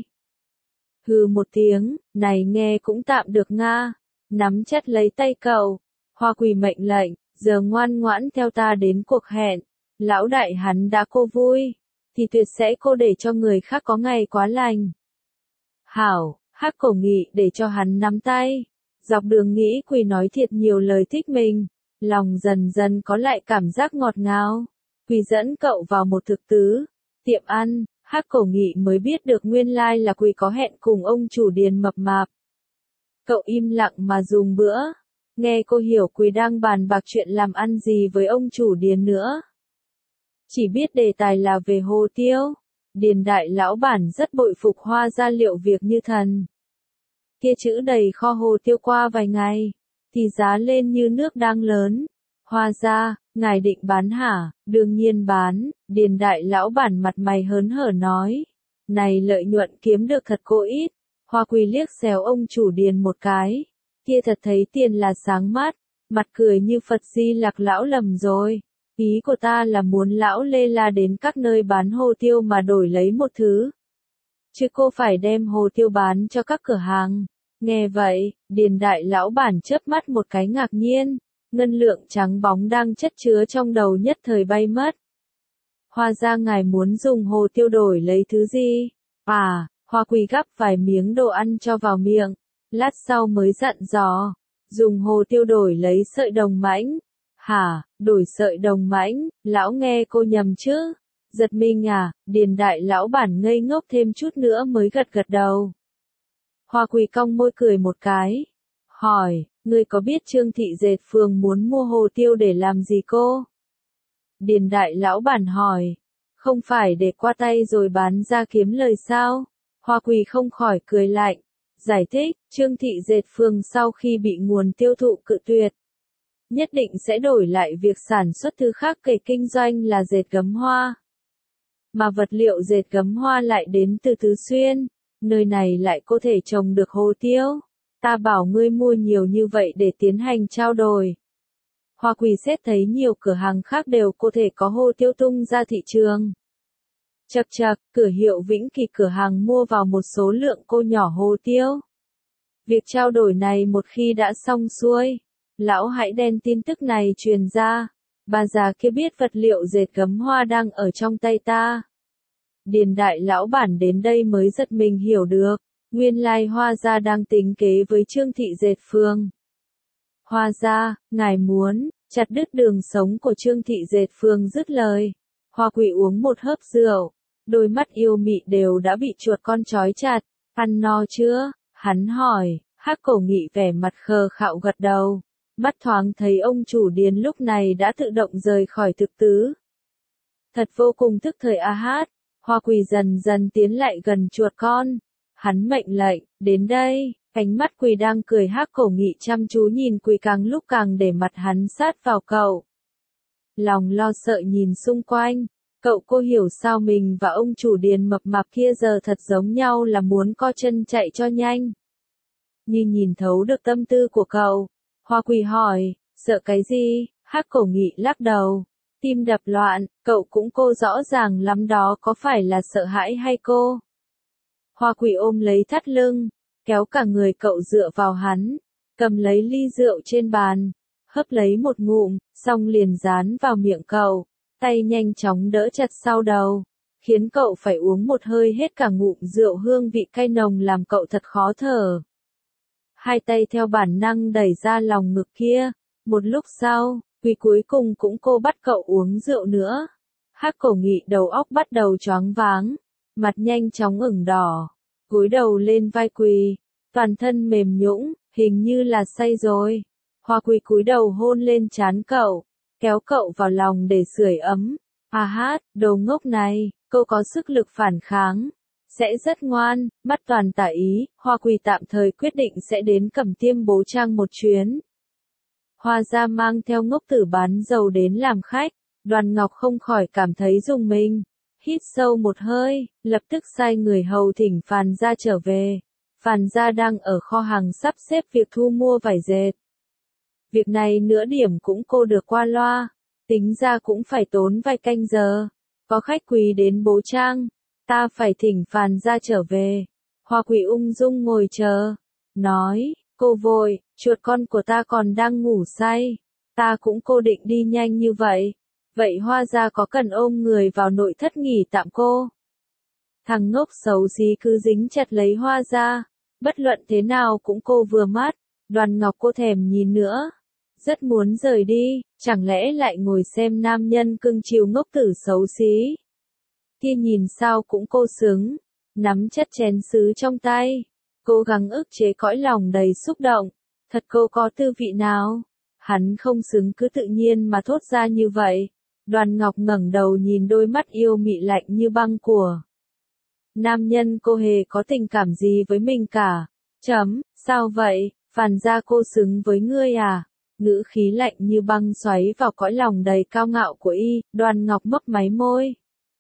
Hừ một tiếng, này nghe cũng tạm được nga. Nắm chặt lấy tay cậu. Hoa Quỳ mệnh lệnh, giờ ngoan ngoãn theo ta đến cuộc hẹn. Lão đại hắn đã cô vui, thì tuyệt sẽ cô để cho người khác có ngày quá lành. Hảo, Hắc Cổ Nghị để cho hắn nắm tay. Dọc đường nghĩ Quỳ nói thiệt nhiều lời thích mình. Lòng dần dần có lại cảm giác ngọt ngào. Quỳ dẫn cậu vào một thực tứ tiệm ăn, Hắc Cổ Nghị mới biết được nguyên lai là Quỳ có hẹn cùng ông chủ Điền mập mạp. Cậu im lặng mà dùng bữa. Nghe cô hiểu Quỳ đang bàn bạc chuyện làm ăn gì với ông chủ Điền nữa. Chỉ biết đề tài là về hồ tiêu. Điền đại lão bản rất bội phục Hoa gia liệu việc như thần. Kia chữ đầy kho hồ tiêu qua vài ngày, thì giá lên như nước đang lớn. Hoa gia, ngài định bán hả? Đương nhiên bán, Điền đại lão bản mặt mày hớn hở nói. Này lợi nhuận kiếm được thật cô ít. Hoa Quỳ liếc xéo ông chủ Điền một cái. Kia thật thấy tiền là sáng mắt, mặt cười như Phật Di Lặc lão lầm rồi. Ý của ta là muốn lão lê la đến các nơi bán hồ tiêu mà đổi lấy một thứ. Chứ cô phải đem hồ tiêu bán cho các cửa hàng. Nghe vậy, Điền đại lão bản chớp mắt một cái ngạc nhiên. Ngân lượng trắng bóng đang chất chứa trong đầu nhất thời bay mất. Hoa gia ngài muốn dùng hồ tiêu đổi lấy thứ gì? À, Hoa Quỳ gắp vài miếng đồ ăn cho vào miệng. Lát sau mới dặn dò. Dùng hồ tiêu đổi lấy sợi đồng mãnh. Hả, đổi sợi đồng mãnh, lão nghe cô nhầm chứ? Giật mình à, Điền đại lão bản ngây ngốc thêm chút nữa mới gật gật đầu. Hoa Quỳ cong môi cười một cái. Hỏi, ngươi có biết Trương Thị Dệt Phường muốn mua hồ tiêu để làm gì cô? Điền đại lão bản hỏi. Không phải để qua tay rồi bán ra kiếm lời sao? Hoa Quỳ không khỏi cười lạnh. Giải thích, Trương Thị Dệt Phường sau khi bị nguồn tiêu thụ cự tuyệt. nhất định sẽ đổi lại việc sản xuất thứ khác kể kinh doanh là dệt gấm hoa. Mà vật liệu dệt gấm hoa lại đến từ Tứ Xuyên, nơi này lại có thể trồng được hồ tiêu. Ta bảo ngươi mua nhiều như vậy để tiến hành trao đổi. Hoa Quỳ xét thấy nhiều cửa hàng khác đều có thể có hồ tiêu tung ra thị trường. Chậc chậc, cửa hiệu Vĩnh Kỳ cửa hàng mua vào một số lượng cô nhỏ hồ tiêu. Việc trao đổi này một khi đã xong xuôi, lão hãy đen tin tức này truyền ra. Bà già kia biết vật liệu dệt gấm hoa đang ở trong tay ta. Điền đại lão bản đến đây mới giật mình hiểu được, nguyên lai Hoa gia đang tính kế với Trương thị dệt phường. Hoa gia, ngài muốn chặt đứt đường sống của Trương thị dệt phường. Dứt lời, Hoa Quỳ uống một hớp rượu, đôi mắt yêu mị đều đã bị chuột con trói chặt. Ăn no chưa? Hắn hỏi. Hắc Cổ Nghị vẻ mặt khờ khạo gật đầu, mắt thoáng thấy ông chủ Điền lúc này đã tự động rời khỏi thực tứ. Thật vô cùng tức thời a hát. Hoa Quỳ dần dần tiến lại gần chuột con. Hắn mệnh lệnh, đến đây. Ánh mắt Quỳ đang cười. Hắc Cổ Nghị chăm chú nhìn Quỳ càng lúc càng để mặt hắn sát vào cậu. Lòng lo sợ nhìn xung quanh. Cậu cô hiểu sao mình và ông chủ Điền mập mạp kia giờ thật giống nhau là muốn co chân chạy cho nhanh. Như nhìn thấu được tâm tư của cậu. Hoa Quỳ hỏi, sợ cái gì? Hắc Cổ Nghị lắc đầu. Tim đập loạn, cậu cũng cô rõ ràng lắm đó, có phải là sợ hãi hay cô? Hoa Quỳ ôm lấy thắt lưng, kéo cả người cậu dựa vào hắn, cầm lấy ly rượu trên bàn, hớp lấy một ngụm, xong liền dán vào miệng cậu, tay nhanh chóng đỡ chặt sau đầu, khiến cậu phải uống một hơi hết cả ngụm rượu hương vị cay nồng làm cậu thật khó thở. Hai tay theo bản năng đẩy ra lòng ngực kia, một lúc sau, Quỳ cuối cùng cũng cô bắt cậu uống rượu nữa. Hắc Cổ Nghị đầu óc bắt đầu choáng váng, mặt nhanh chóng ửng đỏ, gối đầu lên vai Quỳ, toàn thân mềm nhũn, hình như là say rồi. Hoa Quỳ cúi đầu hôn lên trán cậu, kéo cậu vào lòng để sưởi ấm. À hát, đồ ngốc này, cô có sức lực phản kháng, sẽ rất ngoan. Mắt toàn tả ý, Hoa Quỳ tạm thời quyết định sẽ đến Cẩm Tiêm Bố Trang một chuyến. Hoa gia mang theo ngốc tử bán dầu đến làm khách, Đoàn Ngọc không khỏi cảm thấy rùng mình. Hít sâu một hơi, lập tức sai người hầu thỉnh Phàn gia trở về. Phàn gia đang ở kho hàng sắp xếp việc thu mua vải dệt. Việc này nửa điểm cũng cô được qua loa, tính ra cũng phải tốn vài canh giờ. Có khách quý đến Bố Trang, ta phải thỉnh Phàn gia trở về. Hoa Quỳ ung dung ngồi chờ, nói, cô vội, chuột con của ta còn đang ngủ say, ta cũng cô định đi nhanh như vậy. Vậy Hoa gia có cần ôm người vào nội thất nghỉ tạm cô? Thằng ngốc xấu xí cứ dính chặt lấy Hoa gia, bất luận thế nào cũng cô vừa mắt. Đoàn Ngọc cô thèm nhìn nữa, rất muốn rời đi, chẳng lẽ lại ngồi xem nam nhân cưng chiều ngốc tử xấu xí. Kia nhìn sao cũng cô sướng, nắm chất chén sứ trong tay, cố gắng ức chế cõi lòng đầy xúc động. Thật cô có tư vị nào? Hắn không xứng cứ tự nhiên mà thốt ra như vậy. Đoàn Ngọc ngẩng đầu nhìn đôi mắt yêu mị lạnh như băng của nam nhân, cô hề có tình cảm gì với mình cả. Chấm, sao vậy? Phàn gia cô xứng với ngươi à? Ngữ khí lạnh như băng xoáy vào cõi lòng đầy cao ngạo của y. Đoàn Ngọc mấp máy môi.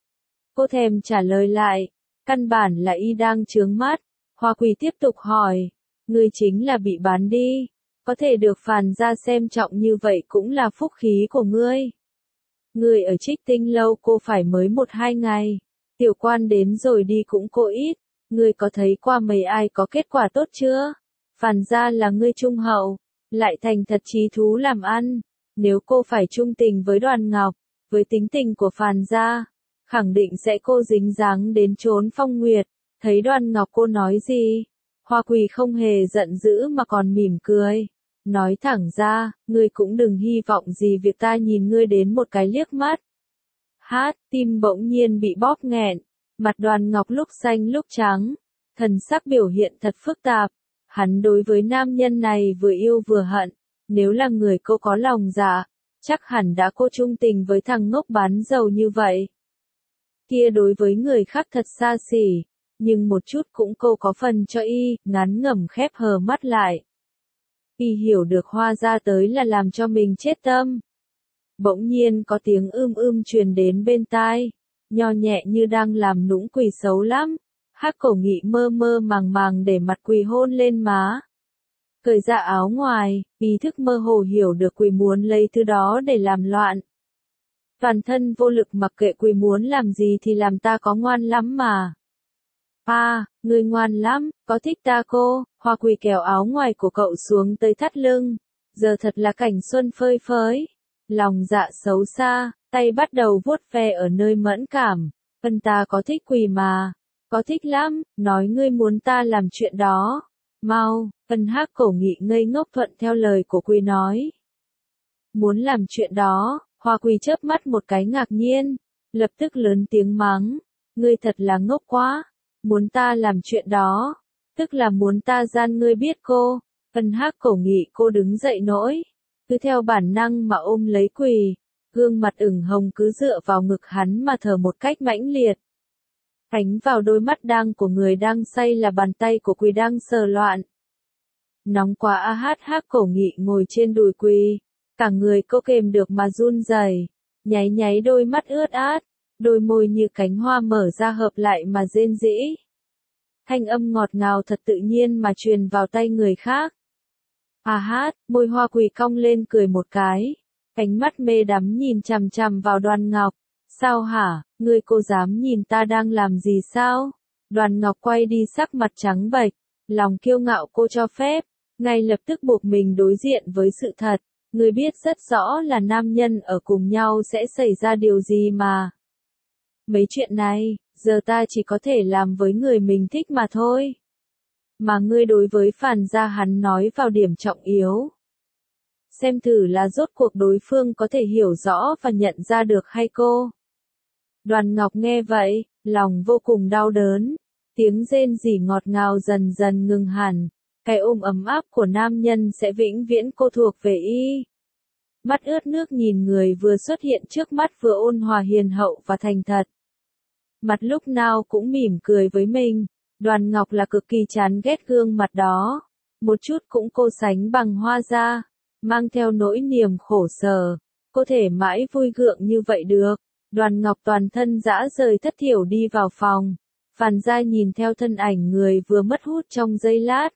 Cô thèm trả lời lại, căn bản là y đang trướng mắt. Hoa Quỳ tiếp tục hỏi, ngươi chính là bị bán đi, có thể được Phàn gia xem trọng như vậy cũng là phúc khí của ngươi. Ngươi ở Trích Tinh lâu cô phải mới một hai ngày, tiểu quan đến rồi đi cũng cô ít, ngươi có thấy qua mấy ai có kết quả tốt chưa? Phàn gia là ngươi trung hậu, lại thành thật trí thú làm ăn, nếu cô phải trung tình với Đoàn Ngọc, với tính tình của Phàn gia, khẳng định sẽ cô dính dáng đến chốn phong nguyệt. Thấy Đoàn Ngọc cô nói gì? Hoa Quỳ không hề giận dữ mà còn mỉm cười. Nói thẳng ra, ngươi cũng đừng hy vọng gì việc ta nhìn ngươi đến một cái liếc mắt. Hát, tim bỗng nhiên bị bóp nghẹn, mặt Đoàn Ngọc lúc xanh lúc trắng, thần sắc biểu hiện thật phức tạp. Hắn đối với nam nhân này vừa yêu vừa hận, nếu là người cô có lòng dạ, chắc hẳn đã cô trung tình với thằng ngốc bán dầu như vậy. Kia đối với người khác thật xa xỉ, nhưng một chút cũng cô có phần cho y. Ngắn ngẩm khép hờ mắt lại. Y hiểu được Hoa gia tới là làm cho mình chết tâm. Bỗng nhiên có tiếng ưm ưm truyền đến bên tai, nho nhẹ như đang làm nũng quỳ xấu lắm. Hắc Cổ Nghị mơ mơ màng màng để mặt quỳ hôn lên má. Cởi ra áo ngoài, ý thức mơ hồ hiểu được quỳ muốn lấy thứ đó để làm loạn. Toàn thân vô lực mặc kệ quỳ muốn làm gì thì làm, ta có ngoan lắm mà. À, ngươi ngoan lắm, có thích ta cô? Hoa Quỳ kéo áo ngoài của cậu xuống tới thắt lưng. Giờ thật là cảnh xuân phơi phới. Lòng dạ xấu xa, tay bắt đầu vuốt ve ở nơi mẫn cảm. Ân ta có thích Quỳ mà. Có thích lắm, nói ngươi muốn ta làm chuyện đó. Mau, Ân Hắc Cổ Nghị ngây ngốc thuận theo lời của Quỳ nói. Muốn làm chuyện đó, Hoa Quỳ chớp mắt một cái ngạc nhiên. Lập tức lớn tiếng mắng. Ngươi thật là ngốc quá. Muốn ta làm chuyện đó, tức là muốn ta gian ngươi biết cô. Ân Hắc Cổ Nghị cô đứng dậy nỗi, cứ theo bản năng mà ôm lấy Quỳ, gương mặt ửng hồng cứ dựa vào ngực hắn mà thở một cách mãnh liệt. Ánh vào đôi mắt đang của người đang say là bàn tay của Quỳ đang sờ loạn. Nóng quá a hát Hắc Cổ Nghị ngồi trên đùi Quỳ, cả người cô kềm được mà run rẩy, nháy nháy đôi mắt ướt át. Đôi môi như cánh hoa mở ra hợp lại mà rên rỉ. Thanh âm ngọt ngào thật tự nhiên mà truyền vào tay người khác. À hát, môi Hoa Quỳ cong lên cười một cái. Ánh mắt mê đắm nhìn chằm chằm vào Đoàn Ngọc. Sao hả, ngươi cô dám nhìn ta đang làm gì sao? Đoàn Ngọc quay đi sắc mặt trắng bệch. Lòng kiêu ngạo cô cho phép. Ngay lập tức buộc mình đối diện với sự thật. Ngươi biết rất rõ là nam nhân ở cùng nhau sẽ xảy ra điều gì mà. Mấy chuyện này, giờ ta chỉ có thể làm với người mình thích mà thôi. Mà ngươi đối với Phàn gia hắn nói vào điểm trọng yếu. Xem thử là rốt cuộc đối phương có thể hiểu rõ và nhận ra được hay cô. Đoàn Ngọc nghe vậy, lòng vô cùng đau đớn. Tiếng rên rỉ ngọt ngào dần dần ngừng hẳn. Cái ôm ấm áp của nam nhân sẽ vĩnh viễn cô thuộc về y. Mắt ướt nước nhìn người vừa xuất hiện trước mắt vừa ôn hòa hiền hậu và thành thật. Mặt lúc nào cũng mỉm cười với mình. Đoàn Ngọc là cực kỳ chán ghét gương mặt đó. Một chút cũng cô sánh bằng Hoa gia. Mang theo nỗi niềm khổ sở. Cô thể mãi vui gượng như vậy được. Đoàn Ngọc toàn thân dã rời thất thiểu đi vào phòng. Phàn gia nhìn theo thân ảnh người vừa mất hút trong giây lát.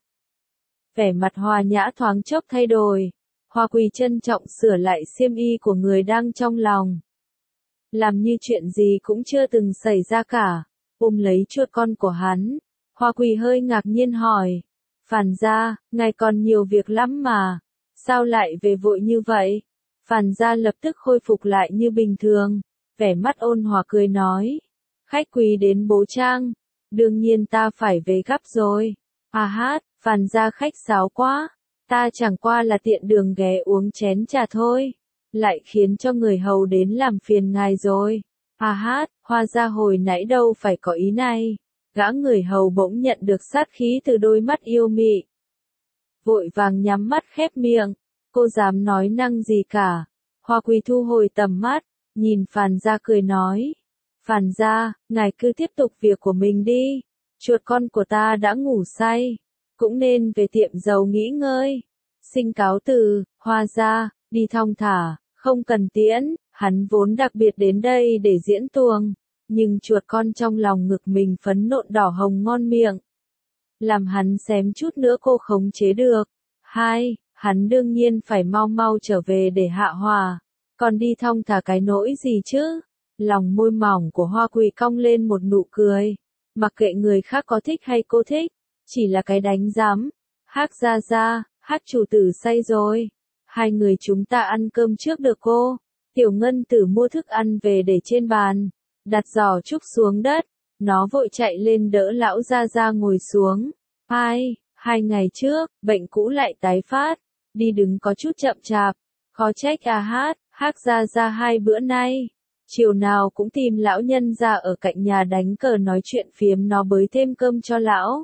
Vẻ mặt hòa nhã thoáng chốc thay đổi. Hoa Quỳ trân trọng sửa lại xiêm y của người đang trong lòng. Làm như chuyện gì cũng chưa từng xảy ra cả, ôm lấy chuột con của hắn. Hoa Quỳ hơi ngạc nhiên hỏi, Phàn gia, ngài còn nhiều việc lắm mà, sao lại về vội như vậy? Phàn gia lập tức khôi phục lại như bình thường, vẻ mắt ôn hòa cười nói, khách quý đến Bố Trang, đương nhiên ta phải về gấp rồi. À hát, Phàn gia khách sáo quá, ta chẳng qua là tiện đường ghé uống chén trà thôi. Lại khiến cho người hầu đến làm phiền ngài rồi. À hát, Hoa gia hồi nãy đâu phải có ý này. Gã người hầu bỗng nhận được sát khí từ đôi mắt yêu mị. Vội vàng nhắm mắt khép miệng, cô dám nói năng gì cả. Hoa Quỳ thu hồi tầm mắt, nhìn Phàn gia cười nói. Phàn gia, ngài cứ tiếp tục việc của mình đi. Chuột con của ta đã ngủ say, cũng nên về tiệm dầu nghỉ ngơi. Xin cáo từ, Hoa gia, đi thong thả. Không cần tiễn, hắn vốn đặc biệt đến đây để diễn tuồng, nhưng chuột con trong lòng ngực mình phấn nộn đỏ hồng ngon miệng. Làm hắn xém chút nữa cô khống chế được. Hai, hắn đương nhiên phải mau mau trở về để hạ hòa, còn đi thong thả cái nỗi gì chứ? Lòng môi mỏng của Hoa Quỳ cong lên một nụ cười, mặc kệ người khác có thích hay cô thích, chỉ là cái đánh giám. Hắc gia gia, Hắc chủ tử say rồi. Hai người chúng ta ăn cơm trước được cô. Tiểu Ngân Tử mua thức ăn về để trên bàn, đặt giỏ trúc xuống đất, nó vội chạy lên đỡ lão gia gia ngồi xuống. Hai, hai ngày trước, bệnh cũ lại tái phát, đi đứng có chút chậm chạp, khó trách à hát, Hắc gia gia hai bữa nay, chiều nào cũng tìm lão nhân ra ở cạnh nhà đánh cờ nói chuyện phiếm nó bới thêm cơm cho lão.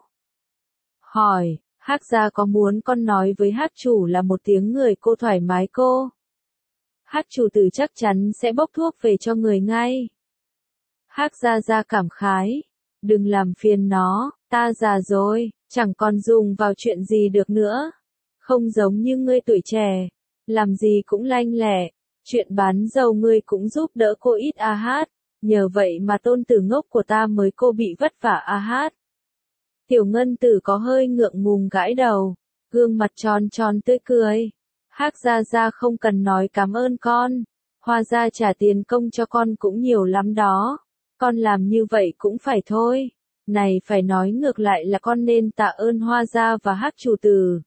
Hỏi. Hắc gia có muốn con nói với Hắc chủ là một tiếng người cô thoải mái cô? Hắc chủ tử chắc chắn sẽ bốc thuốc về cho người ngay. Hắc gia gia cảm khái, đừng làm phiền nó, ta già rồi, chẳng còn dùng vào chuyện gì được nữa. Không giống như ngươi tuổi trẻ, làm gì cũng lanh lẹ, chuyện bán dầu ngươi cũng giúp đỡ cô ít a hát, nhờ vậy mà tôn tử ngốc của ta mới cô bị vất vả a hát. Tiểu ngân tử có hơi ngượng ngùng gãi đầu, gương mặt tròn tròn tươi cười. Hắc gia gia không cần nói cảm ơn con, Hoa gia trả tiền công cho con cũng nhiều lắm đó, con làm như vậy cũng phải thôi. Này phải nói ngược lại là con nên tạ ơn Hoa gia và Hắc chủ tử.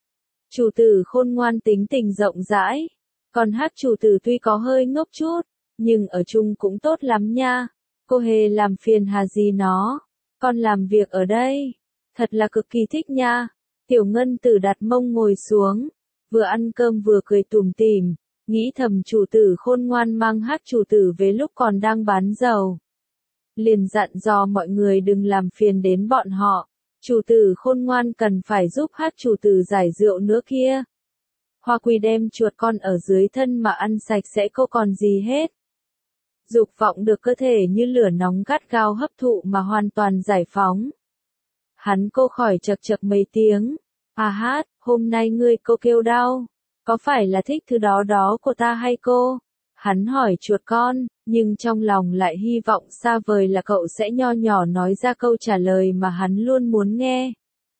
Chủ tử khôn ngoan tính tình rộng rãi, còn Hắc chủ tử tuy có hơi ngốc chút, nhưng ở chung cũng tốt lắm nha. Cô hề làm phiền hà gì nó, con làm việc ở đây, thật là cực kỳ thích nha. Tiểu ngân tử đặt mông ngồi xuống, vừa ăn cơm vừa cười tủm tỉm, nghĩ thầm chủ tử khôn ngoan mang Hắc chủ tử về lúc còn đang bán dầu. Liền dặn dò mọi người đừng làm phiền đến bọn họ, chủ tử khôn ngoan cần phải giúp Hắc chủ tử giải rượu nữa kia. Hoa Quỳ đem chuột con ở dưới thân mà ăn sạch sẽ cô còn gì hết. Dục vọng được cơ thể như lửa nóng gắt gao hấp thụ mà hoàn toàn giải phóng. Hắn cô khỏi chật chật mấy tiếng. À hát, hôm nay ngươi cô kêu đau, có phải là thích thứ đó đó của ta hay cô? Hắn hỏi chuột con, nhưng trong lòng lại hy vọng xa vời là cậu sẽ nho nhỏ nói ra câu trả lời mà hắn luôn muốn nghe.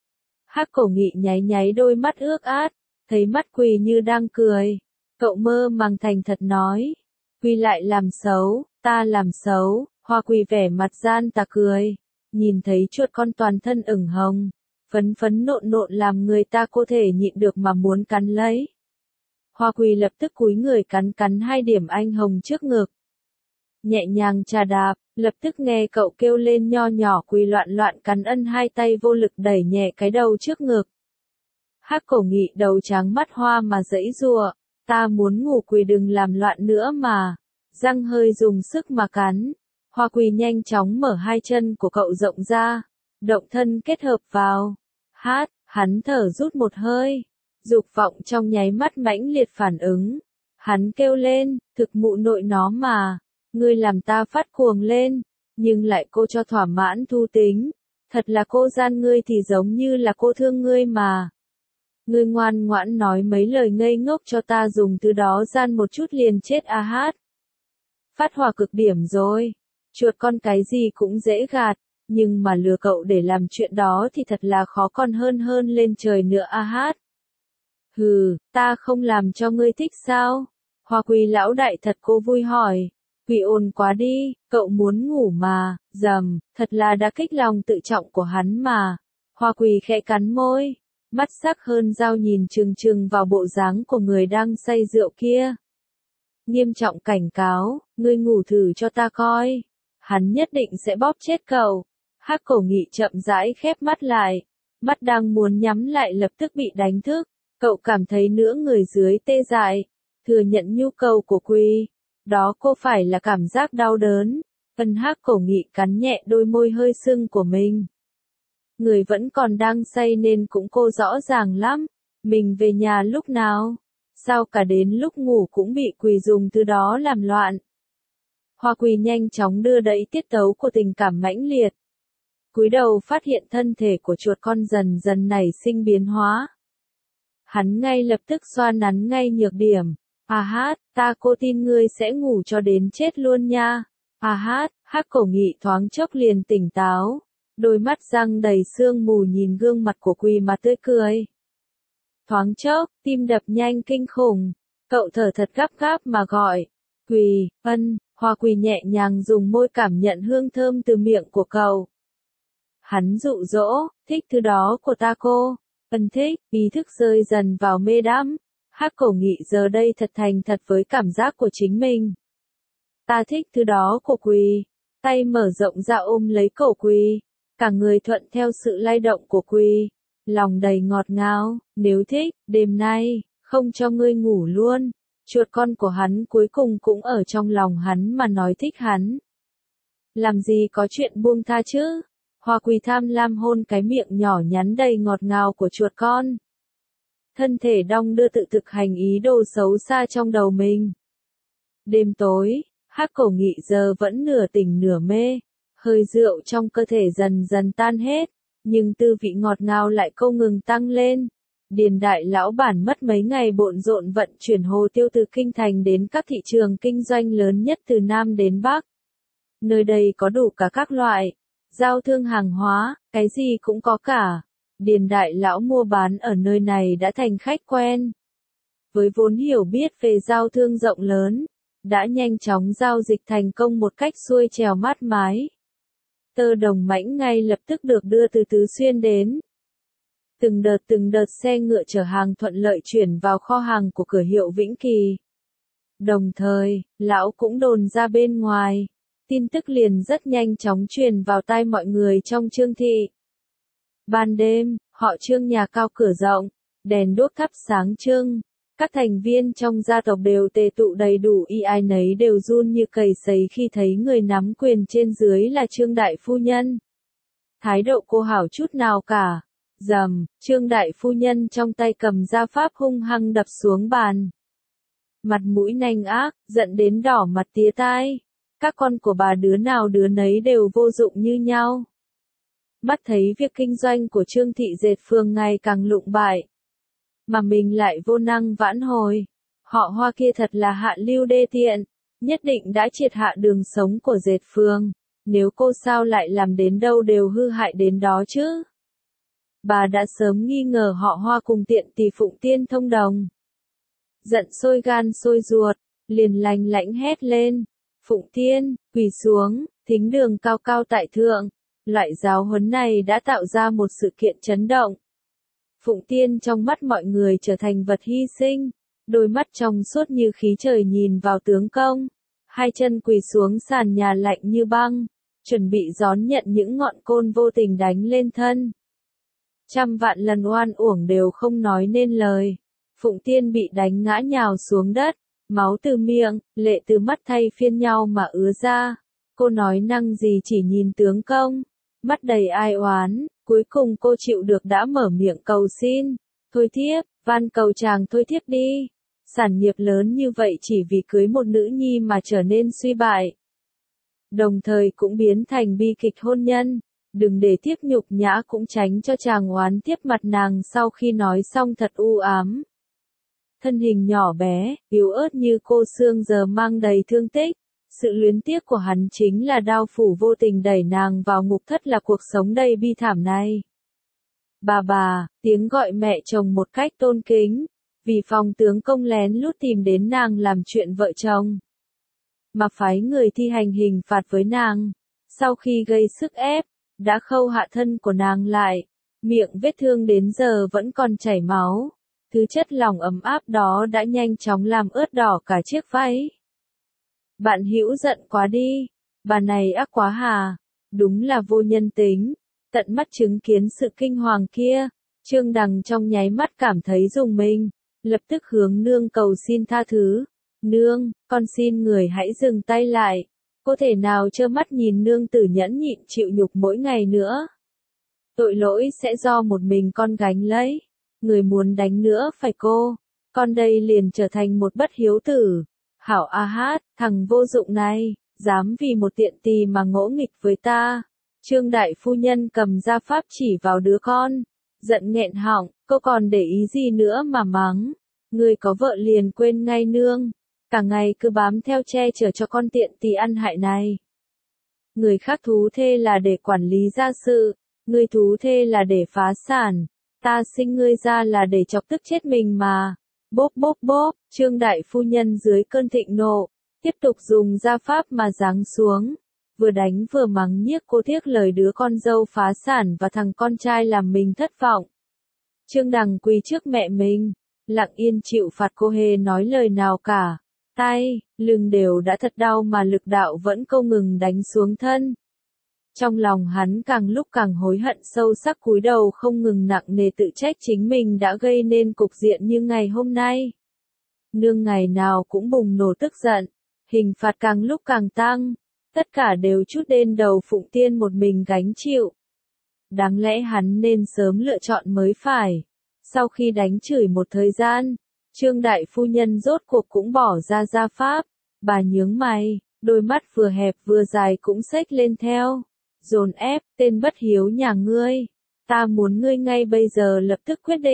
Hắc Cổ Nghị nháy nháy đôi mắt ướt át, thấy mắt Quỳ như đang cười. Cậu mơ màng thành thật nói, Quỳ lại làm xấu, ta làm xấu. Hoa Quỳ vẻ mặt gian tà cười, nhìn thấy chuột con toàn thân ửng hồng, phấn phấn nộn nộn làm người ta có thể nhịn được mà muốn cắn lấy. Hoa Quỳ lập tức cúi người cắn cắn hai điểm anh hồng trước ngực. Nhẹ nhàng chà đạp, lập tức nghe cậu kêu lên nho nhỏ. Quỳ loạn loạn cắn ân hai tay vô lực đẩy nhẹ cái đầu trước ngực. Hắc Cổ Nghị đầu trắng mắt hoa mà giãy giụa, ta muốn ngủ. Quỳ đừng làm loạn nữa mà. Răng hơi dùng sức mà cắn. Hoa Quỳ nhanh chóng mở hai chân của cậu rộng ra, động thân kết hợp vào. Hát, hắn thở rút một hơi. Dục vọng trong nháy mắt mãnh liệt phản ứng. Hắn kêu lên, thực mụ nội nó mà, ngươi làm ta phát cuồng lên, nhưng lại cô cho thỏa mãn thu tính. Thật là cô gian ngươi thì giống như là cô thương ngươi mà. Ngươi ngoan ngoãn nói mấy lời ngây ngốc cho ta dùng từ đó gian một chút liền chết a hát. Phát hỏa cực điểm rồi. Chuột con cái gì cũng dễ gạt, nhưng mà lừa cậu để làm chuyện đó thì thật là khó còn hơn hơn lên trời nữa a hát. Hừ, ta không làm cho ngươi thích sao? Hoa Quỳ lão đại thật cô vui hỏi. Quỳ ồn quá đi, cậu muốn ngủ mà, dầm, thật là đã kích lòng tự trọng của hắn mà. Hoa Quỳ khẽ cắn môi, mắt sắc hơn dao nhìn chừng chừng vào bộ dáng của người đang say rượu kia. Nghiêm trọng cảnh cáo, ngươi ngủ thử cho ta coi. Hắn nhất định sẽ bóp chết cậu. Hắc Cổ Nghị chậm rãi khép mắt lại, mắt đang muốn nhắm lại lập tức bị đánh thức. Cậu cảm thấy nửa người dưới tê dại, thừa nhận nhu cầu của Quỳ. Đó cô phải là cảm giác đau đớn. Ân Hắc Cổ Nghị cắn nhẹ đôi môi hơi sưng của mình. Người vẫn còn đang say nên cũng cô rõ ràng lắm. Mình về nhà lúc nào? Sao cả đến lúc ngủ cũng bị Quỳ dùng từ đó làm loạn? Hoa Quỳ nhanh chóng đưa đẩy tiết tấu của tình cảm mãnh liệt. Cúi đầu phát hiện thân thể của chuột con dần dần nảy sinh biến hóa. Hắn ngay lập tức xoa nắn ngay nhược điểm. À hát, ta cô tin ngươi sẽ ngủ cho đến chết luôn nha. À hát, Hắc Cổ Nghị thoáng chốc liền tỉnh táo. Đôi mắt răng đầy sương mù nhìn gương mặt của Quỳ mà tươi cười. Thoáng chốc, tim đập nhanh kinh khủng. Cậu thở thật gấp gáp mà gọi. Quỳ, ân. Hoa Quỳ nhẹ nhàng dùng môi cảm nhận hương thơm từ miệng của cậu. Hắn dụ dỗ, thích thứ đó của ta cô. Ân thích, ý thức rơi dần vào mê đắm. Hắc Cổ Nghị giờ đây thật thành thật với cảm giác của chính mình. Ta thích thứ đó của Quỳ. Tay mở rộng ra ôm lấy cổ Quỳ. Cả người thuận theo sự lay động của Quỳ. Lòng đầy ngọt ngào, nếu thích, đêm nay, không cho ngươi ngủ luôn. Chuột con của hắn cuối cùng cũng ở trong lòng hắn mà nói thích hắn. Làm gì có chuyện buông tha chứ? Hoa Quỳ tham lam hôn cái miệng nhỏ nhắn đầy ngọt ngào của chuột con. Thân thể đong đưa tự thực hành ý đồ xấu xa trong đầu mình. Đêm tối, Hắc Cổ Nghị giờ vẫn nửa tỉnh nửa mê. Hơi rượu trong cơ thể dần dần tan hết, nhưng tư vị ngọt ngào lại không ngừng tăng lên. Điền đại lão bản mất mấy ngày bộn rộn vận chuyển hồ tiêu từ kinh thành đến các thị trường kinh doanh lớn nhất từ Nam đến Bắc. Nơi đây có đủ cả các loại giao thương hàng hóa, cái gì cũng có cả. Điền đại lão mua bán ở nơi này đã thành khách quen. Với vốn hiểu biết về giao thương rộng lớn, đã nhanh chóng giao dịch thành công một cách xuôi trèo mát mái. Tơ đồng mãnh ngay lập tức được đưa từ Tứ Xuyên đến. Từng đợt từng đợt xe ngựa chở hàng thuận lợi chuyển vào kho hàng của cửa hiệu Vĩnh Kỳ. Đồng thời, lão cũng đồn ra bên ngoài. Tin tức liền rất nhanh chóng truyền vào tai mọi người trong Trương thị. Ban đêm, họ Trương nhà cao cửa rộng, đèn đuốc thắp sáng trưng. Các thành viên trong gia tộc đều tề tụ đầy đủ, y ai nấy đều run như cầy sấy khi thấy người nắm quyền trên dưới là Trương đại phu nhân. Thái độ cô hảo chút nào cả. Rầm, Trương đại phu nhân trong tay cầm gia pháp hung hăng đập xuống bàn. Mặt mũi nanh ác, giận đến đỏ mặt tía tai. Các con của bà đứa nào đứa nấy đều vô dụng như nhau. Mắt thấy việc kinh doanh của Trương thị dệt phường ngày càng lụng bại. Mà mình lại vô năng vãn hồi. Họ Hoa kia thật là hạ lưu đê tiện. Nhất định đã triệt hạ đường sống của dệt phường. Nếu cô sao lại làm đến đâu đều hư hại đến đó chứ. Bà đã sớm nghi ngờ họ Hoa cùng tiện tỷ Phụng Tiên thông đồng. Giận sôi gan sôi ruột, liền lành lãnh hét lên. Phụng Tiên, quỳ xuống, thính đường cao cao tại thượng. Loại giáo huấn này đã tạo ra một sự kiện chấn động. Phụng Tiên trong mắt mọi người trở thành vật hy sinh. Đôi mắt trong suốt như khí trời nhìn vào tướng công. Hai chân quỳ xuống sàn nhà lạnh như băng. Chuẩn bị đón nhận những ngọn côn vô tình đánh lên thân. Trăm vạn lần oan uổng đều không nói nên lời. Phụng Tiên bị đánh ngã nhào xuống đất. Máu từ miệng, lệ từ mắt thay phiên nhau mà ứa ra. Cô nói năng gì chỉ nhìn tướng công. Mắt đầy ai oán, cuối cùng cô chịu được đã mở miệng cầu xin. Thôi thiếp, van cầu chàng thôi thiếp đi. Sản nghiệp lớn như vậy chỉ vì cưới một nữ nhi mà trở nên suy bại. Đồng thời cũng biến thành bi kịch hôn nhân. Đừng để tiếp nhục nhã cũng tránh cho chàng oán tiếp mặt nàng sau khi nói xong thật u ám. Thân hình nhỏ bé, yếu ớt như cô xương giờ mang đầy thương tích. Sự luyến tiếc của hắn chính là đao phủ vô tình đẩy nàng vào ngục thất là cuộc sống đầy bi thảm này. Bà bà, tiếng gọi mẹ chồng một cách tôn kính. Vì phòng tướng công lén lút tìm đến nàng làm chuyện vợ chồng. Mà phái người thi hành hình phạt với nàng. Sau khi gây sức ép, đã khâu hạ thân của nàng lại. Miệng vết thương đến giờ vẫn còn chảy máu. Thứ chất lòng ấm áp đó đã nhanh chóng làm ướt đỏ cả chiếc váy. Bạn Hữu giận quá đi. Bà này ác quá hà. Đúng là vô nhân tính. Tận mắt chứng kiến sự kinh hoàng kia. Trương Đằng trong nháy mắt cảm thấy rùng mình. Lập tức hướng nương cầu xin tha thứ. Nương, con xin người hãy dừng tay lại. Có thể nào trơ mắt nhìn nương tử nhẫn nhịn chịu nhục mỗi ngày nữa. Tội lỗi sẽ do một mình con gánh lấy. Người muốn đánh nữa phải cô. Con đây liền trở thành một bất hiếu tử. Hảo a hát, thằng vô dụng này, dám vì một tiện tì mà ngỗ nghịch với ta. Trương đại phu nhân cầm gia pháp chỉ vào đứa con. Giận nghẹn họng, cô còn để ý gì nữa mà mắng. Người có vợ liền quên ngay nương. Cả ngày cứ bám theo che chở cho con tiện tì ăn hại này. Người khác thú thê là để quản lý gia sự. Người thú thê là để phá sản. Ta sinh ngươi ra là để chọc tức chết mình mà. Bốp bốp bốp, Trương đại phu nhân dưới cơn thịnh nộ, tiếp tục dùng gia pháp mà giáng xuống. Vừa đánh vừa mắng nhiếc cô tiếc lời đứa con dâu phá sản và thằng con trai làm mình thất vọng. Trương Đằng quỳ trước mẹ mình, lặng yên chịu phạt, cô hề nói lời nào cả. Tay, lưng đều đã thật đau mà lực đạo vẫn không ngừng đánh xuống thân. Trong lòng hắn càng lúc càng hối hận sâu sắc, cúi đầu không ngừng nặng nề tự trách chính mình đã gây nên cục diện như ngày hôm nay. Nương ngày nào cũng bùng nổ tức giận, hình phạt càng lúc càng tăng, tất cả đều trút lên đầu Phụng Tiên một mình gánh chịu. Đáng lẽ hắn nên sớm lựa chọn mới phải. Sau khi đánh chửi một thời gian, Trương đại phu nhân rốt cuộc cũng bỏ ra gia pháp. Bà nhướng mày, đôi mắt vừa hẹp vừa dài cũng xếch lên theo. Dồn ép, tên bất hiếu nhà ngươi. Ta muốn ngươi ngay bây giờ lập tức quyết định.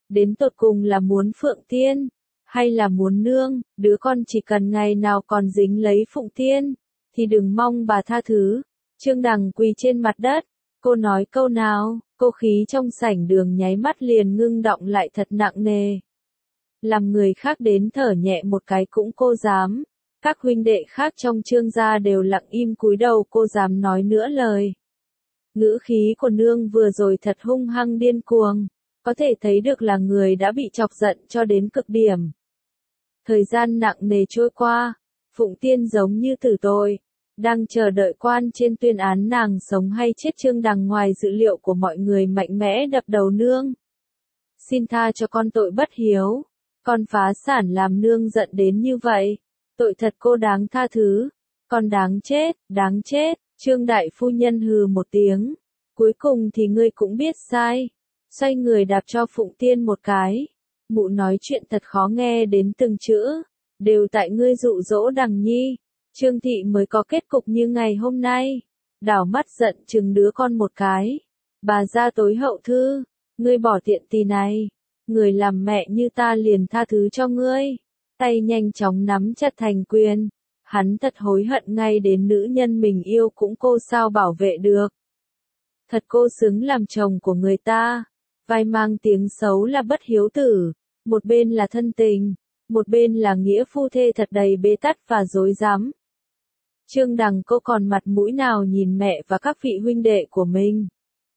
Đến tột cùng là muốn Phượng Tiên, hay là muốn nương, đứa con chỉ cần ngày nào còn dính lấy Phụng Tiên, thì đừng mong bà tha thứ. Trương Đằng quỳ trên mặt đất, cô nói câu nào, cô khí trong sảnh đường nháy mắt liền ngưng đọng lại thật nặng nề. Làm người khác đến thở nhẹ một cái cũng cô dám. Các huynh đệ khác trong Trương gia đều lặng im cúi đầu, cô dám nói nữa lời. Ngữ khí của nương vừa rồi thật hung hăng điên cuồng, có thể thấy được là người đã bị chọc giận cho đến cực điểm. Thời gian nặng nề trôi qua, Phụng Tiên giống như tử tội, đang chờ đợi quan trên tuyên án nàng sống hay chết. Trương Đằng ngoài dự liệu của mọi người mạnh mẽ đập đầu nương. Xin tha cho con tội bất hiếu, con phá sản làm nương giận đến như vậy. Tội thật cô đáng tha thứ, con đáng chết, đáng chết. Trương đại phu nhân hừ một tiếng, cuối cùng thì ngươi cũng biết sai. Xoay người đạp cho Phụng Tiên một cái. Mụ nói chuyện thật khó nghe đến từng chữ, đều tại ngươi dụ dỗ Đằng Nhi, Trương thị mới có kết cục như ngày hôm nay. Đảo mắt giận chừng đứa con một cái. Bà ra tối hậu thư, ngươi bỏ tiện tỳ này, người làm mẹ như ta liền tha thứ cho ngươi. Tay nhanh chóng nắm chặt thành quyền, hắn thật hối hận ngay đến nữ nhân mình yêu cũng cô sao bảo vệ được. Thật cô xứng làm chồng của người ta, vai mang tiếng xấu là bất hiếu tử, một bên là thân tình, một bên là nghĩa phu thê, thật đầy bế tắc và dối rắm. Trương Đằng cô còn mặt mũi nào nhìn mẹ và các vị huynh đệ của mình.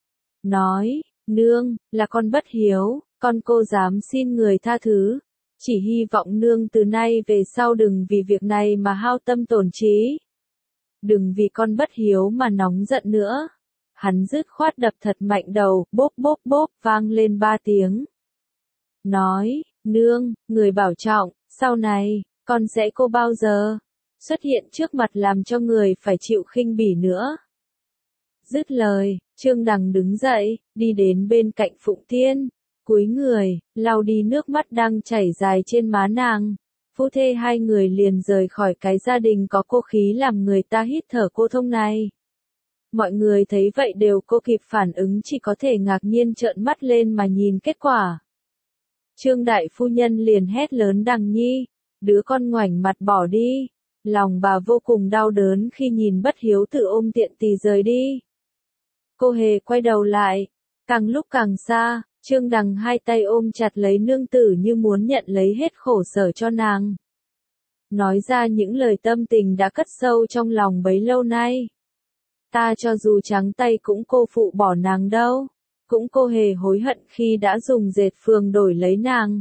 Nói, nương, là con bất hiếu, con cô dám xin người tha thứ. Chỉ hy vọng nương từ nay về sau đừng vì việc này mà hao tâm tổn trí. Đừng vì con bất hiếu mà nóng giận nữa. Hắn dứt khoát đập thật mạnh đầu, bốp bốp bốp vang lên ba tiếng. Nói, nương, người bảo trọng, sau này, con sẽ cô bao giờ xuất hiện trước mặt làm cho người phải chịu khinh bỉ nữa. Dứt lời, Trương Đằng đứng dậy, đi đến bên cạnh Phụng Tiên. Cúi người, lau đi nước mắt đang chảy dài trên má nàng. Phu thê hai người liền rời khỏi cái gia đình có cô khí làm người ta hít thở cô thông này. Mọi người thấy vậy đều cô kịp phản ứng, chỉ có thể ngạc nhiên trợn mắt lên mà nhìn kết quả. Trương đại phu nhân liền hét lớn, Đằng Nhi, đứa con ngoảnh mặt bỏ đi. Lòng bà vô cùng đau đớn khi nhìn bất hiếu tử ôm tiện tỳ rời đi. Cô hề quay đầu lại, càng lúc càng xa. Trương Đằng hai tay ôm chặt lấy nương tử như muốn nhận lấy hết khổ sở cho nàng. Nói ra những lời tâm tình đã cất sâu trong lòng bấy lâu nay. Ta cho dù trắng tay cũng cô phụ bỏ nàng đâu. Cũng cô hề hối hận khi đã dùng dệt phường đổi lấy nàng.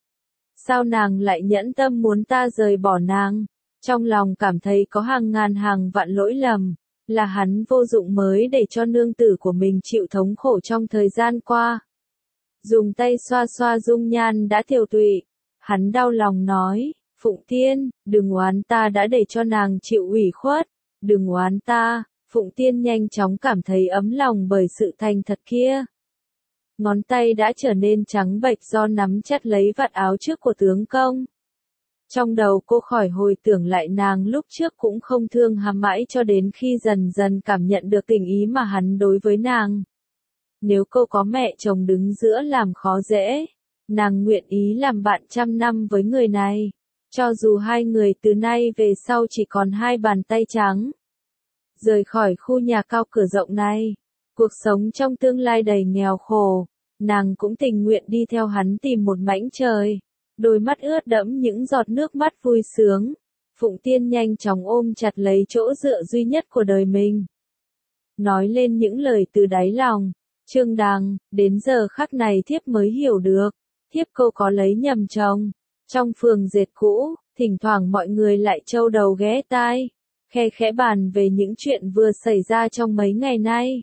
Sao nàng lại nhẫn tâm muốn ta rời bỏ nàng? Trong lòng cảm thấy có hàng ngàn hàng vạn lỗi lầm. Là hắn vô dụng mới để cho nương tử của mình chịu thống khổ trong thời gian qua. Dùng tay xoa xoa dung nhan đã tiều tụy, hắn đau lòng nói, Phụng Tiên, đừng oán ta đã để cho nàng chịu ủy khuất, đừng oán ta. Phụng Tiên nhanh chóng cảm thấy ấm lòng bởi sự thành thật kia. Ngón tay đã trở nên trắng bệch do nắm chặt lấy vạt áo trước của tướng công. Trong đầu cô khỏi hồi tưởng lại nàng lúc trước cũng không thương hàm mãi cho đến khi dần dần cảm nhận được tình ý mà hắn đối với nàng. Nếu cô có mẹ chồng đứng giữa làm khó dễ, nàng nguyện ý làm bạn trăm năm với người này, cho dù hai người từ nay về sau chỉ còn hai bàn tay trắng. Rời khỏi khu nhà cao cửa rộng này, cuộc sống trong tương lai đầy nghèo khổ, nàng cũng tình nguyện đi theo hắn tìm một mảnh trời. Đôi mắt ướt đẫm những giọt nước mắt vui sướng, Phụng Tiên nhanh chóng ôm chặt lấy chỗ dựa duy nhất của đời mình. Nói lên những lời từ đáy lòng. Trương Đằng, đến giờ khắc này thiếp mới hiểu được, thiếp cô có lấy nhầm chồng. Trong phường dệt cũ, thỉnh thoảng mọi người lại trâu đầu ghé tai, khe khẽ bàn về những chuyện vừa xảy ra trong mấy ngày nay.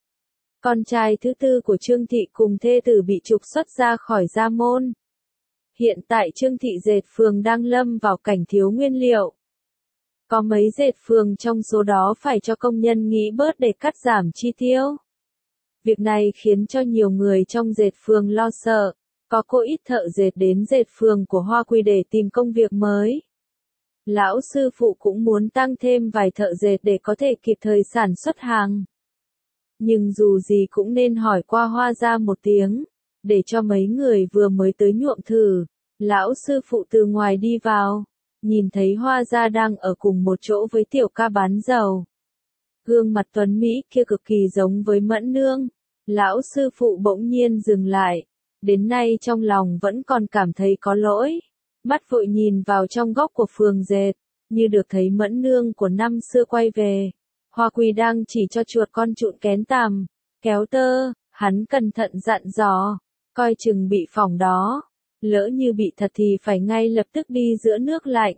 Con trai thứ tư của Trương thị cùng thê tử bị trục xuất ra khỏi gia môn. Hiện tại Trương thị dệt phường đang lâm vào cảnh thiếu nguyên liệu. Có mấy dệt phường trong số đó phải cho công nhân nghỉ bớt để cắt giảm chi tiêu. Việc này khiến cho nhiều người trong dệt phường lo sợ, có cô ít thợ dệt đến dệt phường của Hoa Quỳ để tìm công việc mới. Lão sư phụ cũng muốn tăng thêm vài thợ dệt để có thể kịp thời sản xuất hàng. Nhưng dù gì cũng nên hỏi qua Hoa gia một tiếng, để cho mấy người vừa mới tới nhuộm thử. Lão sư phụ từ ngoài đi vào, nhìn thấy Hoa Gia đang ở cùng một chỗ với tiểu ca bán dầu. Gương mặt tuấn Mỹ kia cực kỳ giống với Mẫn Nương. Lão sư phụ bỗng nhiên dừng lại, đến nay trong lòng vẫn còn cảm thấy có lỗi. Mắt vội nhìn vào trong góc của phường dệt, như được thấy Mẫn Nương của năm xưa quay về. Hoa Quỳ đang chỉ cho chuột con trụn kén tằm, kéo tơ, hắn cẩn thận dặn dò, coi chừng bị phỏng đó. Lỡ như bị thật thì phải ngay lập tức đi giữa nước lạnh.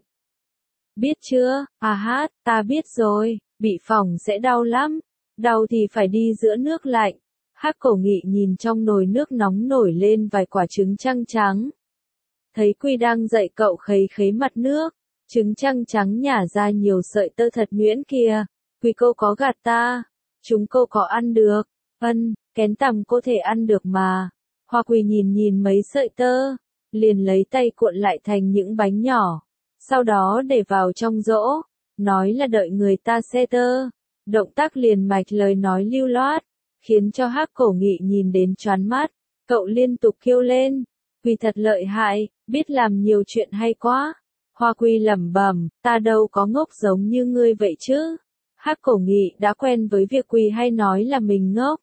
Biết chưa? À hát, ta biết rồi, bị phỏng sẽ đau lắm, đau thì phải đi giữa nước lạnh. Hắc Cổ Nghị nhìn trong nồi nước nóng nổi lên vài quả trứng trăng trắng. Thấy Quy đang dậy cậu khấy khấy mặt nước, trứng trăng trắng nhả ra nhiều sợi tơ thật nhuyễn kìa. Quy cô có gạt ta, chúng cô có ăn được. Ân, kén tằm cô thể ăn được mà. Hoa Quỳ nhìn nhìn mấy sợi tơ, liền lấy tay cuộn lại thành những bánh nhỏ, sau đó để vào trong rỗ, nói là đợi người ta xe tơ. Động tác liền mạch lời nói lưu loát, khiến cho Hắc Cổ Nghị nhìn đến choáng mắt. Cậu liên tục kêu lên, Quy thật lợi hại, biết làm nhiều chuyện hay quá. Hoa Quy lẩm bẩm, ta đâu có ngốc giống như ngươi vậy chứ. Hắc Cổ Nghị đã quen với việc Quy hay nói là mình ngốc.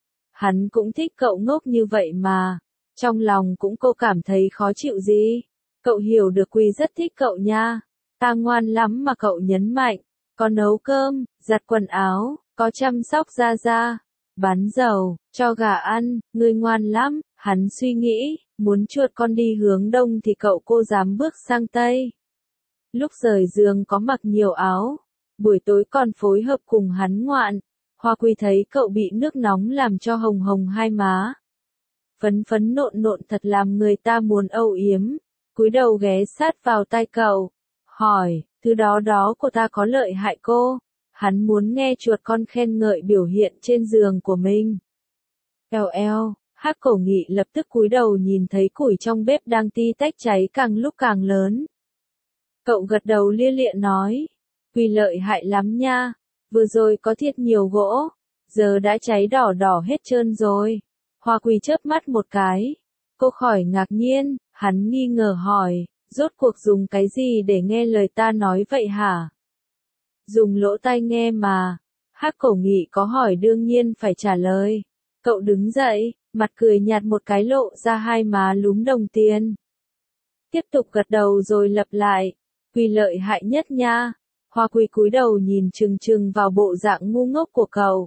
Hắn cũng thích cậu ngốc như vậy mà. Trong lòng cũng cô cảm thấy khó chịu gì. Cậu hiểu được Quy rất thích cậu nha. Ta ngoan lắm mà cậu nhấn mạnh. Có nấu cơm, giặt quần áo, có chăm sóc Gia Gia, bán dầu, cho gà ăn, ngươi ngoan lắm. Hắn suy nghĩ, muốn chuột con đi hướng đông thì cậu cô dám bước sang tây. Lúc rời giường có mặc nhiều áo, buổi tối còn phối hợp cùng hắn ngoạn. Hoa Quy thấy cậu bị nước nóng làm cho hồng hồng hai má. Phấn phấn nộn nộn thật làm người ta muốn âu yếm. Cúi đầu ghé sát vào tai cậu, hỏi, thứ đó đó của ta có lợi hại cô? Hắn muốn nghe chuột con khen ngợi biểu hiện trên giường của mình. Eo eo, Hắc Cổ Nghị lập tức cúi đầu nhìn thấy củi trong bếp đang ti tách cháy càng lúc càng lớn. Cậu gật đầu lia lịa nói, Quy lợi hại lắm nha, vừa rồi có thiệt nhiều gỗ, giờ đã cháy đỏ đỏ hết trơn rồi. Hoa Quy chớp mắt một cái, cô khỏi ngạc nhiên, hắn nghi ngờ hỏi, rốt cuộc dùng cái gì để nghe lời ta nói vậy hả? Dùng lỗ tai nghe mà. Hắc Cổ Nghị có hỏi đương nhiên phải trả lời. Cậu đứng dậy, mặt cười nhạt một cái lộ ra hai má lúm đồng tiền. Tiếp tục gật đầu rồi lặp lại, Quy lợi hại nhất nha. Hoa Quy cúi đầu nhìn chừng chừng vào bộ dạng ngu ngốc của cậu.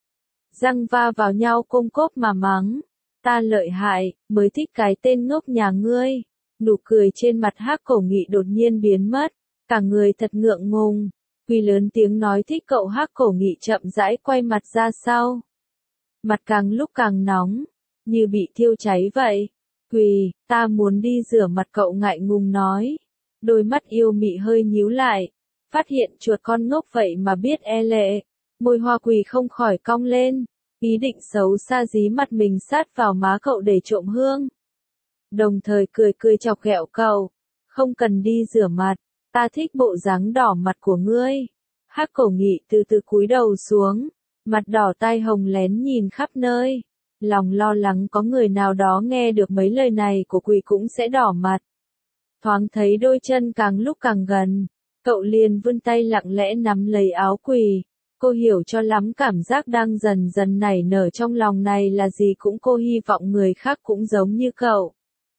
Răng va vào nhau côm cốp mà mắng, ta lợi hại, mới thích cái tên ngốc nhà ngươi. Nụ cười trên mặt Hắc Cổ Nghị đột nhiên biến mất, cả người thật ngượng ngùng. Quy lớn tiếng nói thích cậu. Hắc Cổ Nghị chậm rãi quay mặt ra sau. Mặt càng lúc càng nóng, như bị thiêu cháy vậy. Quy, ta muốn đi rửa mặt. Cậu ngại ngùng nói. Đôi mắt yêu mị hơi nhíu lại, phát hiện chuột con ngốc vậy mà biết e lệ. Môi Hoa Quỳ không khỏi cong lên, ý định xấu xa dí mặt mình sát vào má cậu để trộm hương. Đồng thời cười cười chọc ghẹo cậu, không cần đi rửa mặt, ta thích bộ dáng đỏ mặt của ngươi. Hắc Cổ Nghị từ từ cúi đầu xuống, mặt đỏ tai hồng lén nhìn khắp nơi. Lòng lo lắng có người nào đó nghe được mấy lời này của Quỳ cũng sẽ đỏ mặt. Thoáng thấy đôi chân càng lúc càng gần, cậu liền vươn tay lặng lẽ nắm lấy áo Quỳ. Cô hiểu cho lắm cảm giác đang dần dần nảy nở trong lòng này là gì, cũng cô hy vọng người khác cũng giống như cậu.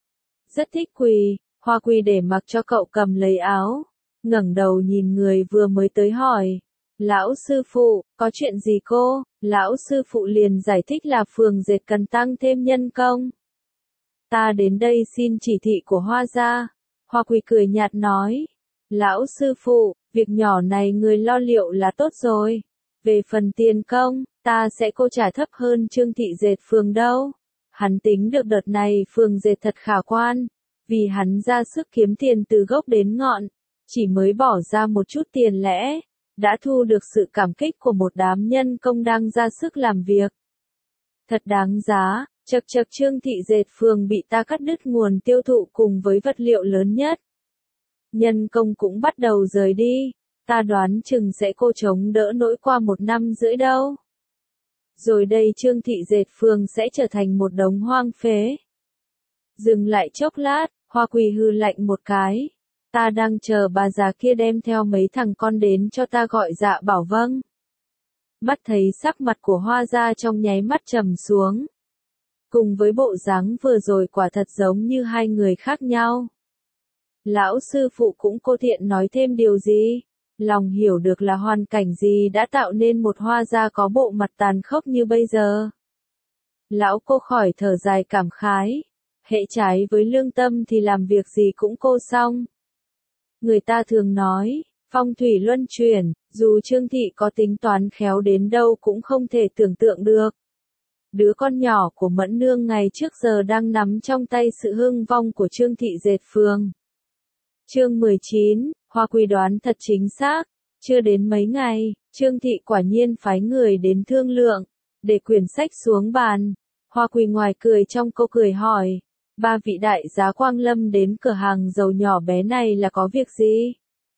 Rất thích Quỳ. Hoa Quỳ để mặc cho cậu cầm lấy áo, ngẩng đầu nhìn người vừa mới tới hỏi, lão sư phụ, có chuyện gì cô? Lão sư phụ liền giải thích là phường dệt cần tăng thêm nhân công. Ta đến đây xin chỉ thị của Hoa gia. Hoa Quỳ cười nhạt nói, lão sư phụ, việc nhỏ này người lo liệu là tốt rồi. Về phần tiền công, ta sẽ cô trả thấp hơn Trương thị dệt phường đâu. Hắn tính được đợt này phường dệt thật khả quan, vì hắn ra sức kiếm tiền từ gốc đến ngọn, chỉ mới bỏ ra một chút tiền lẽ, đã thu được sự cảm kích của một đám nhân công đang ra sức làm việc. Thật đáng giá. Chật chật Trương thị dệt phường bị ta cắt đứt nguồn tiêu thụ cùng với vật liệu lớn nhất. Nhân công cũng bắt đầu rời đi, ta đoán chừng sẽ cô chống đỡ nỗi qua một năm rưỡi đâu. Rồi đây Trương Thị Dệt Phường sẽ trở thành một đống hoang phế. Dừng lại chốc lát, Hoa Quỳ hừ lạnh một cái. Ta đang chờ bà già kia đem theo mấy thằng con đến cho ta gọi dạ bảo vâng. Mắt thấy sắc mặt của Hoa gia trong nháy mắt trầm xuống. Cùng với bộ dáng vừa rồi quả thật giống như hai người khác nhau. Lão sư phụ cũng cô thiện nói thêm điều gì? Lòng hiểu được là hoàn cảnh gì đã tạo nên một Hoa gia có bộ mặt tàn khốc như bây giờ. Lão cô khỏi thở dài cảm khái. Hệ trái với lương tâm thì làm việc gì cũng cô xong. Người ta thường nói, phong thủy luân chuyển, dù Trương Thị có tính toán khéo đến đâu cũng không thể tưởng tượng được. Đứa con nhỏ của Mẫn Nương ngày trước giờ đang nắm trong tay sự hưng vong của Trương Thị Dệt Phường. Chương mười chín, Hoa Quỳ đoán thật chính xác. Chưa đến mấy ngày, Trương Thị quả nhiên phái người đến thương lượng, để quyển sách xuống bàn. Hoa Quỳ ngoài cười trong câu cười hỏi, ba vị đại giá Quang Lâm đến cửa hàng dầu nhỏ bé này là có việc gì?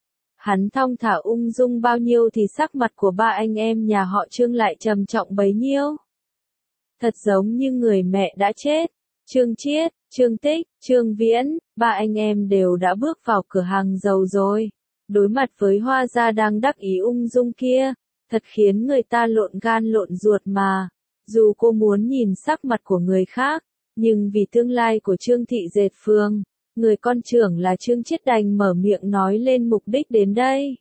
Hắn thong thả ung dung bao nhiêu thì sắc mặt của ba anh em nhà họ Trương lại trầm trọng bấy nhiêu. Thật giống như người mẹ đã chết. Trương Chiết, Trương Tích, Trương Viễn, ba anh em đều đã bước vào cửa hàng dầu rồi. Đối mặt với Hoa gia đang đắc ý ung dung kia, thật khiến người ta lộn gan lộn ruột mà. Dù cô muốn nhìn sắc mặt của người khác, nhưng vì tương lai của Trương Thị Dệt Phường, người con trưởng là Trương Chiết đành mở miệng nói lên mục đích đến đây.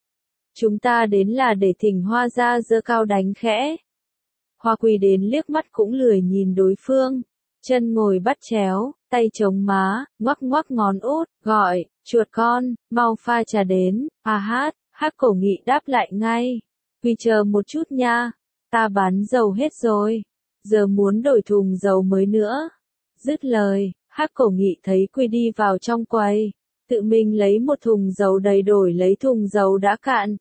Chúng ta đến là để thỉnh Hoa gia giơ cao đánh khẽ. Hoa Quỳ đến liếc mắt cũng lười nhìn đối phương, chân ngồi bắt chéo, tay chống má, ngoắc ngoắc ngón út, gọi, chuột con, mau pha trà đến, à hát, Hắc Cổ Nghị đáp lại ngay. Quỳ chờ một chút nha, ta bán dầu hết rồi, giờ muốn đổi thùng dầu mới nữa. Dứt lời, Hắc Cổ Nghị thấy Quỳ đi vào trong quầy, tự mình lấy một thùng dầu đầy đổi lấy thùng dầu đã cạn.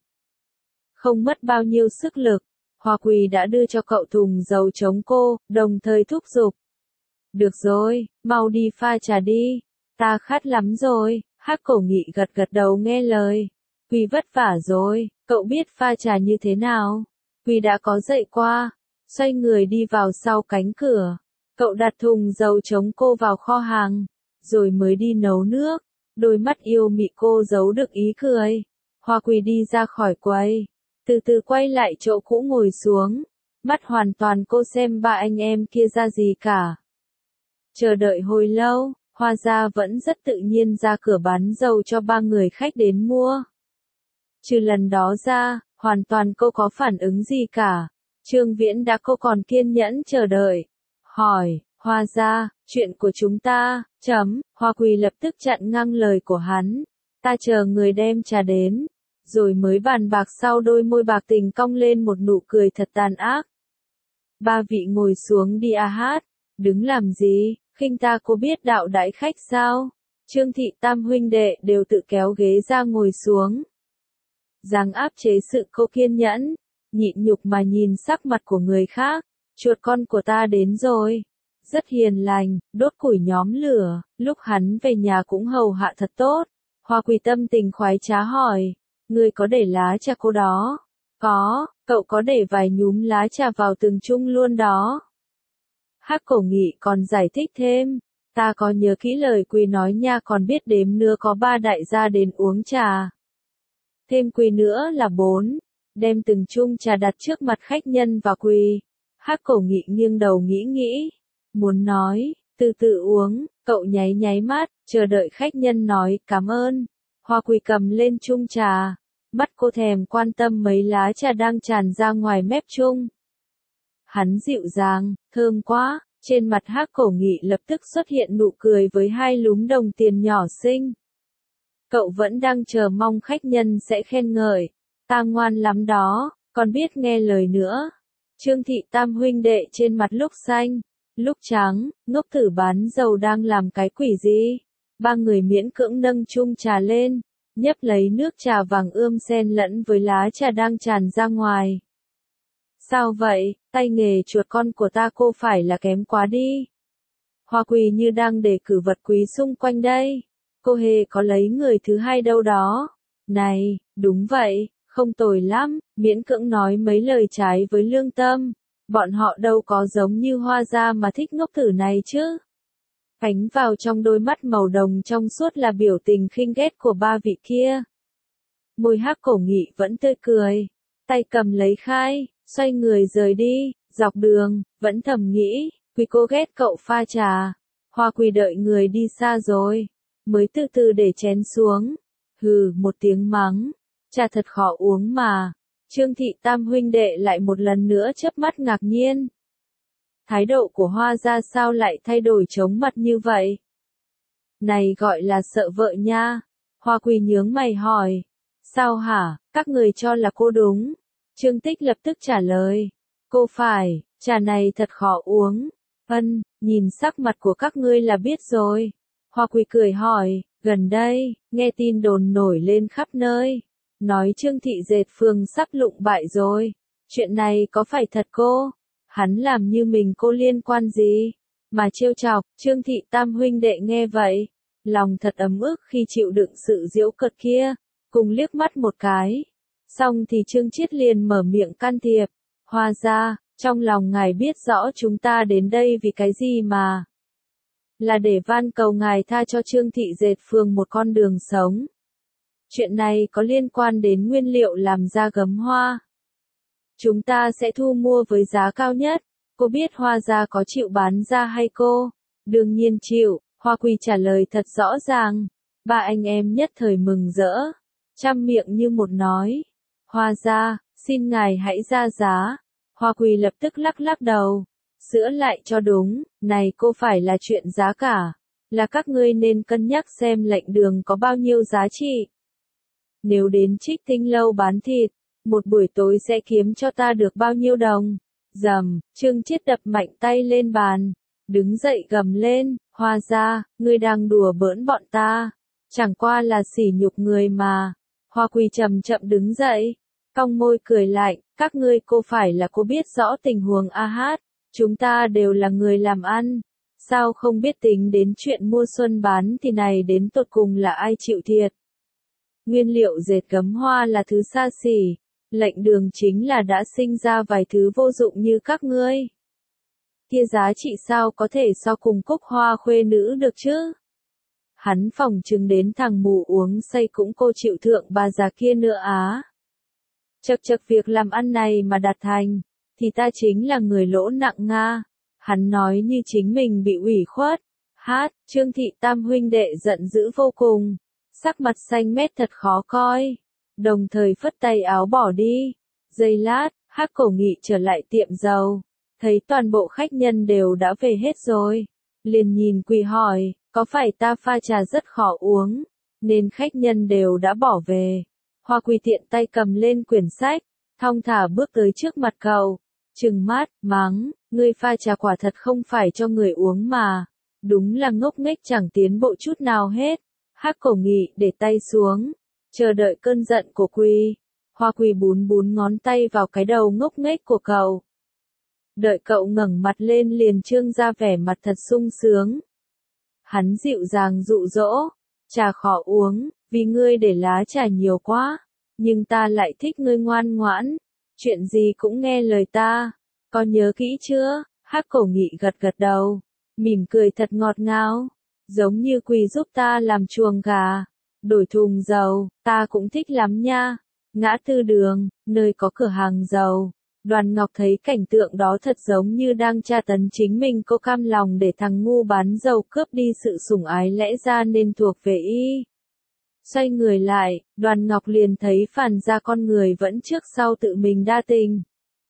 Không mất bao nhiêu sức lực, Hoa Quỳ đã đưa cho cậu thùng dầu chống cô, đồng thời thúc giục. Được rồi, mau đi pha trà đi, ta khát lắm rồi. Hắc Cổ Nghị gật gật đầu nghe lời. Quỳ vất vả rồi, cậu biết pha trà như thế nào? Quỳ đã có dạy qua, xoay người đi vào sau cánh cửa. Cậu đặt thùng dầu chống cô vào kho hàng, rồi mới đi nấu nước. Đôi mắt yêu mị cô giấu được ý cười. Hoa Quỳ đi ra khỏi quầy, từ từ quay lại chỗ cũ ngồi xuống. Mắt hoàn toàn cô xem ba anh em kia ra gì cả. Chờ đợi hồi lâu, Hoa gia vẫn rất tự nhiên ra cửa bán dầu cho ba người khách đến mua. Trừ lần đó ra, hoàn toàn cô có phản ứng gì cả. Trương Viễn đã cô còn kiên nhẫn chờ đợi. Hỏi, Hoa gia, chuyện của chúng ta, chấm, Hoa Quỳ lập tức chặn ngang lời của hắn. Ta chờ người đem trà đến, rồi mới bàn bạc sau. Đôi môi bạc tình cong lên một nụ cười thật tàn ác. Ba vị ngồi xuống đi a hát, đứng làm gì, khinh ta cô biết đạo đãi khách sao? Trương Thị tam huynh đệ đều tự kéo ghế ra ngồi xuống. Giang áp chế sự cô kiên nhẫn, nhịn nhục mà nhìn sắc mặt của người khác. Chuột con của ta đến rồi. Rất hiền lành, đốt củi nhóm lửa, lúc hắn về nhà cũng hầu hạ thật tốt. Hoa Quỳ tâm tình khoái trá hỏi, ngươi có để lá trà cô đó? Có, cậu có để vài nhúm lá trà vào từng chung luôn đó. Hắc Cổ Nghị còn giải thích thêm, ta có nhớ kỹ lời Quỳ nói nha, còn biết đếm nữa có ba đại gia đến uống trà. Thêm Quỳ nữa là bốn, đem từng chung trà đặt trước mặt khách nhân và Quỳ. Hắc Cổ Nghị nghiêng đầu nghĩ nghĩ, muốn nói, từ từ uống, cậu nháy nháy mắt, chờ đợi khách nhân nói cảm ơn. Hoa Quỳ cầm lên chung trà, mắt cô thèm quan tâm mấy lá trà đang tràn ra ngoài mép chung. Hắn dịu dàng, thơm quá, trên mặt Hắc Cổ Nghị lập tức xuất hiện nụ cười với hai lúm đồng tiền nhỏ xinh. Cậu vẫn đang chờ mong khách nhân sẽ khen ngợi, ta ngoan lắm đó, còn biết nghe lời nữa. Trương Thị tam huynh đệ trên mặt lúc xanh, lúc trắng, ngốc thử bán dầu đang làm cái quỷ gì. Ba người miễn cưỡng nâng chung trà lên, nhấp lấy nước trà vàng ươm xen lẫn với lá trà đang tràn ra ngoài. Sao vậy, tay nghề chuột con của ta cô phải là kém quá đi. Hoa Quỳ như đang đề cử vật quý xung quanh đây. Cô hề có lấy người thứ hai đâu đó. Này, đúng vậy, không tồi lắm, miễn cưỡng nói mấy lời trái với lương tâm. Bọn họ đâu có giống như Hoa gia mà thích ngốc tử này chứ. Ánh vào trong đôi mắt màu đồng trong suốt là biểu tình khinh ghét của ba vị kia. Môi Hắc Cổ Nghị vẫn tươi cười, tay cầm lấy khai, xoay người rời đi, dọc đường, vẫn thầm nghĩ, Quý cô ghét cậu pha trà. Hoa Quý đợi người đi xa rồi, mới từ từ để chén xuống. Hừ, một tiếng mắng, trà thật khó uống mà. Trương Thị Tam huynh đệ lại một lần nữa chớp mắt ngạc nhiên. Thái độ của Hoa gia sao lại thay đổi chóng mặt như vậy? Này gọi là sợ vợ nha. Hoa Quý nhướng mày hỏi. Sao hả, các người cho là cô đúng? Trương Tích lập tức trả lời. Cô phải, trà này thật khó uống. Ân, nhìn sắc mặt của các ngươi là biết rồi. Hoa Quý cười hỏi, gần đây, nghe tin đồn nổi lên khắp nơi. Nói Trương Thị Dệt Phường sắp lụng bại rồi. Chuyện này có phải thật cô? Hắn làm như mình cô liên quan gì? Mà trêu chọc, Trương Thị Tam huynh đệ nghe vậy. Lòng thật ấm ức khi chịu đựng sự giễu cợt kia. Cùng liếc mắt một cái. Xong thì Trương Chiết liền mở miệng can thiệp. Hoa gia, trong lòng ngài biết rõ chúng ta đến đây vì cái gì mà. Là để van cầu ngài tha cho Trương Thị Dệt Phường một con đường sống. Chuyện này có liên quan đến nguyên liệu làm ra gấm hoa. Chúng ta sẽ thu mua với giá cao nhất. Cô biết Hoa gia có chịu bán ra hay cô? Đương nhiên chịu, Hoa Quý trả lời thật rõ ràng. Ba anh em nhất thời mừng rỡ. Trăm miệng như một nói. Hoa gia, xin ngài hãy ra giá. Hoa Quý lập tức lắc lắc đầu. Sữa lại cho đúng, này cô phải là chuyện giá cả. Là các ngươi nên cân nhắc xem lệnh đường có bao nhiêu giá trị. Nếu đến Trích Tinh lâu bán thịt, một buổi tối sẽ kiếm cho ta được bao nhiêu đồng? Rầm, Trương Chiết đập mạnh tay lên bàn, đứng dậy gầm lên, Hoa gia, ngươi đang đùa bỡn bọn ta, chẳng qua là sỉ nhục người mà. Hoa Quý chậm chậm đứng dậy, cong môi cười lạnh, các ngươi cô phải là cô biết rõ tình huống a hát, chúng ta đều là người làm ăn, sao không biết tính đến chuyện mua xuân bán thì này đến tột cùng là ai chịu thiệt. Nguyên liệu dệt gấm hoa là thứ xa xỉ, lệnh đường chính là đã sinh ra vài thứ vô dụng như các ngươi. Kia giá trị sao có thể so cùng Cúc Hoa khuê nữ được chứ? Hắn phỏng chừng đến thằng mù uống say cũng cô chịu thượng bà già kia nữa á. Chật chật việc làm ăn này mà đạt thành, thì ta chính là người lỗ nặng nga. Hắn nói như chính mình bị ủy khuất. Hát, Trương Thị Tam huynh đệ giận dữ vô cùng. Sắc mặt xanh mét thật khó coi. Đồng thời phất tay áo bỏ đi. Giây lát, Hắc Cổ Nghị trở lại tiệm dầu. Thấy toàn bộ khách nhân đều đã về hết rồi. Liền nhìn Quý hỏi, có phải ta pha trà rất khó uống, nên khách nhân đều đã bỏ về. Hoa Quý tiện tay cầm lên quyển sách, thong thả bước tới trước mặt cậu. Trừng mắt, mắng, ngươi pha trà quả thật không phải cho người uống mà. Đúng là ngốc nghếch chẳng tiến bộ chút nào hết. Hắc Cổ Nghị để tay xuống, chờ đợi cơn giận của Quý. Hoa Quý bún bún ngón tay vào cái đầu ngốc nghếch của cậu. Đợi cậu ngẩng mặt lên liền trương ra vẻ mặt thật sung sướng. Hắn dịu dàng dụ dỗ, trà khó uống, vì ngươi để lá trà nhiều quá, nhưng ta lại thích ngươi ngoan ngoãn, chuyện gì cũng nghe lời ta, có nhớ kỹ chưa? Hắc Cổ Nghị gật gật đầu, mỉm cười thật ngọt ngào, giống như Quý giúp ta làm chuồng gà, đổi thùng dầu, ta cũng thích lắm nha. Ngã tư đường, nơi có cửa hàng dầu. Đoàn Ngọc thấy cảnh tượng đó thật giống như đang tra tấn chính mình, cô cam lòng để thằng ngu bán dầu cướp đi sự sủng ái lẽ ra nên thuộc về y. Xoay người lại, Đoàn Ngọc liền thấy phản ra con người vẫn trước sau tự mình đa tình.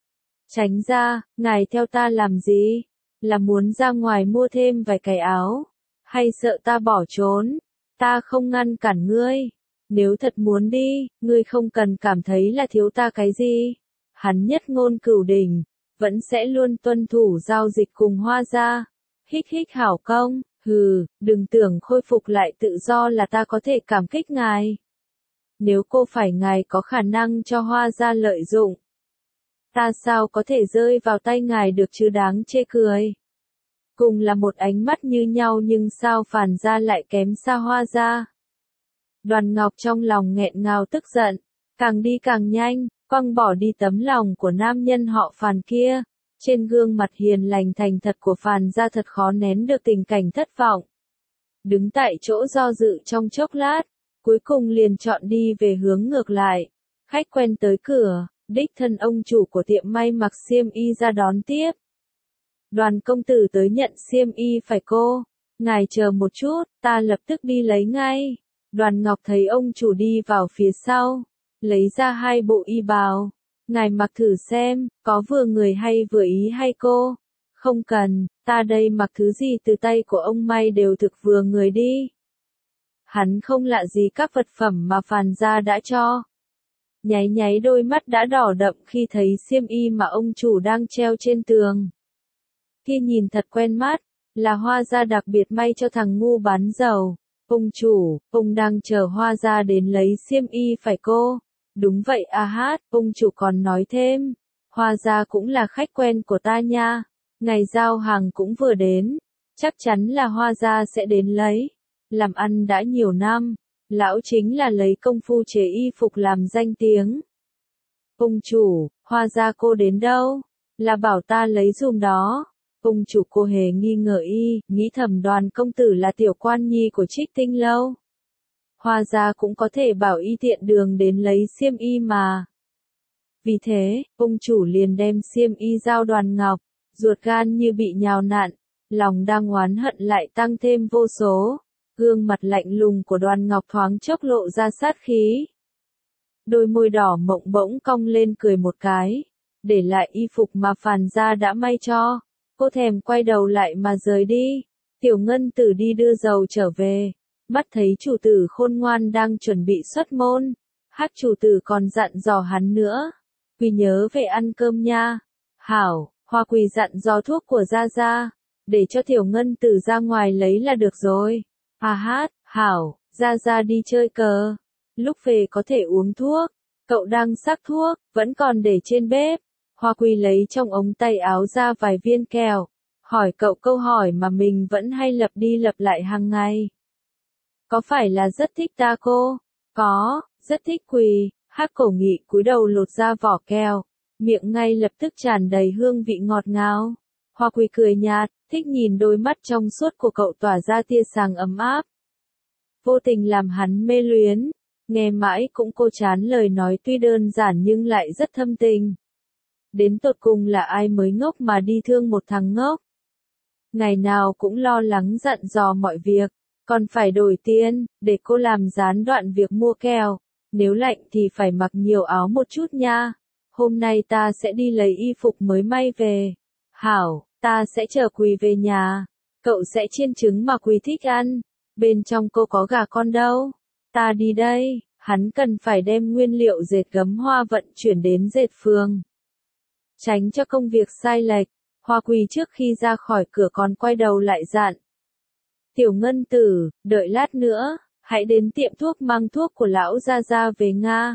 Tránh ra, ngài theo ta làm gì? Là muốn ra ngoài mua thêm vài cái áo? Hay sợ ta bỏ trốn? Ta không ngăn cản ngươi. Nếu thật muốn đi, ngươi không cần cảm thấy là thiếu ta cái gì. Hắn nhất ngôn cửu đỉnh, vẫn sẽ luôn tuân thủ giao dịch cùng Hoa gia. Hích hích hảo công, hừ, đừng tưởng khôi phục lại tự do là ta có thể cảm kích ngài. Nếu cô phải ngài có khả năng cho Hoa gia lợi dụng, ta sao có thể rơi vào tay ngài được chứ, đáng chê cười. Cùng là một ánh mắt như nhau nhưng sao Phàn gia lại kém xa Hoa gia. Đoàn Ngọc trong lòng nghẹn ngào tức giận, càng đi càng nhanh, quăng bỏ đi tấm lòng của nam nhân họ Phàn kia. Trên gương mặt hiền lành thành thật của Phàn Gia thật khó nén được tình cảnh thất vọng. Đứng tại chỗ do dự trong chốc lát, cuối cùng liền chọn đi về hướng ngược lại. Khách quen tới cửa, đích thân ông chủ của tiệm may mặc xiêm y ra đón tiếp. Đoàn công tử tới nhận xiêm y phải cô. Ngài chờ một chút, ta lập tức đi lấy ngay. Đoàn Ngọc thấy ông chủ đi vào phía sau, lấy ra hai bộ y bào. Ngài mặc thử xem, có vừa người hay vừa ý hay cô? Không cần, ta đây mặc thứ gì từ tay của ông may đều thực vừa người đi. Hắn không lạ gì các vật phẩm mà Phàn Gia đã cho. Nháy nháy đôi mắt đã đỏ đậm khi thấy xiêm y mà ông chủ đang treo trên tường. Kia nhìn thật quen mắt, là Hoa Gia đặc biệt may cho thằng ngu bán dầu. Ông chủ, ông đang chờ Hoa Gia đến lấy xiêm y phải cô? Đúng vậy à hát, ông chủ còn nói thêm. Hoa Gia cũng là khách quen của ta nha. Ngày giao hàng cũng vừa đến. Chắc chắn là Hoa Gia sẽ đến lấy. Làm ăn đã nhiều năm. Lão chính là lấy công phu chế y phục làm danh tiếng. Ông chủ, Hoa Gia cô đến đâu? Là bảo ta lấy dùm đó. Ông chủ cô hề nghi ngờ y, nghĩ thầm Đoàn công tử là tiểu quan nhi của Trích Tinh Lâu. Hoa Gia cũng có thể bảo y tiện đường đến lấy xiêm y mà. Vì thế, ông chủ liền đem xiêm y giao Đoàn Ngọc, ruột gan như bị nhào nặn, lòng đang oán hận lại tăng thêm vô số. Gương mặt lạnh lùng của Đoàn Ngọc thoáng chốc lộ ra sát khí. Đôi môi đỏ mộng bỗng cong lên cười một cái, để lại y phục mà Phàn Gia đã may cho. Cô thèm quay đầu lại mà rời đi. Tiểu Ngân Tử đi đưa dầu trở về. Mắt thấy chủ tử khôn ngoan đang chuẩn bị xuất môn. Hát chủ tử còn dặn dò hắn nữa. Quỳ nhớ về ăn cơm nha. Hảo, Hoa Quỳ dặn dò thuốc của Gia Gia. Để cho Tiểu Ngân Tử ra ngoài lấy là được rồi. À hát, Hảo, Gia Gia đi chơi cờ. Lúc về có thể uống thuốc. Cậu đang sắc thuốc, vẫn còn để trên bếp. Hoa Quỳ lấy trong ống tay áo ra vài viên kẹo, hỏi cậu câu hỏi mà mình vẫn hay lặp đi lặp lại hàng ngày. Có phải là rất thích ta cô? Có, rất thích Quỳ. Hắc Cổ Nghị cúi đầu lột ra vỏ kẹo, miệng ngay lập tức tràn đầy hương vị ngọt ngào. Hoa Quỳ cười nhạt, thích nhìn đôi mắt trong suốt của cậu tỏa ra tia sáng ấm áp. Vô tình làm hắn mê luyến, nghe mãi cũng cô chán lời nói tuy đơn giản nhưng lại rất thâm tình. Đến tột cùng là ai mới ngốc mà đi thương một thằng ngốc. Ngày nào cũng lo lắng dặn dò mọi việc, còn phải đổi tiền, để cô làm gián đoạn việc mua kẹo. Nếu lạnh thì phải mặc nhiều áo một chút nha. Hôm nay ta sẽ đi lấy y phục mới may về. Hảo, ta sẽ chờ Quỳ về nhà. Cậu sẽ chiên trứng mà Quỳ thích ăn. Bên trong cô có gà con đâu. Ta đi đây, hắn cần phải đem nguyên liệu dệt gấm hoa vận chuyển đến dệt phường. Tránh cho công việc sai lệch, Hoa Quỳ trước khi ra khỏi cửa còn quay đầu lại dặn. Tiểu Ngân Tử, đợi lát nữa, hãy đến tiệm thuốc mang thuốc của lão Gia Gia về Nga.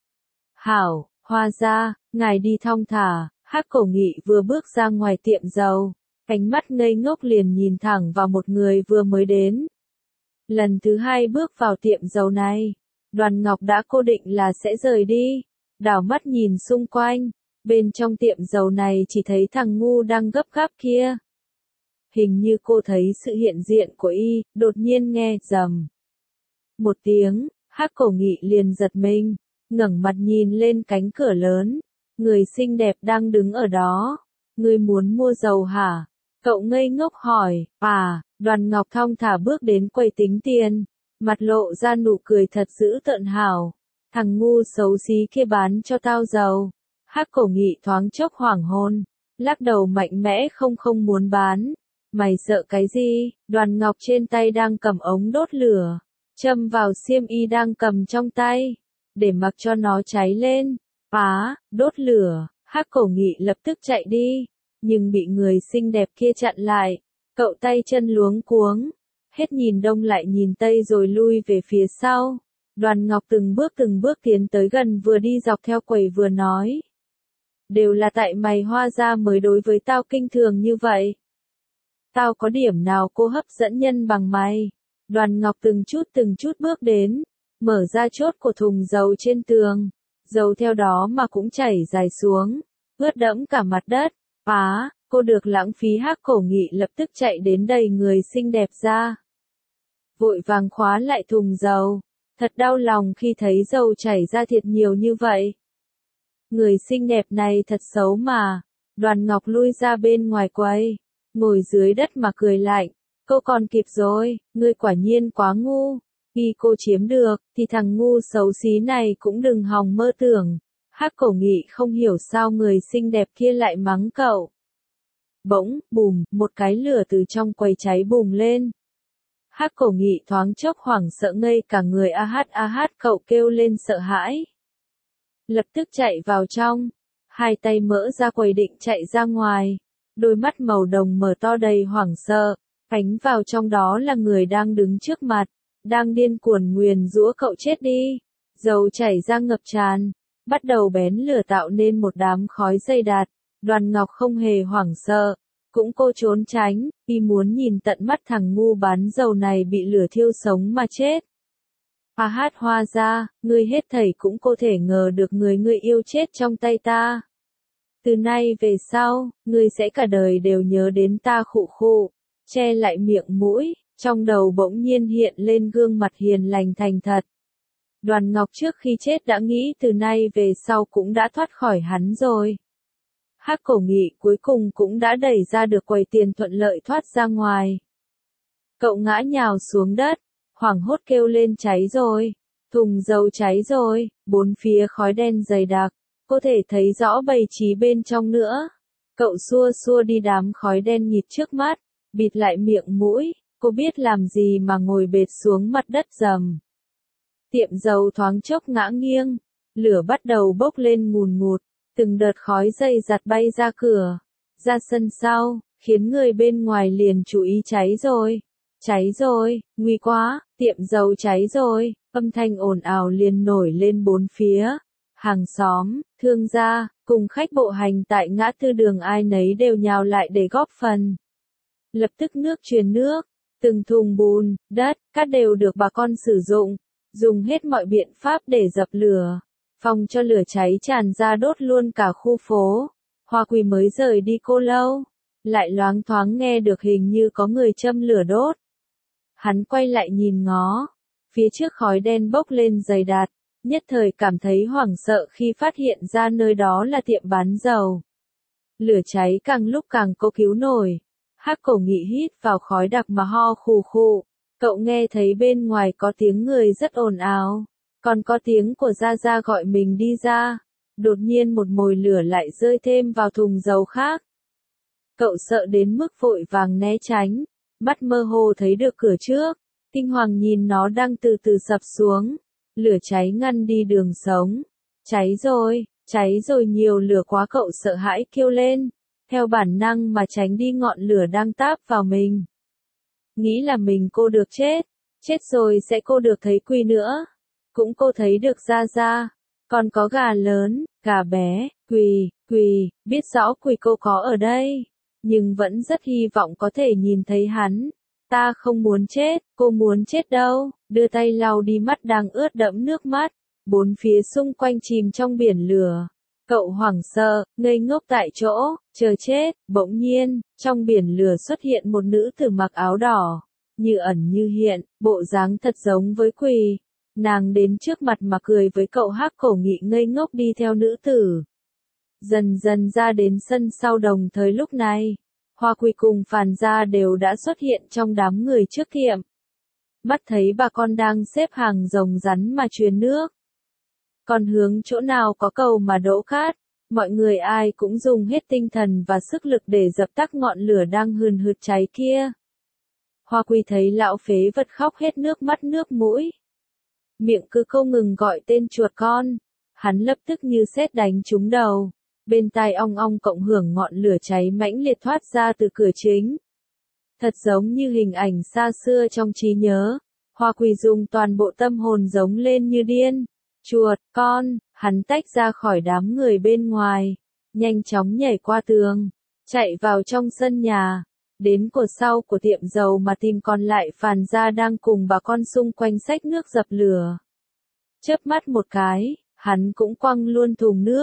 Hảo, Hoa Gia, ngài đi thong thả. Hắc Cổ Nghị vừa bước ra ngoài tiệm dầu, ánh mắt ngây ngốc liền nhìn thẳng vào một người vừa mới đến. Lần thứ hai bước vào tiệm dầu này, Đoàn Ngọc đã cố định là sẽ rời đi, đảo mắt nhìn xung quanh. Bên trong tiệm dầu này chỉ thấy thằng ngu đang gấp gáp kia. Hình như cô thấy sự hiện diện của y, đột nhiên nghe rầm một tiếng, Hắc Cổ Nghị liền giật mình, ngẩng mặt nhìn lên cánh cửa lớn. Người xinh đẹp đang đứng ở đó. Ngươi muốn mua dầu hả? Cậu ngây ngốc hỏi. À, Đoàn Ngọc thong thả bước đến quầy tính tiền, mặt lộ ra nụ cười thật dữ tợn hảo. Thằng ngu xấu xí kia bán cho tao dầu. Hắc Cổ Nghị thoáng chốc hoảng hồn, lắc đầu mạnh mẽ không không muốn bán. Mày sợ cái gì? Đoàn Ngọc trên tay đang cầm ống đốt lửa, châm vào xiêm y đang cầm trong tay, để mặc cho nó cháy lên. Phá, đốt lửa, Hắc Cổ Nghị lập tức chạy đi, nhưng bị người xinh đẹp kia chặn lại. Cậu tay chân luống cuống, hết nhìn đông lại nhìn tây rồi lui về phía sau. Đoàn Ngọc từng bước từng bước tiến tới gần, vừa đi dọc theo quầy vừa nói. Đều là tại mày Hoa Gia mới đối với tao kinh thường như vậy. Tao có điểm nào cô hấp dẫn nhân bằng mày? Đoàn Ngọc từng chút từng chút bước đến, mở ra chốt của thùng dầu trên tường. Dầu theo đó mà cũng chảy dài xuống, ướt đẫm cả mặt đất. Á, cô được lãng phí. Hắc Cổ Nghị lập tức chạy đến đẩy người xinh đẹp ra. Vội vàng khóa lại thùng dầu. Thật đau lòng khi thấy dầu chảy ra thiệt nhiều như vậy. Người xinh đẹp này thật xấu mà. Đoàn Ngọc lui ra bên ngoài quầy, ngồi dưới đất mà cười lạnh. Cô còn kịp rồi, ngươi quả nhiên quá ngu. Khi cô chiếm được, thì thằng ngu xấu xí này cũng đừng hòng mơ tưởng. Hắc Cổ Nghị không hiểu sao người xinh đẹp kia lại mắng cậu. Bỗng, bùm, một cái lửa từ trong quầy cháy bùng lên. Hắc Cổ Nghị thoáng chốc hoảng sợ ngây cả người. A hát a hát, cậu kêu lên sợ hãi. Lập tức chạy vào trong, hai tay mỡ ra quầy định chạy ra ngoài. Đôi mắt màu đồng mở to đầy hoảng sợ, ánh vào trong đó là người đang đứng trước mặt, đang điên cuồng nguyền rủa cậu chết đi. Dầu chảy ra ngập tràn, bắt đầu bén lửa tạo nên một đám khói dày đặc. Đoàn Ngọc không hề hoảng sợ, cũng cô trốn tránh, vì muốn nhìn tận mắt thằng ngu bán dầu này bị lửa thiêu sống mà chết. A hát Hoa ra, ngươi hết thảy cũng có thể ngờ được người ngươi yêu chết trong tay ta. Từ nay về sau, ngươi sẽ cả đời đều nhớ đến ta. Khụ khụ, che lại miệng mũi, trong đầu bỗng nhiên hiện lên gương mặt hiền lành thành thật. Đoàn Ngọc trước khi chết đã nghĩ từ nay về sau cũng đã thoát khỏi hắn rồi. Hắc Cổ Nghị cuối cùng cũng đã đẩy ra được quầy tiền, thuận lợi thoát ra ngoài. Cậu ngã nhào xuống đất, hoảng hốt kêu lên cháy rồi, thùng dầu cháy rồi, bốn phía khói đen dày đặc, có thể thấy rõ bầy trí bên trong nữa. Cậu xua xua đi đám khói đen nhịt trước mắt, bịt lại miệng mũi, cô biết làm gì mà ngồi bệt xuống mặt đất rầm. Tiệm dầu thoáng chốc ngã nghiêng, lửa bắt đầu bốc lên ngùn ngụt, từng đợt khói dày giặt bay ra cửa, ra sân sau, khiến người bên ngoài liền chú ý cháy rồi. Cháy rồi, nguy quá, tiệm dầu cháy rồi, âm thanh ồn ào liền nổi lên bốn phía. Hàng xóm, thương gia, cùng khách bộ hành tại ngã tư đường ai nấy đều nhào lại để góp phần. Lập tức nước truyền nước, từng thùng bùn, đất, cát đều được bà con sử dụng, dùng hết mọi biện pháp để dập lửa, phòng cho lửa cháy tràn ra đốt luôn cả khu phố. Hoa Quỳ mới rời đi cô lâu, lại loáng thoáng nghe được hình như có người châm lửa đốt. Hắn quay lại nhìn ngó, phía trước khói đen bốc lên dày đặc, nhất thời cảm thấy hoảng sợ khi phát hiện ra nơi đó là tiệm bán dầu. Lửa cháy càng lúc càng cố cứu nổi. Hắc Cổ Nghị hít vào khói đặc mà ho khù khụ. Cậu nghe thấy bên ngoài có tiếng người rất ồn ào, còn có tiếng của Gia Gia gọi mình đi ra. Đột nhiên một mồi lửa lại rơi thêm vào thùng dầu khác. Cậu sợ đến mức vội vàng né tránh, mắt mơ hồ thấy được cửa trước. Kinh hoàng nhìn nó đang từ từ sập xuống. Lửa cháy ngăn đi đường sống. Cháy rồi, cháy rồi, nhiều lửa quá, cậu sợ hãi kêu lên, theo bản năng mà tránh đi ngọn lửa đang táp vào mình. Nghĩ là mình cô được chết, chết rồi sẽ cô được thấy Quỳ nữa, cũng cô thấy được Gia Gia, còn có gà lớn, gà bé, Quỳ, Quỳ, biết rõ Quỳ cô có ở đây, nhưng vẫn rất hy vọng có thể nhìn thấy hắn. Ta không muốn chết, cô muốn chết đâu, đưa tay lau đi mắt đang ướt đẫm nước mắt, bốn phía xung quanh chìm trong biển lửa. Cậu hoảng sợ, ngây ngốc tại chỗ, chờ chết. Bỗng nhiên, trong biển lửa xuất hiện một nữ tử mặc áo đỏ, như ẩn như hiện, bộ dáng thật giống với Quỳ. Nàng đến trước mặt mà cười với cậu. Hắc Cổ Nghị ngây ngốc đi theo nữ tử. Dần dần ra đến sân sau. Đồng thời lúc này, Hoa Quỳ cùng Phàn Gia đều đã xuất hiện trong đám người trước tiệm. Mắt thấy bà con đang xếp hàng rồng rắn mà truyền nước. Còn hướng chỗ nào có cầu mà đỗ khát, mọi người ai cũng dùng hết tinh thần và sức lực để dập tắt ngọn lửa đang hừng hực cháy kia. Hoa Quỳ thấy lão phế vật khóc hết nước mắt nước mũi, miệng cứ không ngừng gọi tên chuột con, hắn lập tức như sét đánh trúng đầu. Bên tai ong ong cộng hưởng ngọn lửa cháy mãnh liệt thoát ra từ cửa chính. Thật giống như hình ảnh xa xưa trong trí nhớ. Hoa Quỳ dùng toàn bộ tâm hồn giống lên như điên. Chuột, con, hắn tách ra khỏi đám người bên ngoài, nhanh chóng nhảy qua tường, chạy vào trong sân nhà, đến cột sau của tiệm dầu mà tìm còn lại Phàn Gia đang cùng bà con xung quanh xách nước dập lửa. Chớp mắt một cái, hắn cũng quăng luôn thùng nước,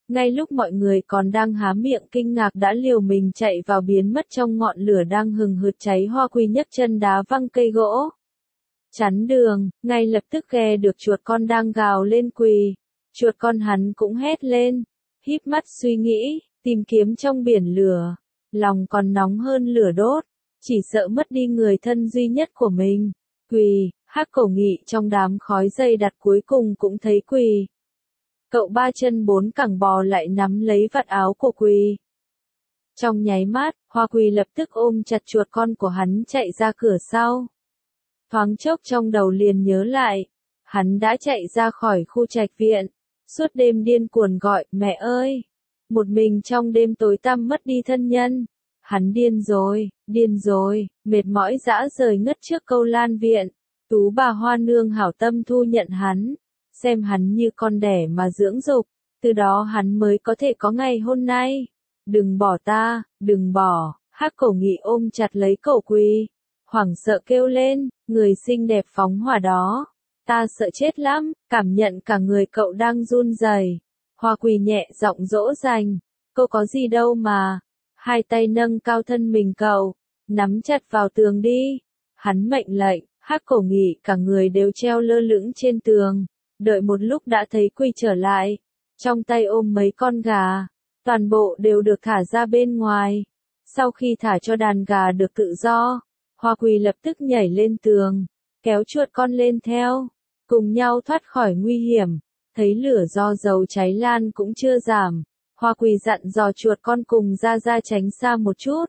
Ngay lúc mọi người còn đang há miệng kinh ngạc đã liều mình chạy vào biến mất trong ngọn lửa đang hừng hực cháy. Hoa Quy nhấc chân đá văng cây gỗ chắn đường, ngay lập tức ghe được chuột con đang gào lên quỳ. Chuột con hắn cũng hét lên, híp mắt suy nghĩ, tìm kiếm trong biển lửa, lòng còn nóng hơn lửa đốt, chỉ sợ mất đi người thân duy nhất của mình. Quỳ, Hắc Cổ Nghị trong đám khói dày đặt cuối cùng cũng thấy quỳ. Cậu ba chân bốn cẳng bò lại nắm lấy vạt áo của quỳ. Trong nháy mắt, Hoa Quỳ lập tức ôm chặt chuột con của hắn chạy ra cửa sau. Thoáng chốc trong đầu liền nhớ lại, hắn đã chạy ra khỏi khu trạch viện, suốt đêm điên cuồng gọi, mẹ ơi! Một mình trong đêm tối tăm mất đi thân nhân. Hắn điên rồi, điên rồi, mệt mỏi dã rời ngất trước câu lan viện. Tú bà Hoa Nương hảo tâm thu nhận hắn, xem hắn như con đẻ mà dưỡng dục, từ đó hắn mới có thể có ngày hôm nay. Đừng bỏ ta, đừng bỏ, Hắc Cổ Nghị ôm chặt lấy cổ Quỳ, hoảng sợ kêu lên, người xinh đẹp phóng hỏa đó, ta sợ chết lắm, cảm nhận cả người cậu đang run rẩy. Hoa Quỳ nhẹ giọng dỗ dành, cô có gì đâu mà, hai tay nâng cao thân mình cậu, nắm chặt vào tường đi. Hắn mệnh lệnh, Hắc Cổ Nghị cả người đều treo lơ lửng trên tường, đợi một lúc đã thấy Quỳ trở lại, trong tay ôm mấy con gà, toàn bộ đều được thả ra bên ngoài. Sau khi thả cho đàn gà được tự do, Hoa Quỳ lập tức nhảy lên tường, kéo chuột con lên theo, cùng nhau thoát khỏi nguy hiểm. Thấy lửa do dầu cháy lan cũng chưa giảm, Hoa Quỳ dặn dò chuột con cùng ra ra tránh xa một chút.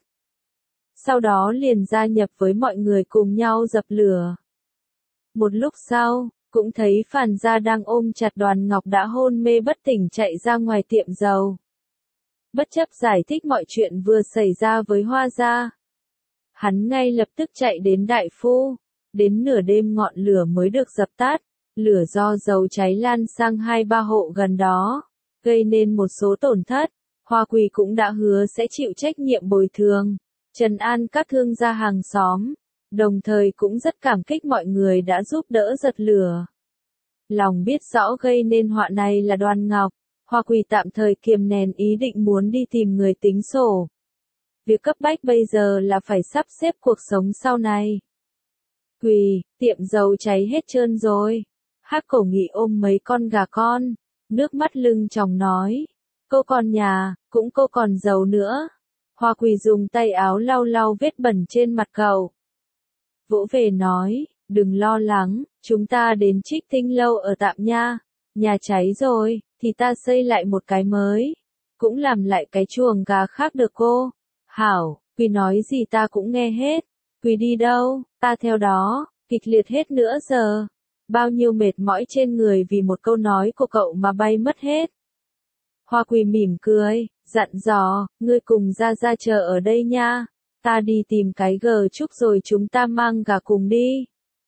Sau đó liền gia nhập với mọi người cùng nhau dập lửa. Một lúc sau, cũng thấy Phàn Gia đang ôm chặt Đoàn Ngọc đã hôn mê bất tỉnh chạy ra ngoài tiệm dầu. Bất chấp giải thích mọi chuyện vừa xảy ra với Hoa Gia, hắn ngay lập tức chạy đến đại phu, đến nửa đêm ngọn lửa mới được dập tắt. Lửa do dầu cháy lan sang hai ba hộ gần đó, gây nên một số tổn thất. Hoa Quỳ cũng đã hứa sẽ chịu trách nhiệm bồi thường, trấn an các thương gia hàng xóm, đồng thời cũng rất cảm kích mọi người đã giúp đỡ giật lửa. Lòng biết rõ gây nên họa này là Đoàn Ngọc, Hoa Quỳ tạm thời kiềm nén ý định muốn đi tìm người tính sổ. Việc cấp bách bây giờ là phải sắp xếp cuộc sống sau này. Quỳ, tiệm dầu cháy hết trơn rồi. Hắc Cổ Nghị ôm mấy con gà con, nước mắt lưng tròng nói, cô còn nhà, cũng cô còn dầu nữa. Hoa Quỳ dùng tay áo lau lau vết bẩn trên mặt cậu. Vỗ về nói, đừng lo lắng, chúng ta đến Trích Tinh Lâu ở tạm nha. Nhà cháy rồi, thì ta xây lại một cái mới. Cũng làm lại cái chuồng gà khác được cô. Hảo, Quỳ nói gì ta cũng nghe hết. Quỳ đi đâu, ta theo đó, kịch liệt hết nữa giờ. Bao nhiêu mệt mỏi trên người vì một câu nói của cậu mà bay mất hết. Hoa Quỳ mỉm cười, dặn dò, ngươi cùng ra ra chờ ở đây nha. Ta đi tìm cái gờ trúc rồi chúng ta mang gà cùng đi.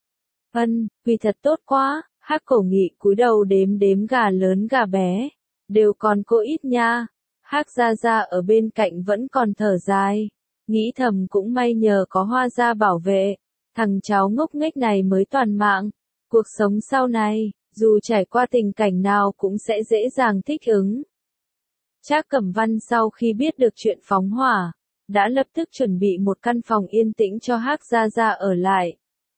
Vâng, Quỳ thật tốt quá. Hắc Cổ Nghị cúi đầu đếm đếm gà lớn gà bé, đều còn cô ít nha. Hắc Gia Gia ở bên cạnh vẫn còn thở dài, nghĩ thầm cũng may nhờ có Hoa Gia bảo vệ, thằng cháu ngốc nghếch này mới toàn mạng. Cuộc sống sau này, dù trải qua tình cảnh nào cũng sẽ dễ dàng thích ứng. Trác Cẩm Văn sau khi biết được chuyện phóng hỏa, đã lập tức chuẩn bị một căn phòng yên tĩnh cho Hắc Gia Gia ở lại.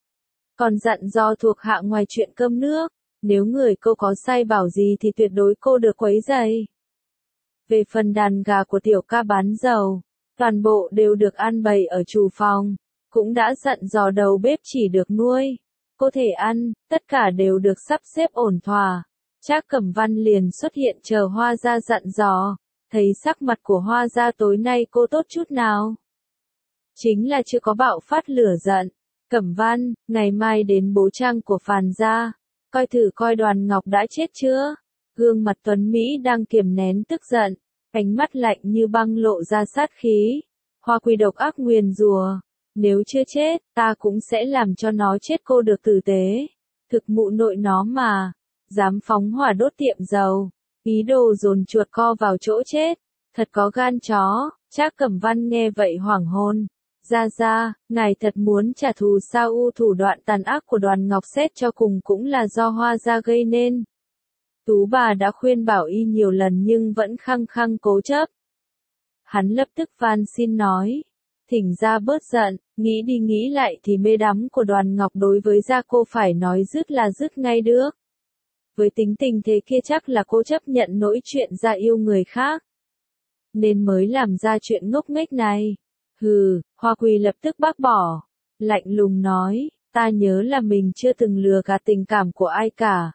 Còn dặn dò thuộc hạ ngoài chuyện cơm nước, nếu người cô có sai bảo gì thì tuyệt đối cô được quấy rầy. Về phần đàn gà của tiểu ca bán dầu, toàn bộ đều được an bày ở chủ phòng, cũng đã dặn dò đầu bếp chỉ được nuôi, cô thể ăn, tất cả đều được sắp xếp ổn thỏa. Trác Cẩm Văn liền xuất hiện chờ Hoa Gia dặn dò, thấy sắc mặt của Hoa Gia tối nay cô tốt chút nào. Chính là chưa có bạo phát lửa giận. Cẩm Văn, ngày mai đến bố trang của Phàn Gia, coi thử coi Đoàn Ngọc đã chết chưa. Gương mặt Tuấn Mỹ đang kiềm nén tức giận, ánh mắt lạnh như băng lộ ra sát khí. Hoa Quỳ độc ác nguyền rủa, nếu chưa chết, ta cũng sẽ làm cho nó chết cô được tử tế. Thực mụ nội nó mà, dám phóng hỏa đốt tiệm dầu, ý đồ dồn chuột co vào chỗ chết, thật có gan chó. Trác Cẩm Văn nghe vậy hoảng hồn. Gia Gia, ngài thật muốn trả thù sao? U thủ đoạn tàn ác của Đoàn Ngọc xét cho cùng cũng là do Hoa Gia gây nên. Tú bà đã khuyên bảo y nhiều lần nhưng vẫn khăng khăng cố chấp. Hắn lập tức van xin nói, thỉnh gia bớt giận, nghĩ đi nghĩ lại thì mê đắm của Đoàn Ngọc đối với gia cô phải nói dứt là dứt ngay được. Với tính tình thế kia chắc là cô chấp nhận nỗi chuyện gia yêu người khác, nên mới làm ra chuyện ngốc nghếch này. Hừ, Hoa Quỳ lập tức bác bỏ, lạnh lùng nói, ta nhớ là mình chưa từng lừa gạt tình cảm của ai cả.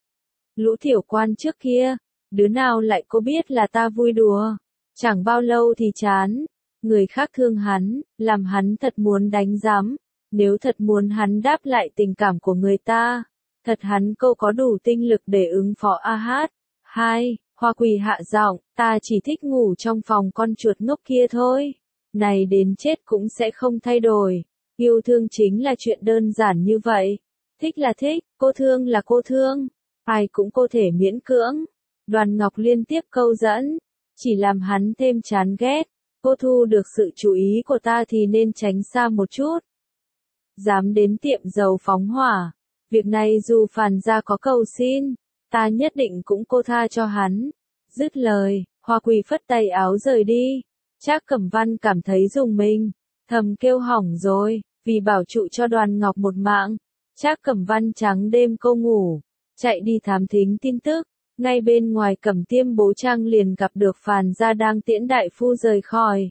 Lũ thiểu quan trước kia, đứa nào lại có biết là ta vui đùa, chẳng bao lâu thì chán. Người khác thương hắn, làm hắn thật muốn đánh giám, nếu thật muốn hắn đáp lại tình cảm của người ta, thật hắn câu có đủ tinh lực để ứng phó a hát. Hai, Hoa Quỳ hạ giọng, ta chỉ thích ngủ trong phòng con chuột ngốc kia thôi. Này đến chết cũng sẽ không thay đổi. Yêu thương chính là chuyện đơn giản như vậy. Thích là thích, cô thương là cô thương. Ai cũng có thể miễn cưỡng. Đoàn Ngọc liên tiếp câu dẫn, chỉ làm hắn thêm chán ghét. Cô thu được sự chú ý của ta thì nên tránh xa một chút. Dám đến tiệm dầu phóng hỏa. Việc này dù Phàn gia có cầu xin, ta nhất định cũng cô tha cho hắn. Dứt lời, Hoa Quỳ phất tay áo rời đi. Trác Cẩm Văn cảm thấy rùng mình, thầm kêu hỏng rồi, vì bảo trụ cho Đoàn Ngọc một mạng. Trác Cẩm Văn trắng đêm câu ngủ, chạy đi thám thính tin tức. Ngay bên ngoài Cẩm Tiêm Bố Trang liền gặp được Phàn gia đang tiễn đại phu rời khỏi.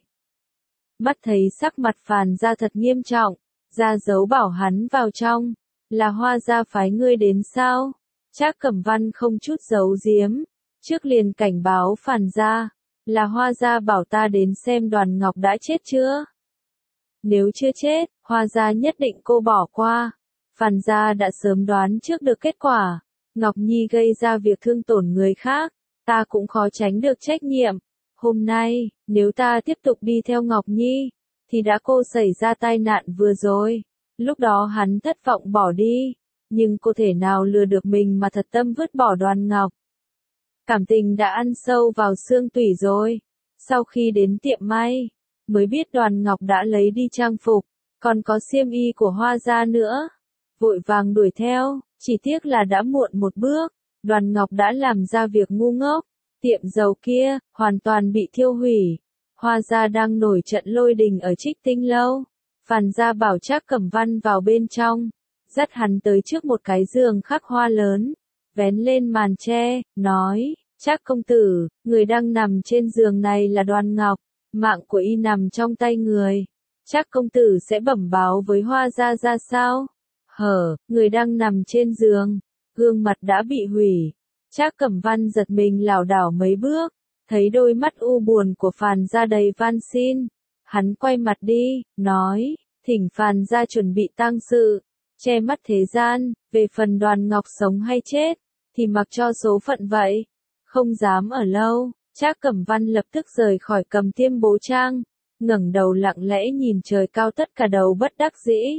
Mắt thấy sắc mặt Phàn gia thật nghiêm trọng, ra dấu bảo hắn vào trong. Là Hoa gia phái ngươi đến sao? Trác Cẩm Văn không chút giấu giếm, trước liền cảnh báo Phàn gia, là Hoa gia bảo ta đến xem Đoàn Ngọc đã chết chưa? Nếu chưa chết, Hoa gia nhất định cô bỏ qua. Phàn gia đã sớm đoán trước được kết quả. Ngọc Nhi gây ra việc thương tổn người khác, ta cũng khó tránh được trách nhiệm. Hôm nay, nếu ta tiếp tục đi theo Ngọc Nhi, thì đã cô xảy ra tai nạn vừa rồi. Lúc đó hắn thất vọng bỏ đi, nhưng cô thể nào lừa được mình mà thật tâm vứt bỏ Đoàn Ngọc. Cảm tình đã ăn sâu vào xương tủy rồi. Sau khi đến tiệm may, mới biết Đoàn Ngọc đã lấy đi trang phục, còn có xiêm y của Hoa gia nữa. Vội vàng đuổi theo, chỉ tiếc là đã muộn một bước. Đoàn Ngọc đã làm ra việc ngu ngốc. Tiệm dầu kia, hoàn toàn bị thiêu hủy. Hoa gia đang nổi trận lôi đình ở Trích Tinh lâu. Phàn gia bảo Trác Cẩm Văn vào bên trong, dắt hắn tới trước một cái giường khắc hoa lớn, vén lên màn tre, nói, Trác công tử, người đang nằm trên giường này là Đoàn Ngọc, mạng của y nằm trong tay người. Trác công tử sẽ bẩm báo với Hoa gia ra sao? Hở, người đang nằm trên giường, gương mặt đã bị hủy. Trác Cẩm Văn giật mình lảo đảo mấy bước, thấy đôi mắt u buồn của Phàn gia đầy van xin. Hắn quay mặt đi, nói, thỉnh Phàn gia chuẩn bị tang sự, che mắt thế gian, về phần Đoàn Ngọc sống hay chết, thì mặc cho số phận vậy. Không dám ở lâu, Trác Cẩm Văn lập tức rời khỏi Cẩm Tiêm Bố Trang, ngẩng đầu lặng lẽ nhìn trời cao tất cả đầu bất đắc dĩ.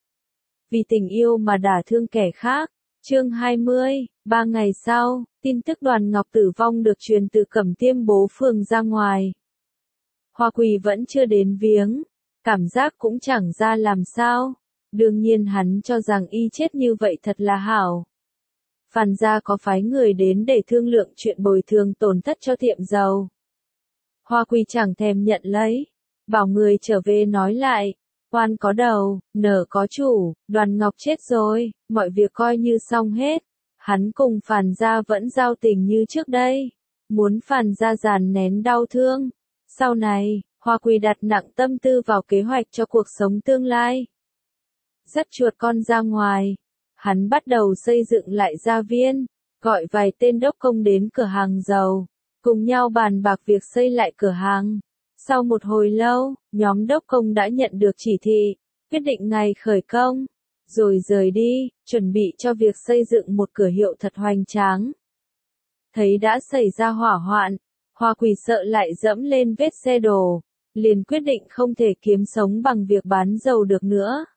Vì tình yêu mà đả thương kẻ khác. Chương hai mươi, ba ngày sau, tin tức Đoàn Ngọc tử vong được truyền từ Cẩm Tiêm Bố phường ra ngoài. Hoa Quỳ vẫn chưa đến viếng, cảm giác cũng chẳng ra làm sao. Đương nhiên hắn cho rằng y chết như vậy thật là hảo. Phàn gia có phái người đến để thương lượng chuyện bồi thường tổn thất cho tiệm dầu. Hoa Quỳ chẳng thèm nhận lấy, bảo người trở về nói lại. Oan có đầu, nở có chủ, Đoàn Ngọc chết rồi, mọi việc coi như xong hết. Hắn cùng Phàn gia vẫn giao tình như trước đây, muốn Phàn gia dàn nén đau thương. Sau này, Hoa Quỳ đặt nặng tâm tư vào kế hoạch cho cuộc sống tương lai. Dắt chuột con ra ngoài, hắn bắt đầu xây dựng lại gia viên, gọi vài tên đốc công đến cửa hàng dầu, cùng nhau bàn bạc việc xây lại cửa hàng. Sau một hồi lâu, nhóm đốc công đã nhận được chỉ thị, quyết định ngày khởi công, rồi rời đi, chuẩn bị cho việc xây dựng một cửa hiệu thật hoành tráng. Thấy đã xảy ra hỏa hoạn, Hoa Quỳ sợ lại dẫm lên vết xe đổ, liền quyết định không thể kiếm sống bằng việc bán dầu được nữa.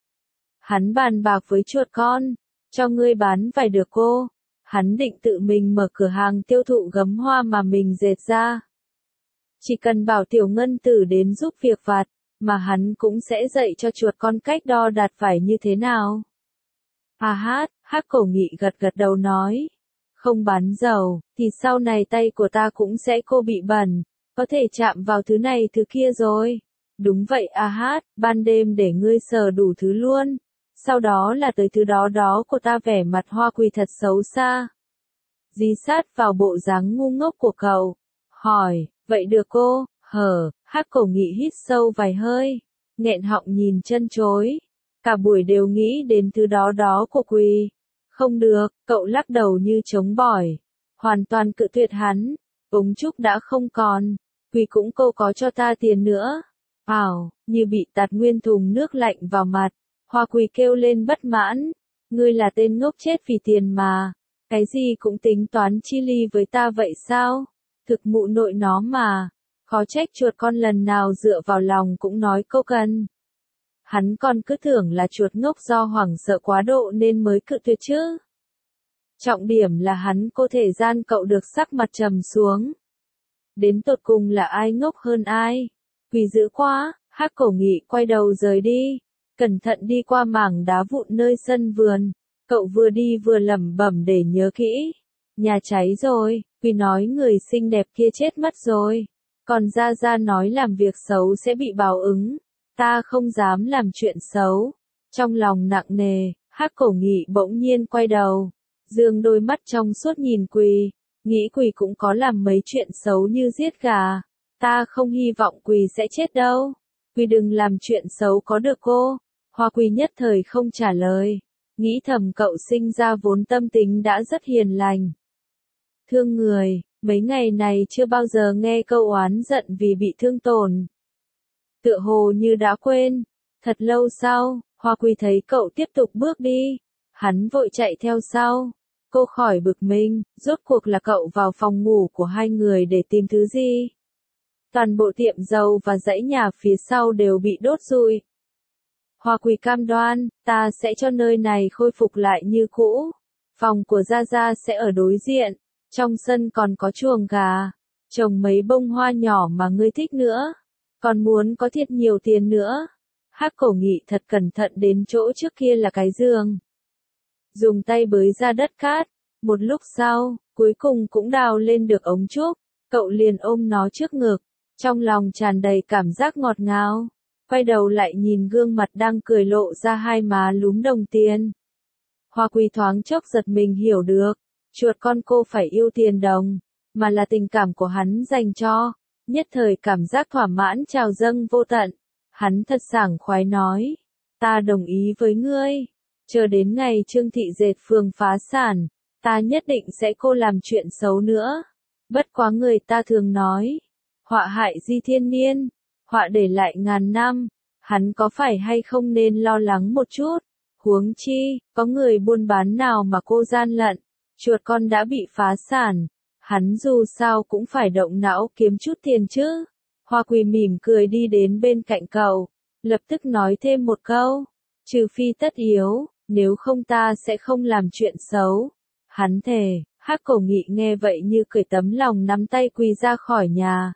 Hắn bàn bạc với chuột con, cho ngươi bán vải được cô. Hắn định tự mình mở cửa hàng tiêu thụ gấm hoa mà mình dệt ra. Chỉ cần bảo Tiểu Ngân Tử đến giúp việc vặt, mà hắn cũng sẽ dạy cho chuột con cách đo đạt vải như thế nào. À hát, Hắc Cổ Nghị gật gật đầu nói. không bán dầu, thì sau này tay của ta cũng sẽ cô bị bẩn, có thể chạm vào thứ này thứ kia rồi. Đúng vậy a hát, ban đêm để ngươi sờ đủ thứ luôn. Sau đó là tới thứ đó đó của ta. Vẻ mặt Hoa Quỳ thật xấu xa. Dí sát vào bộ dáng ngu ngốc của cậu. Hỏi, vậy được cô, hở, Hắc Cổ Nghị hít sâu vài hơi. Nghẹn họng nhìn chân chối. Cả buổi đều nghĩ đến thứ đó đó của Quỳ. Không được, cậu lắc đầu như chống bỏi. Hoàn toàn cự tuyệt hắn. Ống trúc đã không còn. Quỳ cũng cô có cho ta tiền nữa. Ảo, như bị tạt nguyên thùng nước lạnh vào mặt. Hoa Quỳ kêu lên bất mãn. Ngươi là tên ngốc chết vì tiền mà. Cái gì cũng tính toán chi ly với ta vậy sao? Thực mụ nội nó mà. Khó trách chuột con lần nào dựa vào lòng cũng nói câu cần. Hắn còn cứ tưởng là chuột ngốc do hoảng sợ quá độ nên mới cự tuyệt chứ. Trọng điểm là hắn cô thể gian cậu được sắc mặt trầm xuống. Đến tột cùng là ai ngốc hơn ai? Quỳ dữ quá, Hắc Cổ Nghị quay đầu rời đi. Cẩn thận đi qua mảng đá vụn nơi sân vườn. Cậu vừa đi vừa lẩm bẩm để nhớ kỹ. Nhà cháy rồi, Quỳ nói người xinh đẹp kia chết mất rồi. Còn Gia Gia nói làm việc xấu sẽ bị báo ứng. Ta không dám làm chuyện xấu. Trong lòng nặng nề, Hắc Cổ Nghị bỗng nhiên quay đầu. Dương đôi mắt trong suốt nhìn Quỳ. Nghĩ Quỳ cũng có làm mấy chuyện xấu như giết gà. Ta không hy vọng Quỳ sẽ chết đâu. Quỳ đừng làm chuyện xấu có được cô. Hoa Quỳ nhất thời không trả lời. Nghĩ thầm cậu sinh ra vốn tâm tính đã rất hiền lành. Thương người, mấy ngày này chưa bao giờ nghe câu oán giận vì bị thương tổn. Tựa hồ như đã quên. Thật lâu sau, Hoa Quỳ thấy cậu tiếp tục bước đi. Hắn vội chạy theo sau. Cô khỏi bực mình, rốt cuộc là cậu vào phòng ngủ của hai người để tìm thứ gì? Toàn bộ tiệm dầu và dãy nhà phía sau đều bị đốt rụi. Hoa Quỳ cam đoan, ta sẽ cho nơi này khôi phục lại như cũ. Phòng của Gia Gia sẽ ở đối diện. Trong sân còn có chuồng gà. Trồng mấy bông hoa nhỏ mà ngươi thích nữa. Còn muốn có thiệt nhiều tiền nữa. Hắc Cổ Nghị thật cẩn thận đến chỗ trước kia là cái giường. Dùng tay bới ra đất cát. Một lúc sau, cuối cùng cũng đào lên được ống trúc. Cậu liền ôm nó trước ngực. Trong lòng tràn đầy cảm giác ngọt ngào. Quay đầu lại nhìn gương mặt đang cười lộ ra hai má lúm đồng tiền. Hoa Quỳ thoáng chốc giật mình hiểu được. Chuột con cô phải yêu tiền đồng. Mà là tình cảm của hắn dành cho. Nhất thời cảm giác thỏa mãn trào dâng vô tận. Hắn thật sảng khoái nói. Ta đồng ý với ngươi. Chờ đến ngày Trương Thị Dệt Phường phá sản. Ta nhất định sẽ cô làm chuyện xấu nữa. Bất quá người ta thường nói. Họa hại di thiên niên. Họa để lại ngàn năm. Hắn có phải hay không nên lo lắng một chút. Huống chi, có người buôn bán nào mà cô gian lận. Chuột con đã bị phá sản. Hắn dù sao cũng phải động não kiếm chút tiền chứ. Hoa Quỳ mỉm cười đi đến bên cạnh cậu. Lập tức nói thêm một câu. Trừ phi tất yếu, nếu không ta sẽ không làm chuyện xấu. Hắn thề. Hắc Cổ Nghị nghe vậy như cười tấm lòng nắm tay Quỳ ra khỏi nhà.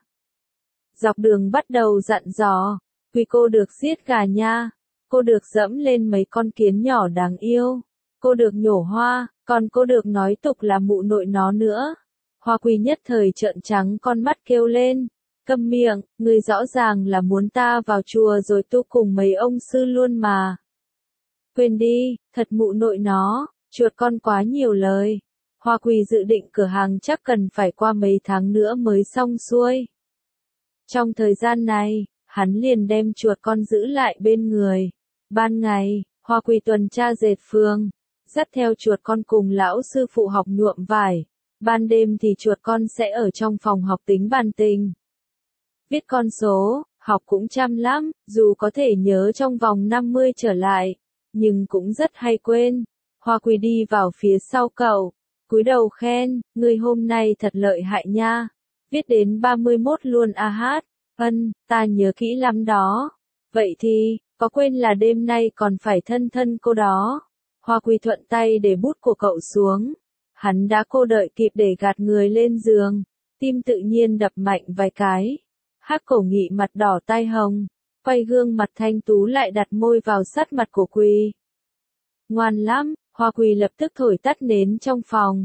Dọc đường bắt đầu dặn dò. Quỳ cô được giết gà nha. Cô được dẫm lên mấy con kiến nhỏ đáng yêu. Cô được nhổ hoa, còn cô được nói tục là mụ nội nó nữa. Hoa Quỳ nhất thời trợn trắng con mắt kêu lên. Câm miệng, người rõ ràng là muốn ta vào chùa rồi tu cùng mấy ông sư luôn mà. Quên đi, thật mụ nội nó, chuột con quá nhiều lời. Hoa Quỳ dự định cửa hàng chắc cần phải qua mấy tháng nữa mới xong xuôi. Trong thời gian này, hắn liền đem chuột con giữ lại bên người. Ban ngày, Hoa Quỳ tuần tra dệt phường, dắt theo chuột con cùng lão sư phụ học nhuộm vải. Ban đêm thì chuột con sẽ ở trong phòng học tính bàn tình. Viết con số, học cũng chăm lắm, dù có thể nhớ trong vòng năm mươi trở lại, nhưng cũng rất hay quên. Hoa Quỳ đi vào phía sau cậu, cúi đầu khen, ngươi hôm nay thật lợi hại nha. Viết đến ba mươi mốt luôn a hát. Ân, ta nhớ kỹ lắm đó. Vậy thì, có quên là đêm nay còn phải thân thân cô đó. Hoa Quỳ thuận tay để bút của cậu xuống. Hắn đã cô đợi kịp để gạt người lên giường. Tim tự nhiên đập mạnh vài cái. Hắc Cổ Nghị mặt đỏ tai hồng. Quay gương mặt thanh tú lại đặt môi vào sát mặt của Quỳ. Ngoan lắm, Hoa Quỳ lập tức thổi tắt nến trong phòng.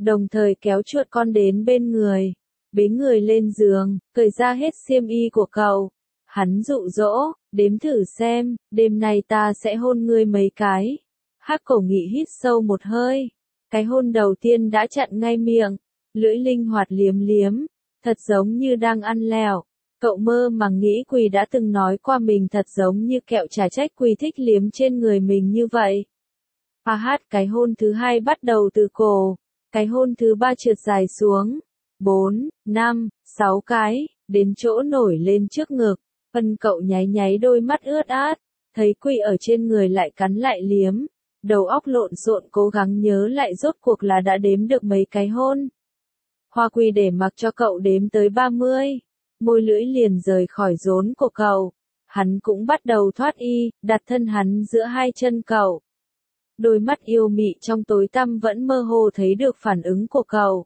đồng thời kéo chuột con đến bên người, bế người lên giường, cởi ra hết xiêm y của cậu. Hắn dụ dỗ, đếm thử xem, đêm nay ta sẽ hôn ngươi mấy cái. Hắc Cổ Nghị hít sâu một hơi, cái hôn đầu tiên đã chặn ngay miệng, lưỡi linh hoạt liếm liếm, thật giống như đang ăn lẹo. Cậu mơ màng nghĩ Quỳ đã từng nói qua mình thật giống như kẹo trà trách Quỳ thích liếm trên người mình như vậy. A hát cái hôn thứ hai bắt đầu từ cổ, cái hôn thứ ba trượt dài xuống, bốn, năm, sáu cái, đến chỗ nổi lên trước ngực. Ân cậu nháy nháy đôi mắt ướt át, thấy Quỳ ở trên người lại cắn lại liếm, đầu óc lộn xộn cố gắng nhớ lại rốt cuộc là đã đếm được mấy cái hôn. Hoa Quỳ để mặc cho cậu đếm tới ba mươi, môi lưỡi liền rời khỏi rốn của cậu. Hắn cũng bắt đầu thoát y, đặt thân hắn giữa hai chân cậu. Đôi mắt yêu mị trong tối tăm vẫn mơ hồ thấy được phản ứng của cậu.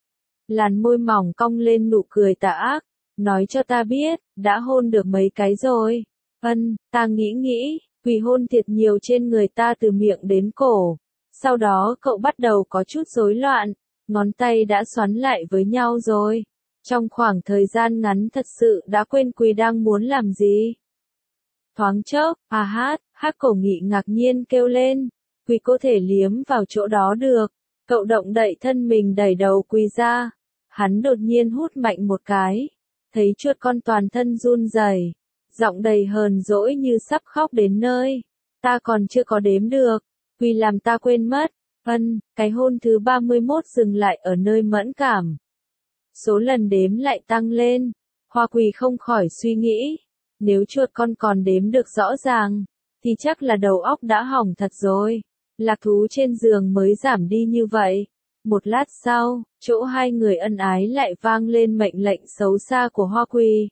Làn môi mỏng cong lên nụ cười tà ác, nói cho ta biết, đã hôn được mấy cái rồi. Ân, ta nghĩ nghĩ, Quỳ hôn thiệt nhiều trên người ta từ miệng đến cổ. Sau đó cậu bắt đầu có chút rối loạn, ngón tay đã xoắn lại với nhau rồi. Trong khoảng thời gian ngắn thật sự đã quên Quỳ đang muốn làm gì. Thoáng chốc, a hát, Hắc Cổ Nghị ngạc nhiên kêu lên, Quỳ có thể liếm vào chỗ đó được. Cậu động đậy thân mình đẩy đầu Quỳ ra. Hắn đột nhiên hút mạnh một cái, thấy chuột con toàn thân run rẩy, giọng đầy hờn dỗi như sắp khóc đến nơi. Ta còn chưa có đếm được, Quỳ làm ta quên mất. Ân, cái hôn thứ ba mươi mốt dừng lại ở nơi mẫn cảm. Số lần đếm lại tăng lên. Hoa Quỳ không khỏi suy nghĩ, nếu chuột con còn đếm được rõ ràng, thì chắc là đầu óc đã hỏng thật rồi. Lạc thú trên giường mới giảm đi như vậy. Một lát sau, chỗ hai người ân ái lại vang lên mệnh lệnh xấu xa của Hoa Quỳ.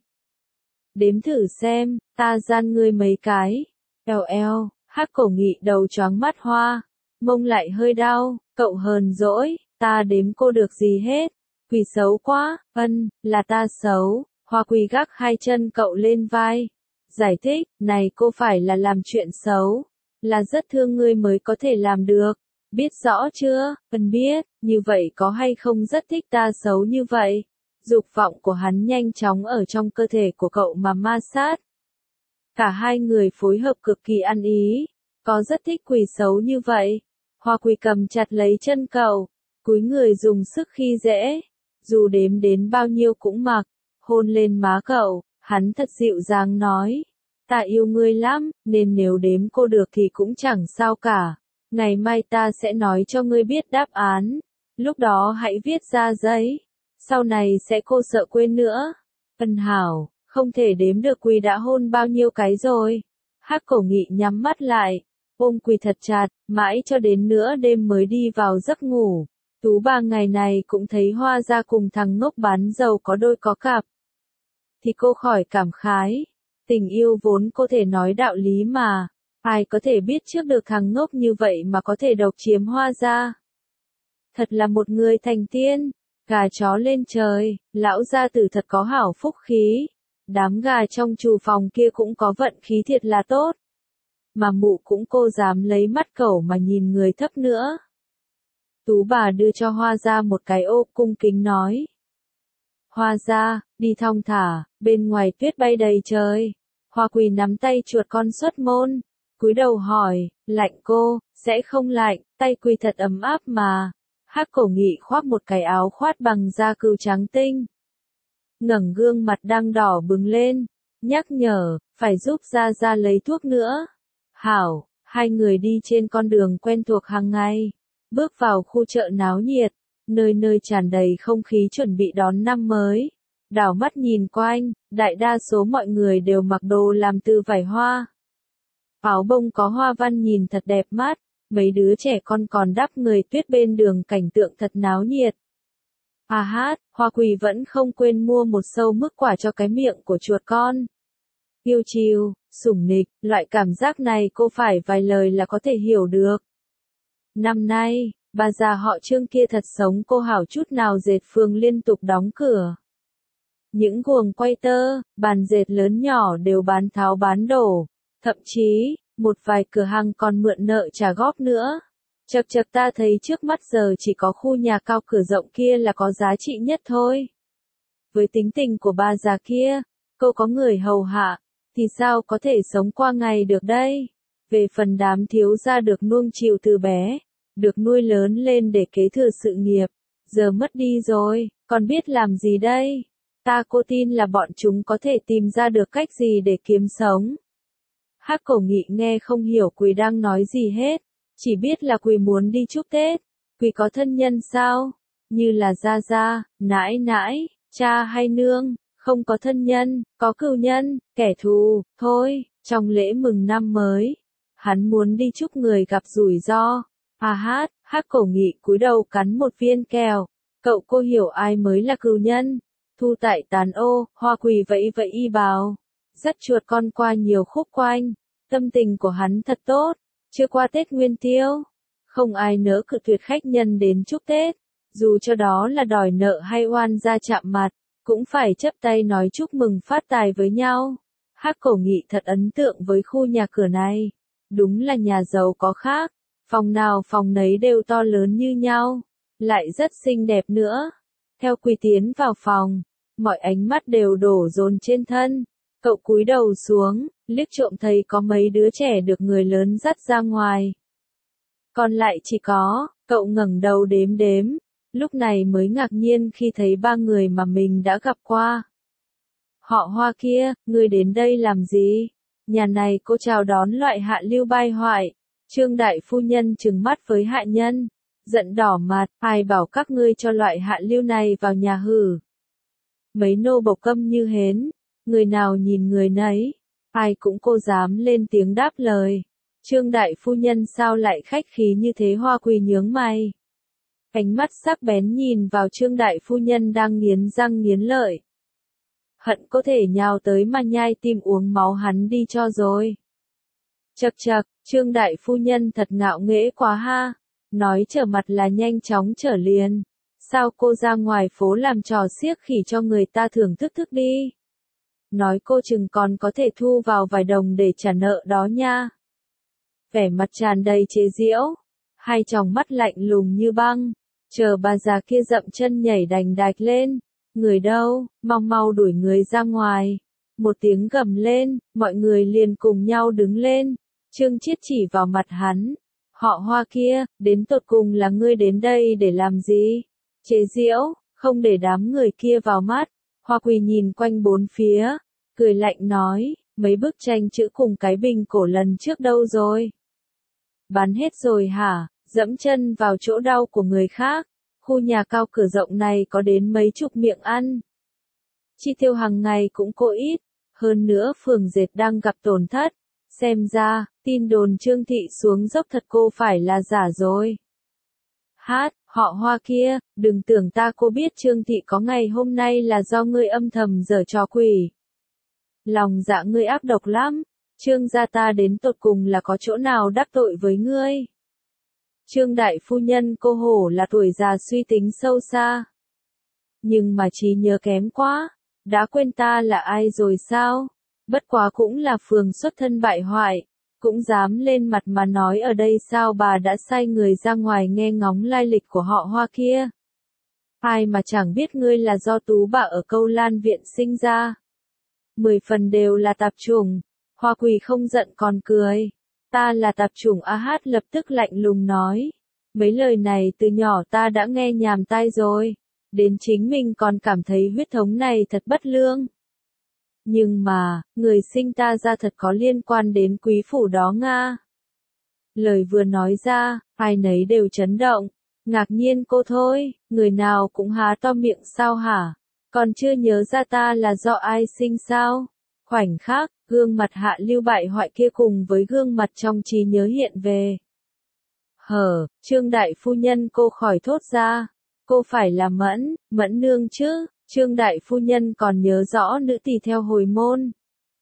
Đếm thử xem, ta gian ngươi mấy cái. Eo eo, Hắc Cổ Nghị đầu choáng mắt hoa, mông lại hơi đau, cậu hờn dỗi, ta đếm cô được gì hết. Quỳ xấu quá, ân, là ta xấu. Hoa Quỳ gác hai chân cậu lên vai. Giải thích, này cô phải là làm chuyện xấu, là rất thương ngươi mới có thể làm được. Biết rõ chưa? Ân biết, như vậy có hay không rất thích ta xấu như vậy? Dục vọng của hắn nhanh chóng ở trong cơ thể của cậu mà ma sát. Cả hai người phối hợp cực kỳ ăn ý, có rất thích Quỳ xấu như vậy. Hoa Quỳ cầm chặt lấy chân cậu, cúi người dùng sức khi dễ, dù đếm đến bao nhiêu cũng mặc, hôn lên má cậu, hắn thật dịu dàng nói, ta yêu ngươi lắm, nên nếu đếm cô được thì cũng chẳng sao cả. Ngày mai ta sẽ nói cho ngươi biết đáp án, lúc đó hãy viết ra giấy, sau này sẽ cô sợ quên nữa. Ân hảo, không thể đếm được Quỳ đã hôn bao nhiêu cái rồi. Hắc Cổ Nghị nhắm mắt lại, ôm Quỳ thật chặt, mãi cho đến nửa đêm mới đi vào giấc ngủ. Tú Bà ngày này cũng thấy Hoa ra cùng thằng ngốc bán dầu có đôi có cặp. Thì cô khỏi cảm khái, tình yêu vốn có thể nói đạo lý mà. Ai có thể biết trước được thằng ngốc như vậy mà có thể độc chiếm Hoa ra. Thật là một người thành tiên, gà chó lên trời, lão gia tử thật có hảo phúc khí. Đám gà trong trù phòng kia cũng có vận khí thiệt là tốt. Mà mụ cũng cô dám lấy mắt cẩu mà nhìn người thấp nữa. Tú Bà đưa cho Hoa ra một cái ô cung kính nói. Hoa ra, đi thong thả, bên ngoài tuyết bay đầy trời. Hoa Quỳ nắm tay chuột con xuất môn. Cúi đầu hỏi, lạnh cô, sẽ không lạnh, tay Quỳ thật ấm áp mà. Hắc Cổ Nghị khoác một cái áo khoát bằng da cừu trắng tinh. Ngẩng gương mặt đang đỏ bừng lên, nhắc nhở, phải giúp Gia Gia lấy thuốc nữa. Hảo, hai người đi trên con đường quen thuộc hàng ngày, bước vào khu chợ náo nhiệt, nơi nơi tràn đầy không khí chuẩn bị đón năm mới. Đảo mắt nhìn quanh, đại đa số mọi người đều mặc đồ làm từ vải hoa. Áo bông có hoa văn nhìn thật đẹp mắt, mấy đứa trẻ con còn đắp người tuyết bên đường cảnh tượng thật náo nhiệt. À hát, Hoa Quỳ vẫn không quên mua một sâu mức quả cho cái miệng của chuột con. Yêu chiều, sủng nịch, loại cảm giác này cô phải vài lời là có thể hiểu được. Năm nay, bà già họ Trương kia thật sống cô hảo chút nào dệt phường liên tục đóng cửa. Những guồng quay tơ, bàn dệt lớn nhỏ đều bán tháo bán đổ, thậm chí, một vài cửa hàng còn mượn nợ trả góp nữa. Chậc chậc ta thấy trước mắt giờ chỉ có khu nhà cao cửa rộng kia là có giá trị nhất thôi. Với tính tình của bà già kia, cô có người hầu hạ, thì sao có thể sống qua ngày được đây? Về phần đám thiếu gia được nuông chiều từ bé, được nuôi lớn lên để kế thừa sự nghiệp, giờ mất đi rồi, còn biết làm gì đây? Ta cô tin là bọn chúng có thể tìm ra được cách gì để kiếm sống. Hắc Cổ Nghị nghe không hiểu Quỳ đang nói gì hết, chỉ biết là Quỳ muốn đi chúc Tết. Quỳ có thân nhân sao? Như là gia gia, nãi nãi, cha hay nương, không có thân nhân, có cừu nhân, kẻ thù, thôi, trong lễ mừng năm mới, hắn muốn đi chúc người gặp rủi ro. À hát, Hắc Cổ Nghị cúi đầu cắn một viên kẹo, cậu cô hiểu ai mới là cừu nhân. Thu tại tán ô, Hoa Quỳ vẫy vẫy y bào, dắt chuột con qua nhiều khúc quanh, tâm tình của hắn thật tốt, chưa qua Tết Nguyên Tiêu, không ai nỡ cự tuyệt khách nhân đến chúc Tết, dù cho đó là đòi nợ hay oan gia chạm mặt, cũng phải chấp tay nói chúc mừng phát tài với nhau. Hắc Cổ Nghị thật ấn tượng với khu nhà cửa này, đúng là nhà giàu có khác, phòng nào phòng nấy đều to lớn như nhau, lại rất xinh đẹp nữa. Theo Quỳ tiến vào phòng, mọi ánh mắt đều đổ dồn trên thân. Cậu cúi đầu xuống, liếc trộm thấy có mấy đứa trẻ được người lớn dắt ra ngoài. Còn lại chỉ có, cậu ngẩng đầu đếm đếm, lúc này mới ngạc nhiên khi thấy ba người mà mình đã gặp qua. Họ Hoa kia, ngươi đến đây làm gì? Nhà này cô chào đón loại hạ lưu bai hoại. Trương đại phu nhân trừng mắt với hạ nhân, giận đỏ mặt, ai bảo các ngươi cho loại hạ lưu này vào nhà hử. Mấy nô bộc câm như hến, người nào nhìn người nấy, ai cũng cô dám lên tiếng đáp lời. Trương đại phu nhân sao lại khách khí như thế? Hoa Quỳ nhướng mày. Ánh mắt sắc bén nhìn vào Trương đại phu nhân đang nghiến răng nghiến lợi. Hận có thể nhào tới mà nhai tim uống máu hắn đi cho rồi. Chậc chậc, Trương đại phu nhân thật ngạo nghễ quá ha, nói trở mặt là nhanh chóng trở liền. Sao cô ra ngoài phố làm trò xiếc khỉ cho người ta thưởng thức thức đi. Nói cô chừng còn có thể thu vào vài đồng để trả nợ đó nha. Vẻ mặt tràn đầy chế giễu, hai tròng mắt lạnh lùng như băng, chờ bà già kia dậm chân nhảy đành đạch lên. Người đâu, mau mau đuổi người ra ngoài. Một tiếng gầm lên, mọi người liền cùng nhau đứng lên. Trương Chiết chỉ vào mặt hắn. Họ Hoa kia, đến tột cùng là ngươi đến đây để làm gì? Chế giễu, không để đám người kia vào mắt. Hoa Quỳ nhìn quanh bốn phía, cười lạnh nói, mấy bức tranh chữ cùng cái bình cổ lần trước đâu rồi? Bán hết rồi hả? Dẫm chân vào chỗ đau của người khác. Khu nhà cao cửa rộng này có đến mấy chục miệng ăn. Chi tiêu hàng ngày cũng cô ít, hơn nữa phường dệt đang gặp tổn thất. Xem ra, tin đồn Trương thị xuống dốc thật cô phải là giả rồi. Hát, họ Hoa kia, đừng tưởng ta cô biết Trương thị có ngày hôm nay là do ngươi âm thầm giở trò quỷ. Lòng dạ ngươi ác độc lắm, Trương gia ta đến tột cùng là có chỗ nào đắc tội với ngươi. Trương đại phu nhân cô hổ là tuổi già suy tính sâu xa. Nhưng mà trí nhớ kém quá, đã quên ta là ai rồi sao? Bất quá cũng là phường xuất thân bại hoại, cũng dám lên mặt mà nói ở đây sao bà đã sai người ra ngoài nghe ngóng lai lịch của họ Hoa kia. Ai mà chẳng biết ngươi là do tú bà ở Câu Lan viện sinh ra. Mười phần đều là tạp chủng. Hoa Quỳ không giận còn cười. Ta là tạp chủng. A Hát lập tức lạnh lùng nói. Mấy lời này từ nhỏ ta đã nghe nhàm tai rồi. Đến chính mình còn cảm thấy huyết thống này thật bất lương. Nhưng mà, người sinh ta ra thật có liên quan đến quý phủ đó Nga. Lời vừa nói ra, ai nấy đều chấn động. Ngạc nhiên cô thôi, người nào cũng há to miệng sao hả? Còn chưa nhớ ra ta là do ai sinh sao? Khoảnh khắc, gương mặt hạ lưu bại hoại kia cùng với gương mặt trong trí nhớ hiện về. Hở, Trương đại phu nhân cô khỏi thốt ra. Cô phải là Mẫn, Mẫn nương chứ? Trương đại phu nhân còn nhớ rõ nữ tỳ theo hồi môn.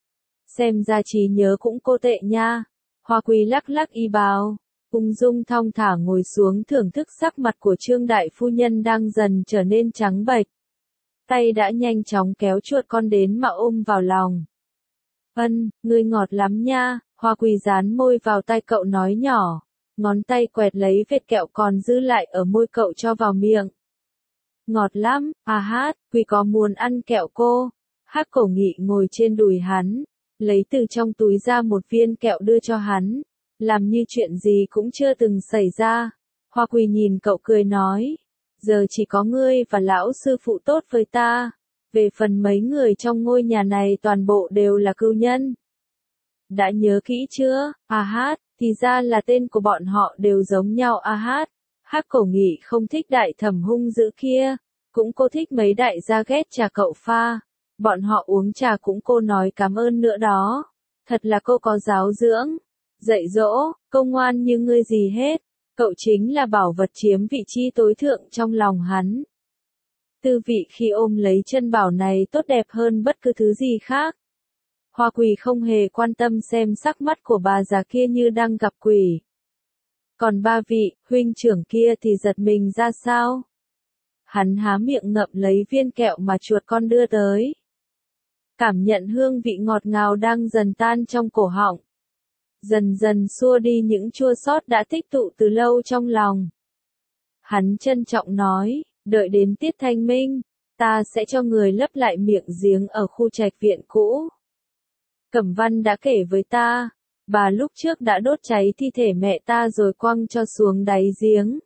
Xem ra trí nhớ cũng cô tệ nha. Hoa Quỳ lắc lắc y bào, ung dung thong thả ngồi xuống thưởng thức sắc mặt của Trương đại phu nhân đang dần trở nên trắng bệch. Tay đã nhanh chóng kéo chuột con đến mà ôm vào lòng. Ân, ngươi ngọt lắm nha. Hoa Quỳ dán môi vào tai cậu nói nhỏ. ngón tay quẹt lấy vệt kẹo còn dư lại ở môi cậu cho vào miệng. Ngọt lắm, à hát, Quỳ có muốn ăn kẹo cô? Hắc Cổ Nghị ngồi trên đùi hắn, lấy từ trong túi ra một viên kẹo đưa cho hắn, làm như chuyện gì cũng chưa từng xảy ra. Hoa Quỳ nhìn cậu cười nói, giờ chỉ có ngươi và lão sư phụ tốt với ta, về phần mấy người trong ngôi nhà này toàn bộ đều là cừu nhân. Đã nhớ kỹ chưa, à hát, thì ra là tên của bọn họ đều giống nhau à hát. Hắc Cổ Nghị không thích đại thẩm hung dữ kia, cũng cô thích mấy đại gia ghét trà cậu pha. Bọn họ uống trà cũng cô nói cảm ơn nữa đó. Thật là cô có giáo dưỡng, dạy dỗ, cô ngoan như ngươi gì hết. Cậu chính là bảo vật chiếm vị trí tối thượng trong lòng hắn. Tư vị khi ôm lấy chân bảo này tốt đẹp hơn bất cứ thứ gì khác. Hoa Quỳ không hề quan tâm xem sắc mắt của bà già kia như đang gặp quỷ. Còn ba vị, huynh trưởng kia thì giật mình ra sao? Hắn há miệng ngậm lấy viên kẹo mà chuột con đưa tới. Cảm nhận hương vị ngọt ngào đang dần tan trong cổ họng. Dần dần xua đi những chua xót đã tích tụ từ lâu trong lòng. Hắn trân trọng nói, đợi đến tiết thanh minh, ta sẽ cho người lấp lại miệng giếng ở khu trạch viện cũ. Cẩm Văn đã kể với ta, bà lúc trước đã đốt cháy thi thể mẹ ta rồi quăng cho xuống đáy giếng.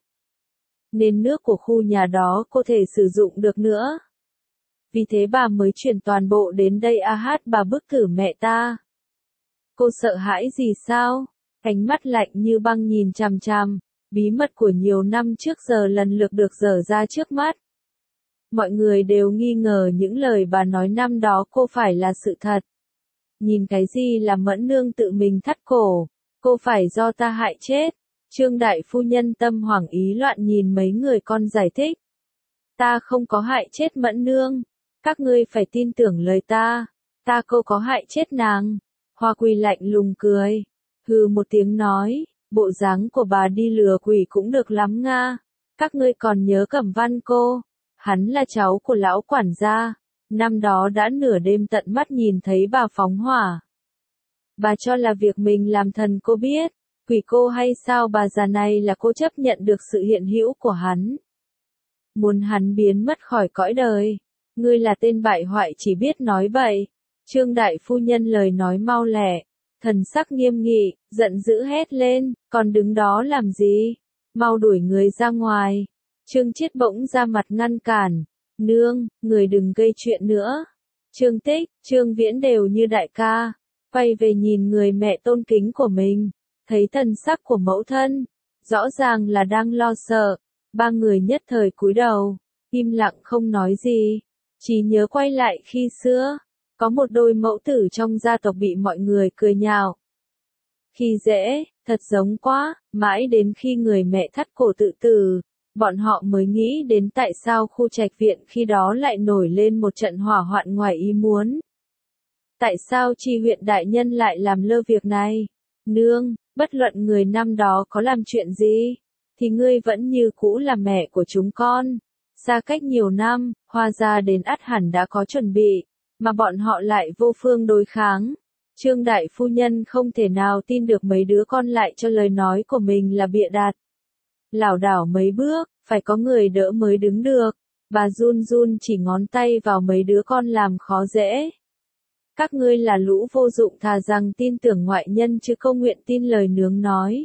Nên nước của khu nhà đó có thể sử dụng được nữa. Vì thế bà mới chuyển toàn bộ đến đây a hát bà bức tử mẹ ta. Cô sợ hãi gì sao? Ánh mắt lạnh như băng nhìn chằm chằm, bí mật của nhiều năm trước giờ lần lượt được dở ra trước mắt. Mọi người đều nghi ngờ những lời bà nói năm đó cô phải là sự thật. Nhìn cái gì là Mẫn nương tự mình thắt cổ, cô phải do ta hại chết. Trương đại phu nhân tâm hoảng ý loạn nhìn mấy người con giải thích. Ta không có hại chết Mẫn nương, các ngươi phải tin tưởng lời ta, ta cô có hại chết nàng. Hoa Quỳ lạnh lùng cười, hừ một tiếng nói, bộ dáng của bà đi lừa quỷ cũng được lắm nga. Các ngươi còn nhớ Cẩm Văn cô, hắn là cháu của lão quản gia, năm đó đã nửa đêm tận mắt nhìn thấy bà phóng hỏa. Bà cho là việc mình làm thần cô biết, quỷ cô hay sao bà già này là cô chấp nhận được sự hiện hữu của hắn. Muốn hắn biến mất khỏi cõi đời, ngươi là tên bại hoại chỉ biết nói bậy. Trương đại phu nhân lời nói mau lẹ, thần sắc nghiêm nghị, giận dữ hét lên, còn đứng đó làm gì? Mau đuổi người ra ngoài. Trương Chiết bỗng ra mặt ngăn cản, nương, người đừng gây chuyện nữa. Trương Tích, Trương Viễn đều như đại ca, quay về nhìn người mẹ tôn kính của mình, thấy thần sắc của mẫu thân, rõ ràng là đang lo sợ, ba người nhất thời cúi đầu, im lặng không nói gì, chỉ nhớ quay lại khi xưa. Có một đôi mẫu tử trong gia tộc bị mọi người cười nhạo. Khi dễ, thật giống quá, mãi đến khi người mẹ thắt cổ tự tử, bọn họ mới nghĩ đến tại sao khu trạch viện khi đó lại nổi lên một trận hỏa hoạn ngoài ý muốn. Tại sao Tri huyện đại nhân lại làm lơ việc này? Nương, bất luận người năm đó có làm chuyện gì, thì ngươi vẫn như cũ là mẹ của chúng con. Xa cách nhiều năm, Hoa gia đến ắt hẳn đã có chuẩn bị, mà bọn họ lại vô phương đối kháng. Trương đại phu nhân không thể nào tin được mấy đứa con lại cho lời nói của mình là bịa đặt. Lảo đảo mấy bước, phải có người đỡ mới đứng được. Bà run run chỉ ngón tay vào mấy đứa con làm khó dễ. Các ngươi là lũ vô dụng thà rằng tin tưởng ngoại nhân chứ không nguyện tin lời nướng nói.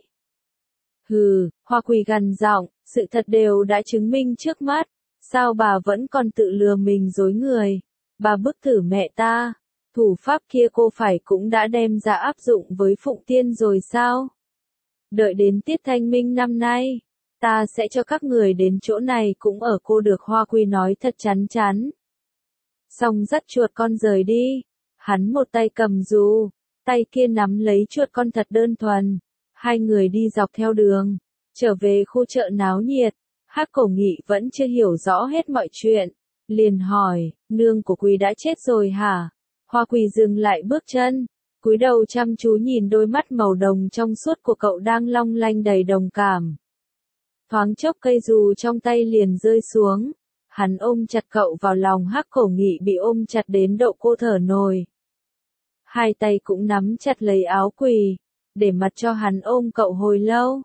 Hừ, Hoa Quỳ gằn giọng, sự thật đều đã chứng minh trước mắt, sao bà vẫn còn tự lừa mình dối người? Bà bức tử mẹ ta, thủ pháp kia cô phải cũng đã đem ra áp dụng với Phụng Tiên rồi sao? Đợi đến tiết thanh minh năm nay, ta sẽ cho các người đến chỗ này cũng ở cô được. Hoa Quỳ nói thật chắn chắn. Xong dắt chuột con rời đi, hắn một tay cầm dù, tay kia nắm lấy chuột con thật đơn thuần. Hai người đi dọc theo đường, trở về khu chợ náo nhiệt. Hắc Cổ Nghị vẫn chưa hiểu rõ hết mọi chuyện, liền hỏi, nương của Quỳ đã chết rồi hả? Hoa Quỳ dừng lại bước chân, cúi đầu chăm chú nhìn đôi mắt màu đồng trong suốt của cậu đang long lanh đầy đồng cảm. Thoáng chốc cây dù trong tay liền rơi xuống, hắn ôm chặt cậu vào lòng. Hắc Cổ Nghị bị ôm chặt đến độ cô thở nồi. Hai tay cũng nắm chặt lấy áo Quỳ, để mặt cho hắn ôm cậu hồi lâu.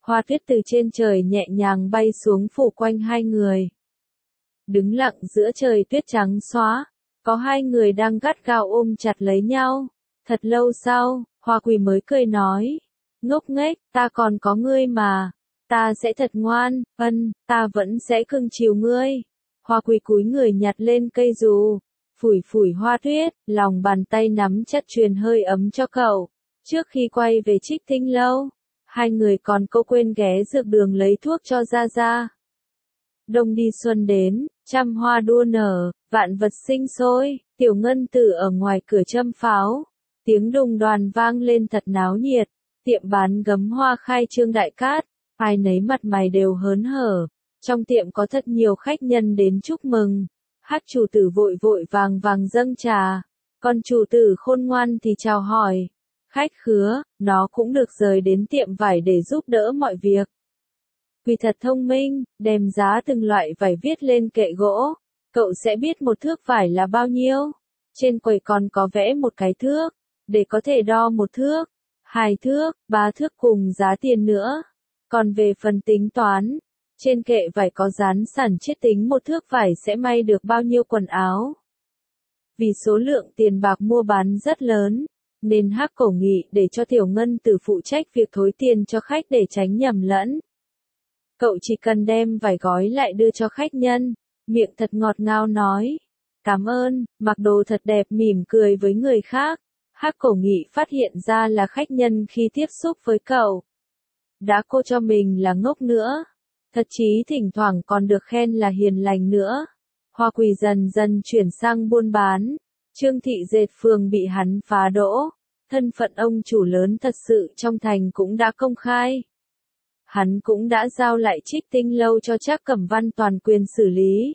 Hoa tuyết từ trên trời nhẹ nhàng bay xuống phủ quanh hai người. Đứng lặng giữa trời tuyết trắng xóa, có hai người đang gắt gao ôm chặt lấy nhau. Thật lâu sau, Hoa Quỳ mới cười nói, ngốc nghếch, ta còn có ngươi mà, ta sẽ thật ngoan, ân, ta vẫn sẽ cưng chiều ngươi. Hoa Quỳ cúi người nhặt lên cây dù, phủi phủi hoa tuyết, lòng bàn tay nắm chặt truyền hơi ấm cho cậu. Trước khi quay về Trích Tinh Lâu, hai người còn câu quên ghé dược đường lấy thuốc cho Gia Gia. Đông đi xuân đến, trăm hoa đua nở, vạn vật sinh sôi, Tiểu Ngân Tử ở ngoài cửa châm pháo. Tiếng đùng đoàn vang lên thật náo nhiệt, tiệm bán gấm hoa khai trương đại cát, ai nấy mặt mày đều hớn hở. Trong tiệm có thật nhiều khách nhân đến chúc mừng. Hát chủ tử vội vội vàng vàng dâng trà, còn chủ tử khôn ngoan thì chào hỏi. Khách khứa, nó cũng được rời đến tiệm vải để giúp đỡ mọi việc. Vì thật thông minh, đem giá từng loại vải viết lên kệ gỗ, cậu sẽ biết một thước vải là bao nhiêu. Trên quầy còn có vẽ một cái thước, để có thể đo một thước, hai thước, ba thước cùng giá tiền nữa. Còn về phần tính toán, trên kệ vải có dán sẵn chiết tính một thước vải sẽ may được bao nhiêu quần áo. Vì số lượng tiền bạc mua bán rất lớn, nên Hắc Cổ nghị để cho Tiểu Ngân Tử phụ trách việc thối tiền cho khách để tránh nhầm lẫn. Cậu chỉ cần đem vải gói lại đưa cho khách nhân, miệng thật ngọt ngào nói, cảm ơn, mặc đồ thật đẹp, mỉm cười với người khác. Hắc Cổ nghị phát hiện ra là khách nhân khi tiếp xúc với cậu đã cô cho mình là ngốc nữa, thật chí thỉnh thoảng còn được khen là hiền lành nữa. Hoa Quỳ dần dần chuyển sang buôn bán, Trương Thị Dệt Phường bị hắn phá đỗ, thân phận ông chủ lớn thật sự trong thành cũng đã công khai. Hắn cũng đã giao lại Trích Tinh Lâu cho Trác Cẩm Văn toàn quyền xử lý.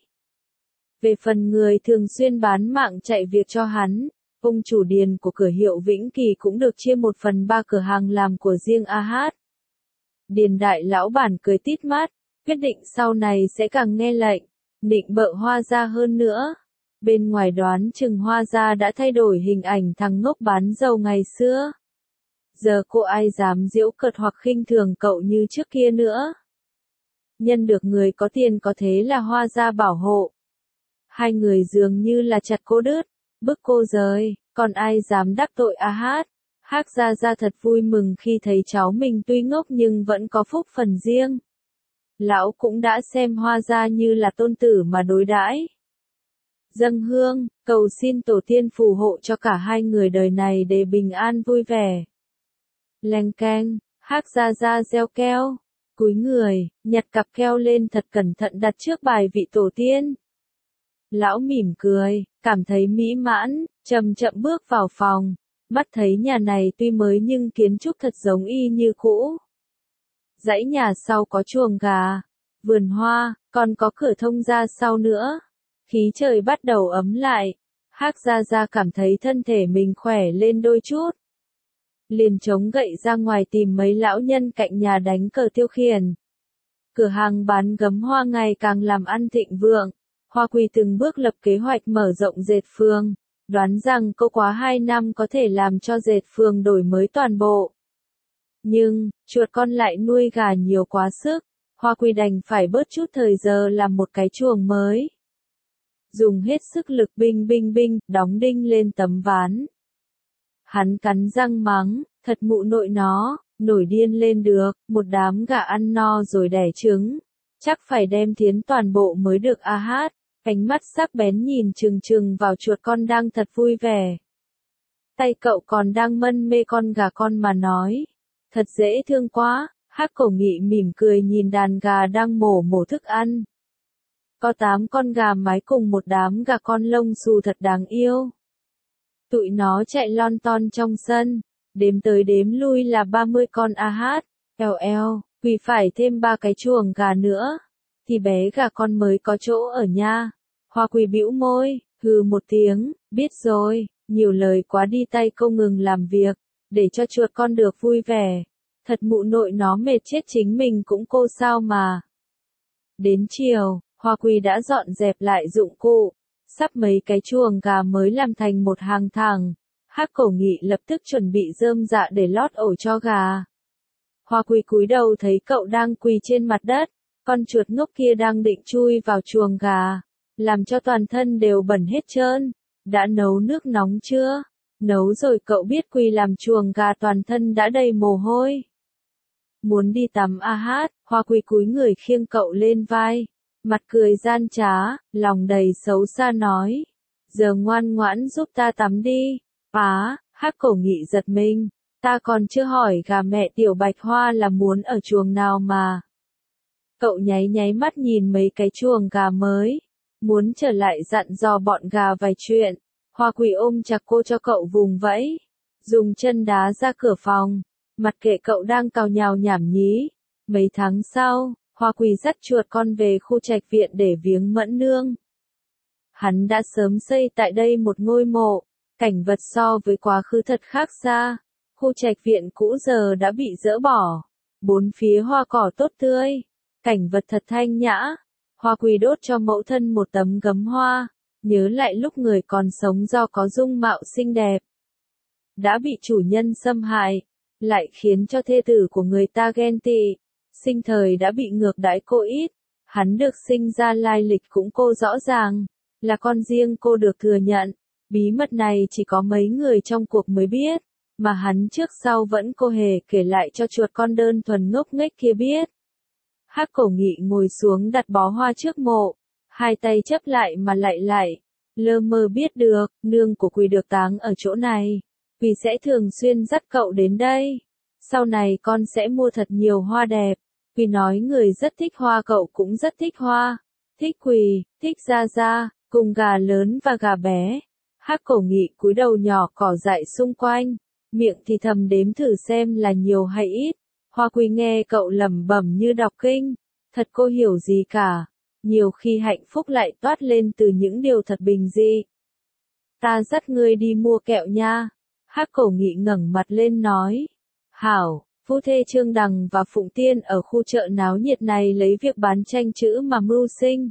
Về phần người thường xuyên bán mạng chạy việc cho hắn, ông chủ điền của cửa hiệu Vĩnh Kỳ cũng được chia một phần ba cửa hàng làm của riêng a hát. Điền đại lão bản cười tít mắt, quyết định sau này sẽ càng nghe lệnh, định bợ Hoa Gia hơn nữa. Bên ngoài đoán chừng Hoa Gia đã thay đổi hình ảnh thằng ngốc bán dầu ngày xưa. Giờ cô ai dám giễu cợt hoặc khinh thường cậu như trước kia nữa. Nhân được người có tiền có thế là Hoa Gia bảo hộ. Hai người dường như là chặt cô đứt, bức cô rời, còn ai dám đắc tội a hát. Hắc Gia Gia thật vui mừng khi thấy cháu mình tuy ngốc nhưng vẫn có phúc phần riêng. Lão cũng đã xem Hoa Gia như là tôn tử mà đối đãi. Dâng hương, cầu xin tổ tiên phù hộ cho cả hai người đời này để bình an vui vẻ. Leng keng, Hắc Gia Gia gieo keo, cúi người, nhặt cặp keo lên thật cẩn thận đặt trước bài vị tổ tiên. Lão mỉm cười, cảm thấy mỹ mãn, chậm chậm bước vào phòng, mắt thấy nhà này tuy mới nhưng kiến trúc thật giống y như cũ. Dãy nhà sau có chuồng gà, vườn hoa, còn có cửa thông ra sau nữa. Khí trời bắt đầu ấm lại, Hắc Gia Gia cảm thấy thân thể mình khỏe lên đôi chút. Liền chống gậy ra ngoài tìm mấy lão nhân cạnh nhà đánh cờ tiêu khiển. Cửa hàng bán gấm hoa ngày càng làm ăn thịnh vượng. Hoa Quỳ từng bước lập kế hoạch mở rộng Dệt Phường, đoán rằng cô quá hai năm có thể làm cho Dệt Phường đổi mới toàn bộ. Nhưng, chuột con lại nuôi gà nhiều quá sức, Hoa Quỳ đành phải bớt chút thời giờ làm một cái chuồng mới. Dùng hết sức lực binh binh binh, đóng đinh lên tấm ván. Hắn cắn răng mắng, thật mụ nội nó, nổi điên lên được, một đám gà ăn no rồi đẻ trứng. Chắc phải đem thiến toàn bộ mới được a hát, ánh mắt sắc bén nhìn chừng chừng vào chuột con đang thật vui vẻ. Tay cậu còn đang mân mê con gà con mà nói. Thật dễ thương quá, Hắc Cổ nghị mỉm cười nhìn đàn gà đang mổ mổ thức ăn. Có tám con gà mái cùng một đám gà con lông xù thật đáng yêu. Tụi nó chạy lon ton trong sân, đếm tới đếm lui là ba mươi con a hát, eo eo, vì phải thêm ba cái chuồng gà nữa, thì bé gà con mới có chỗ ở nha. Hoa Quỳ bĩu môi, hừ một tiếng, biết rồi, nhiều lời quá đi tay cô ngừng làm việc, để cho chuột con được vui vẻ. Thật mụ nội nó mệt chết chính mình cũng cô sao mà. Đến chiều, Hoa Quỳ đã dọn dẹp lại dụng cụ, sắp mấy cái chuồng gà mới làm thành một hàng thẳng. Hắc Cổ nghị lập tức chuẩn bị rơm dạ để lót ổ cho gà. Hoa Quỳ cúi đầu thấy cậu đang quỳ trên mặt đất, con chuột ngốc kia đang định chui vào chuồng gà, làm cho toàn thân đều bẩn hết trơn. Đã nấu nước nóng chưa? Nấu rồi. Cậu biết quỳ làm chuồng gà toàn thân đã đầy mồ hôi. Muốn đi tắm à hát? Hoa Quỳ cúi người khiêng cậu lên vai, mặt cười gian trá, lòng đầy xấu xa nói. Giờ ngoan ngoãn giúp ta tắm đi. Á, Hắc Cổ Nghị giật mình, ta còn chưa hỏi gà mẹ Tiểu Bạch Hoa là muốn ở chuồng nào mà. Cậu nháy nháy mắt nhìn mấy cái chuồng gà mới, muốn trở lại dặn dò bọn gà vài chuyện. Hoa Quỳ ôm chặt cô cho cậu vùng vẫy, dùng chân đá ra cửa phòng, mặc kệ cậu đang cào nhào nhảm nhí. Mấy tháng sau, Hoa Quỳ dắt chuột con về khu trạch viện để viếng Mẫn Nương. Hắn đã sớm xây tại đây một ngôi mộ, cảnh vật so với quá khứ thật khác xa. Khu trạch viện cũ giờ đã bị dỡ bỏ, bốn phía hoa cỏ tốt tươi, cảnh vật thật thanh nhã. Hoa Quỳ đốt cho mẫu thân một tấm gấm hoa, nhớ lại lúc người còn sống do có dung mạo xinh đẹp, đã bị chủ nhân xâm hại, lại khiến cho thê tử của người ta ghen tị, sinh thời đã bị ngược đãi cô ít. Hắn được sinh ra lai lịch cũng cô rõ ràng, là con riêng cô được thừa nhận. Bí mật này chỉ có mấy người trong cuộc mới biết, mà hắn trước sau vẫn cô hề kể lại cho chuột con đơn thuần ngốc nghếch kia biết. Hắc Cổ Nghị ngồi xuống đặt bó hoa trước mộ, hai tay chấp lại mà lại lại, lơ mơ biết được, nương của Quỳ được táng ở chỗ này, Quỳ sẽ thường xuyên dắt cậu đến đây. Sau này con sẽ mua thật nhiều hoa đẹp. Quỳ nói người rất thích hoa, cậu cũng rất thích hoa, thích Quỳ, thích Gia Gia, cùng gà lớn và gà bé. Hắc Cổ Nghị cúi đầu nhỏ cỏ dại xung quanh, miệng thì thầm đếm thử xem là nhiều hay ít. Hoa Quỳ nghe cậu lẩm bẩm như đọc kinh, thật cô hiểu gì cả, nhiều khi hạnh phúc lại toát lên từ những điều thật bình dị. Ta dắt ngươi đi mua kẹo nha. Hắc Cổ Nghị ngẩng mặt lên nói. Hảo. Phu thê Trương Đằng và Phụng Tiên ở khu chợ náo nhiệt này lấy việc bán tranh chữ mà mưu sinh.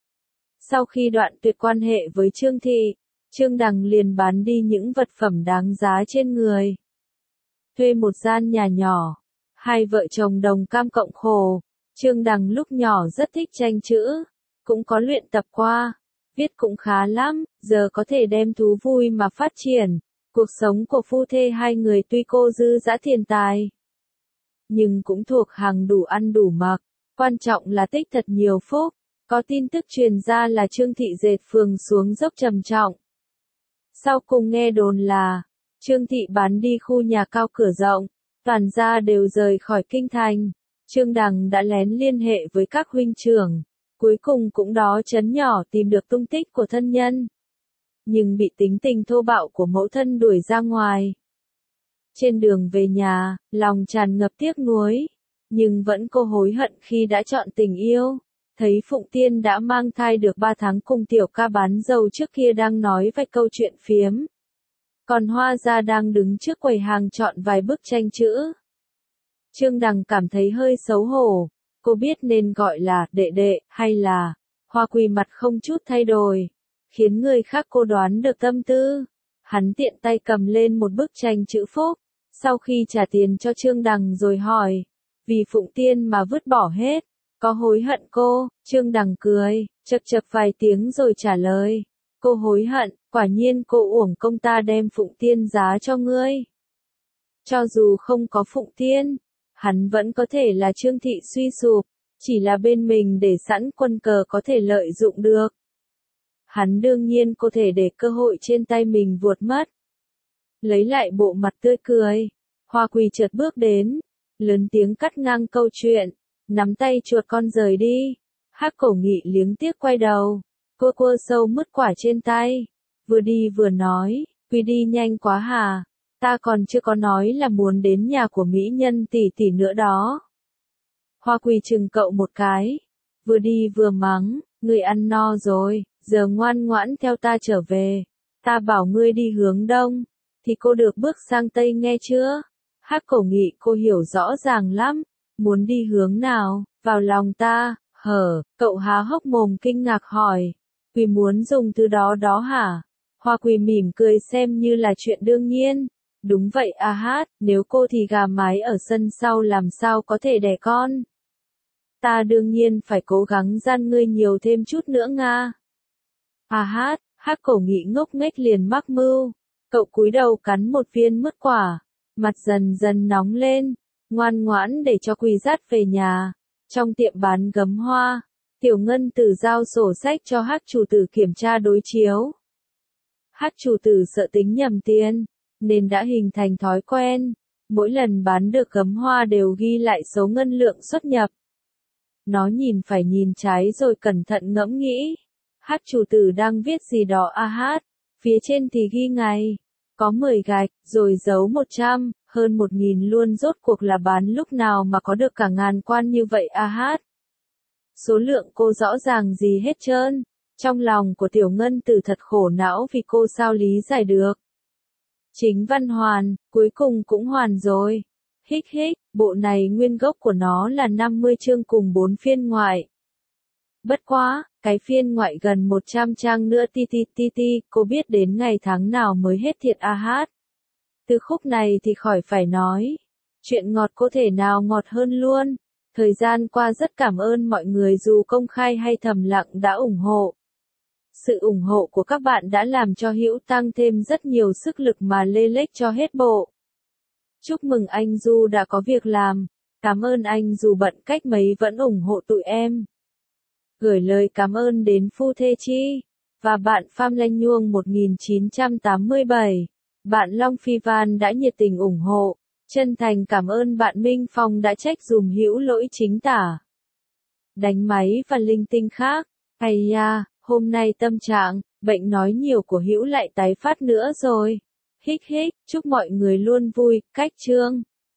Sau khi đoạn tuyệt quan hệ với Trương Thị, Trương Đằng liền bán đi những vật phẩm đáng giá trên người. Thuê một gian nhà nhỏ, hai vợ chồng đồng cam cộng khổ. Trương Đằng lúc nhỏ rất thích tranh chữ, cũng có luyện tập qua, viết cũng khá lắm, giờ có thể đem thú vui mà phát triển. Cuộc sống của phu thê hai người tuy cô dư dã tiền tài, nhưng cũng thuộc hàng đủ ăn đủ mặc, quan trọng là tích thật nhiều phúc. Có tin tức truyền ra là Trương Thị dệt phường xuống dốc trầm trọng. Sau cùng nghe đồn là, Trương Thị bán đi khu nhà cao cửa rộng, toàn gia đều rời khỏi kinh thành. Trương Đằng đã lén liên hệ với các huynh trưởng, cuối cùng cũng đó chấn nhỏ tìm được tung tích của thân nhân. Nhưng bị tính tình thô bạo của mẫu thân đuổi ra ngoài. Trên đường về nhà, lòng tràn ngập tiếc nuối, nhưng vẫn cô hối hận khi đã chọn tình yêu. Thấy Phụng Tiên đã mang thai được ba tháng cùng tiểu ca bán dầu trước kia đang nói vài câu chuyện phiếm. Còn Hoa Gia đang đứng trước quầy hàng chọn vài bức tranh chữ. Trương Đằng cảm thấy hơi xấu hổ, cô biết nên gọi là đệ đệ hay là Hoa Quỳ, mặt không chút thay đổi, khiến người khác cô đoán được tâm tư. Hắn tiện tay cầm lên một bức tranh chữ phúc, sau khi trả tiền cho Trương Đằng rồi hỏi, vì Phụng Tiên mà vứt bỏ hết, có hối hận cô? Trương Đằng cười, chậc chậc vài tiếng rồi trả lời, cô hối hận, quả nhiên cô uổng công ta đem Phụng Tiên giá cho ngươi. Cho dù không có Phụng Tiên, hắn vẫn có thể là Trương Thị suy sụp, chỉ là bên mình để sẵn quân cờ có thể lợi dụng được. Hắn đương nhiên có thể để cơ hội trên tay mình vuột mất. Lấy lại bộ mặt tươi cười, Hoa Quỳ chợt bước đến, lớn tiếng cắt ngang câu chuyện, nắm tay chuột con rời đi. Hắc Cổ Nghị liếng tiếc quay đầu, cua cua sâu mứt quả trên tay, vừa đi vừa nói, Quỳ đi nhanh quá hả, ta còn chưa có nói là muốn đến nhà của mỹ nhân tỷ tỷ nữa đó. Hoa Quỳ chừng cậu một cái, vừa đi vừa mắng, ngươi ăn no rồi, giờ ngoan ngoãn theo ta trở về, ta bảo ngươi đi hướng đông, thì cô được bước sang tây nghe chưa? Hắc Cổ Nghị cô hiểu rõ ràng lắm, muốn đi hướng nào, vào lòng ta, hở, cậu há hốc mồm kinh ngạc hỏi, Quỳ muốn dùng từ đó đó hả? Hoa Quỳ mỉm cười xem như là chuyện đương nhiên, Đúng vậy a hát, nếu cô thì gà mái ở sân sau làm sao có thể đẻ con. Ta đương nhiên phải cố gắng gian ngươi nhiều thêm chút nữa nga. A hát, Hắc Cổ Nghị ngốc nghếch liền mắc mưu. Cậu cúi đầu cắn một viên mứt quả, mặt dần dần nóng lên, ngoan ngoãn để cho Quỳ dắt về nhà. Trong tiệm bán gấm hoa, Tiểu Ngân Tử giao sổ sách cho Hắc chủ tử kiểm tra đối chiếu. Hắc chủ tử sợ tính nhầm tiền, nên đã hình thành thói quen, mỗi lần bán được gấm hoa đều ghi lại số ngân lượng xuất nhập. Nó nhìn phải nhìn trái rồi cẩn thận ngẫm nghĩ. Hắc chủ tử đang viết gì đó a hát, phía trên thì ghi ngày, có mười gạch, rồi dấu một trăm, hơn một nghìn luôn, rốt cuộc là bán lúc nào mà có được cả ngàn quan như vậy a hát. Số lượng cô rõ ràng gì hết trơn, trong lòng của Tiểu Ngân Tử thật khổ não vì cô sao lý giải được. Chính văn hoàn, cuối cùng cũng hoàn rồi. Hích hích, bộ này nguyên gốc của nó là năm mươi chương cùng bốn phiên ngoại. Bất quá, cái phiên ngoại gần một trăm trang nữa ti ti ti ti, cô biết đến ngày tháng nào mới hết thiệt a hát. Từ khúc này thì khỏi phải nói. Chuyện ngọt có thể nào ngọt hơn luôn. Thời gian qua rất cảm ơn mọi người dù công khai hay thầm lặng đã ủng hộ. Sự ủng hộ của các bạn đã làm cho Hữu tăng thêm rất nhiều sức lực mà lê lếch cho hết bộ. Chúc mừng anh Du đã có việc làm. Cảm ơn anh dù bận cách mấy vẫn ủng hộ tụi em. Gửi lời cảm ơn đến Phu Thê Chi và bạn Pham Lanh Nhuông một nghìn chín trăm tám mươi bảy. Bạn Long Phi Van đã nhiệt tình ủng hộ. Chân thành cảm ơn bạn Minh Phong đã trách dùm Hữu lỗi chính tả. Đánh máy và linh tinh khác. Ây da, hôm nay tâm trạng, bệnh nói nhiều của Hữu lại tái phát nữa rồi. Hích hích, chúc mọi người luôn vui, cách chương.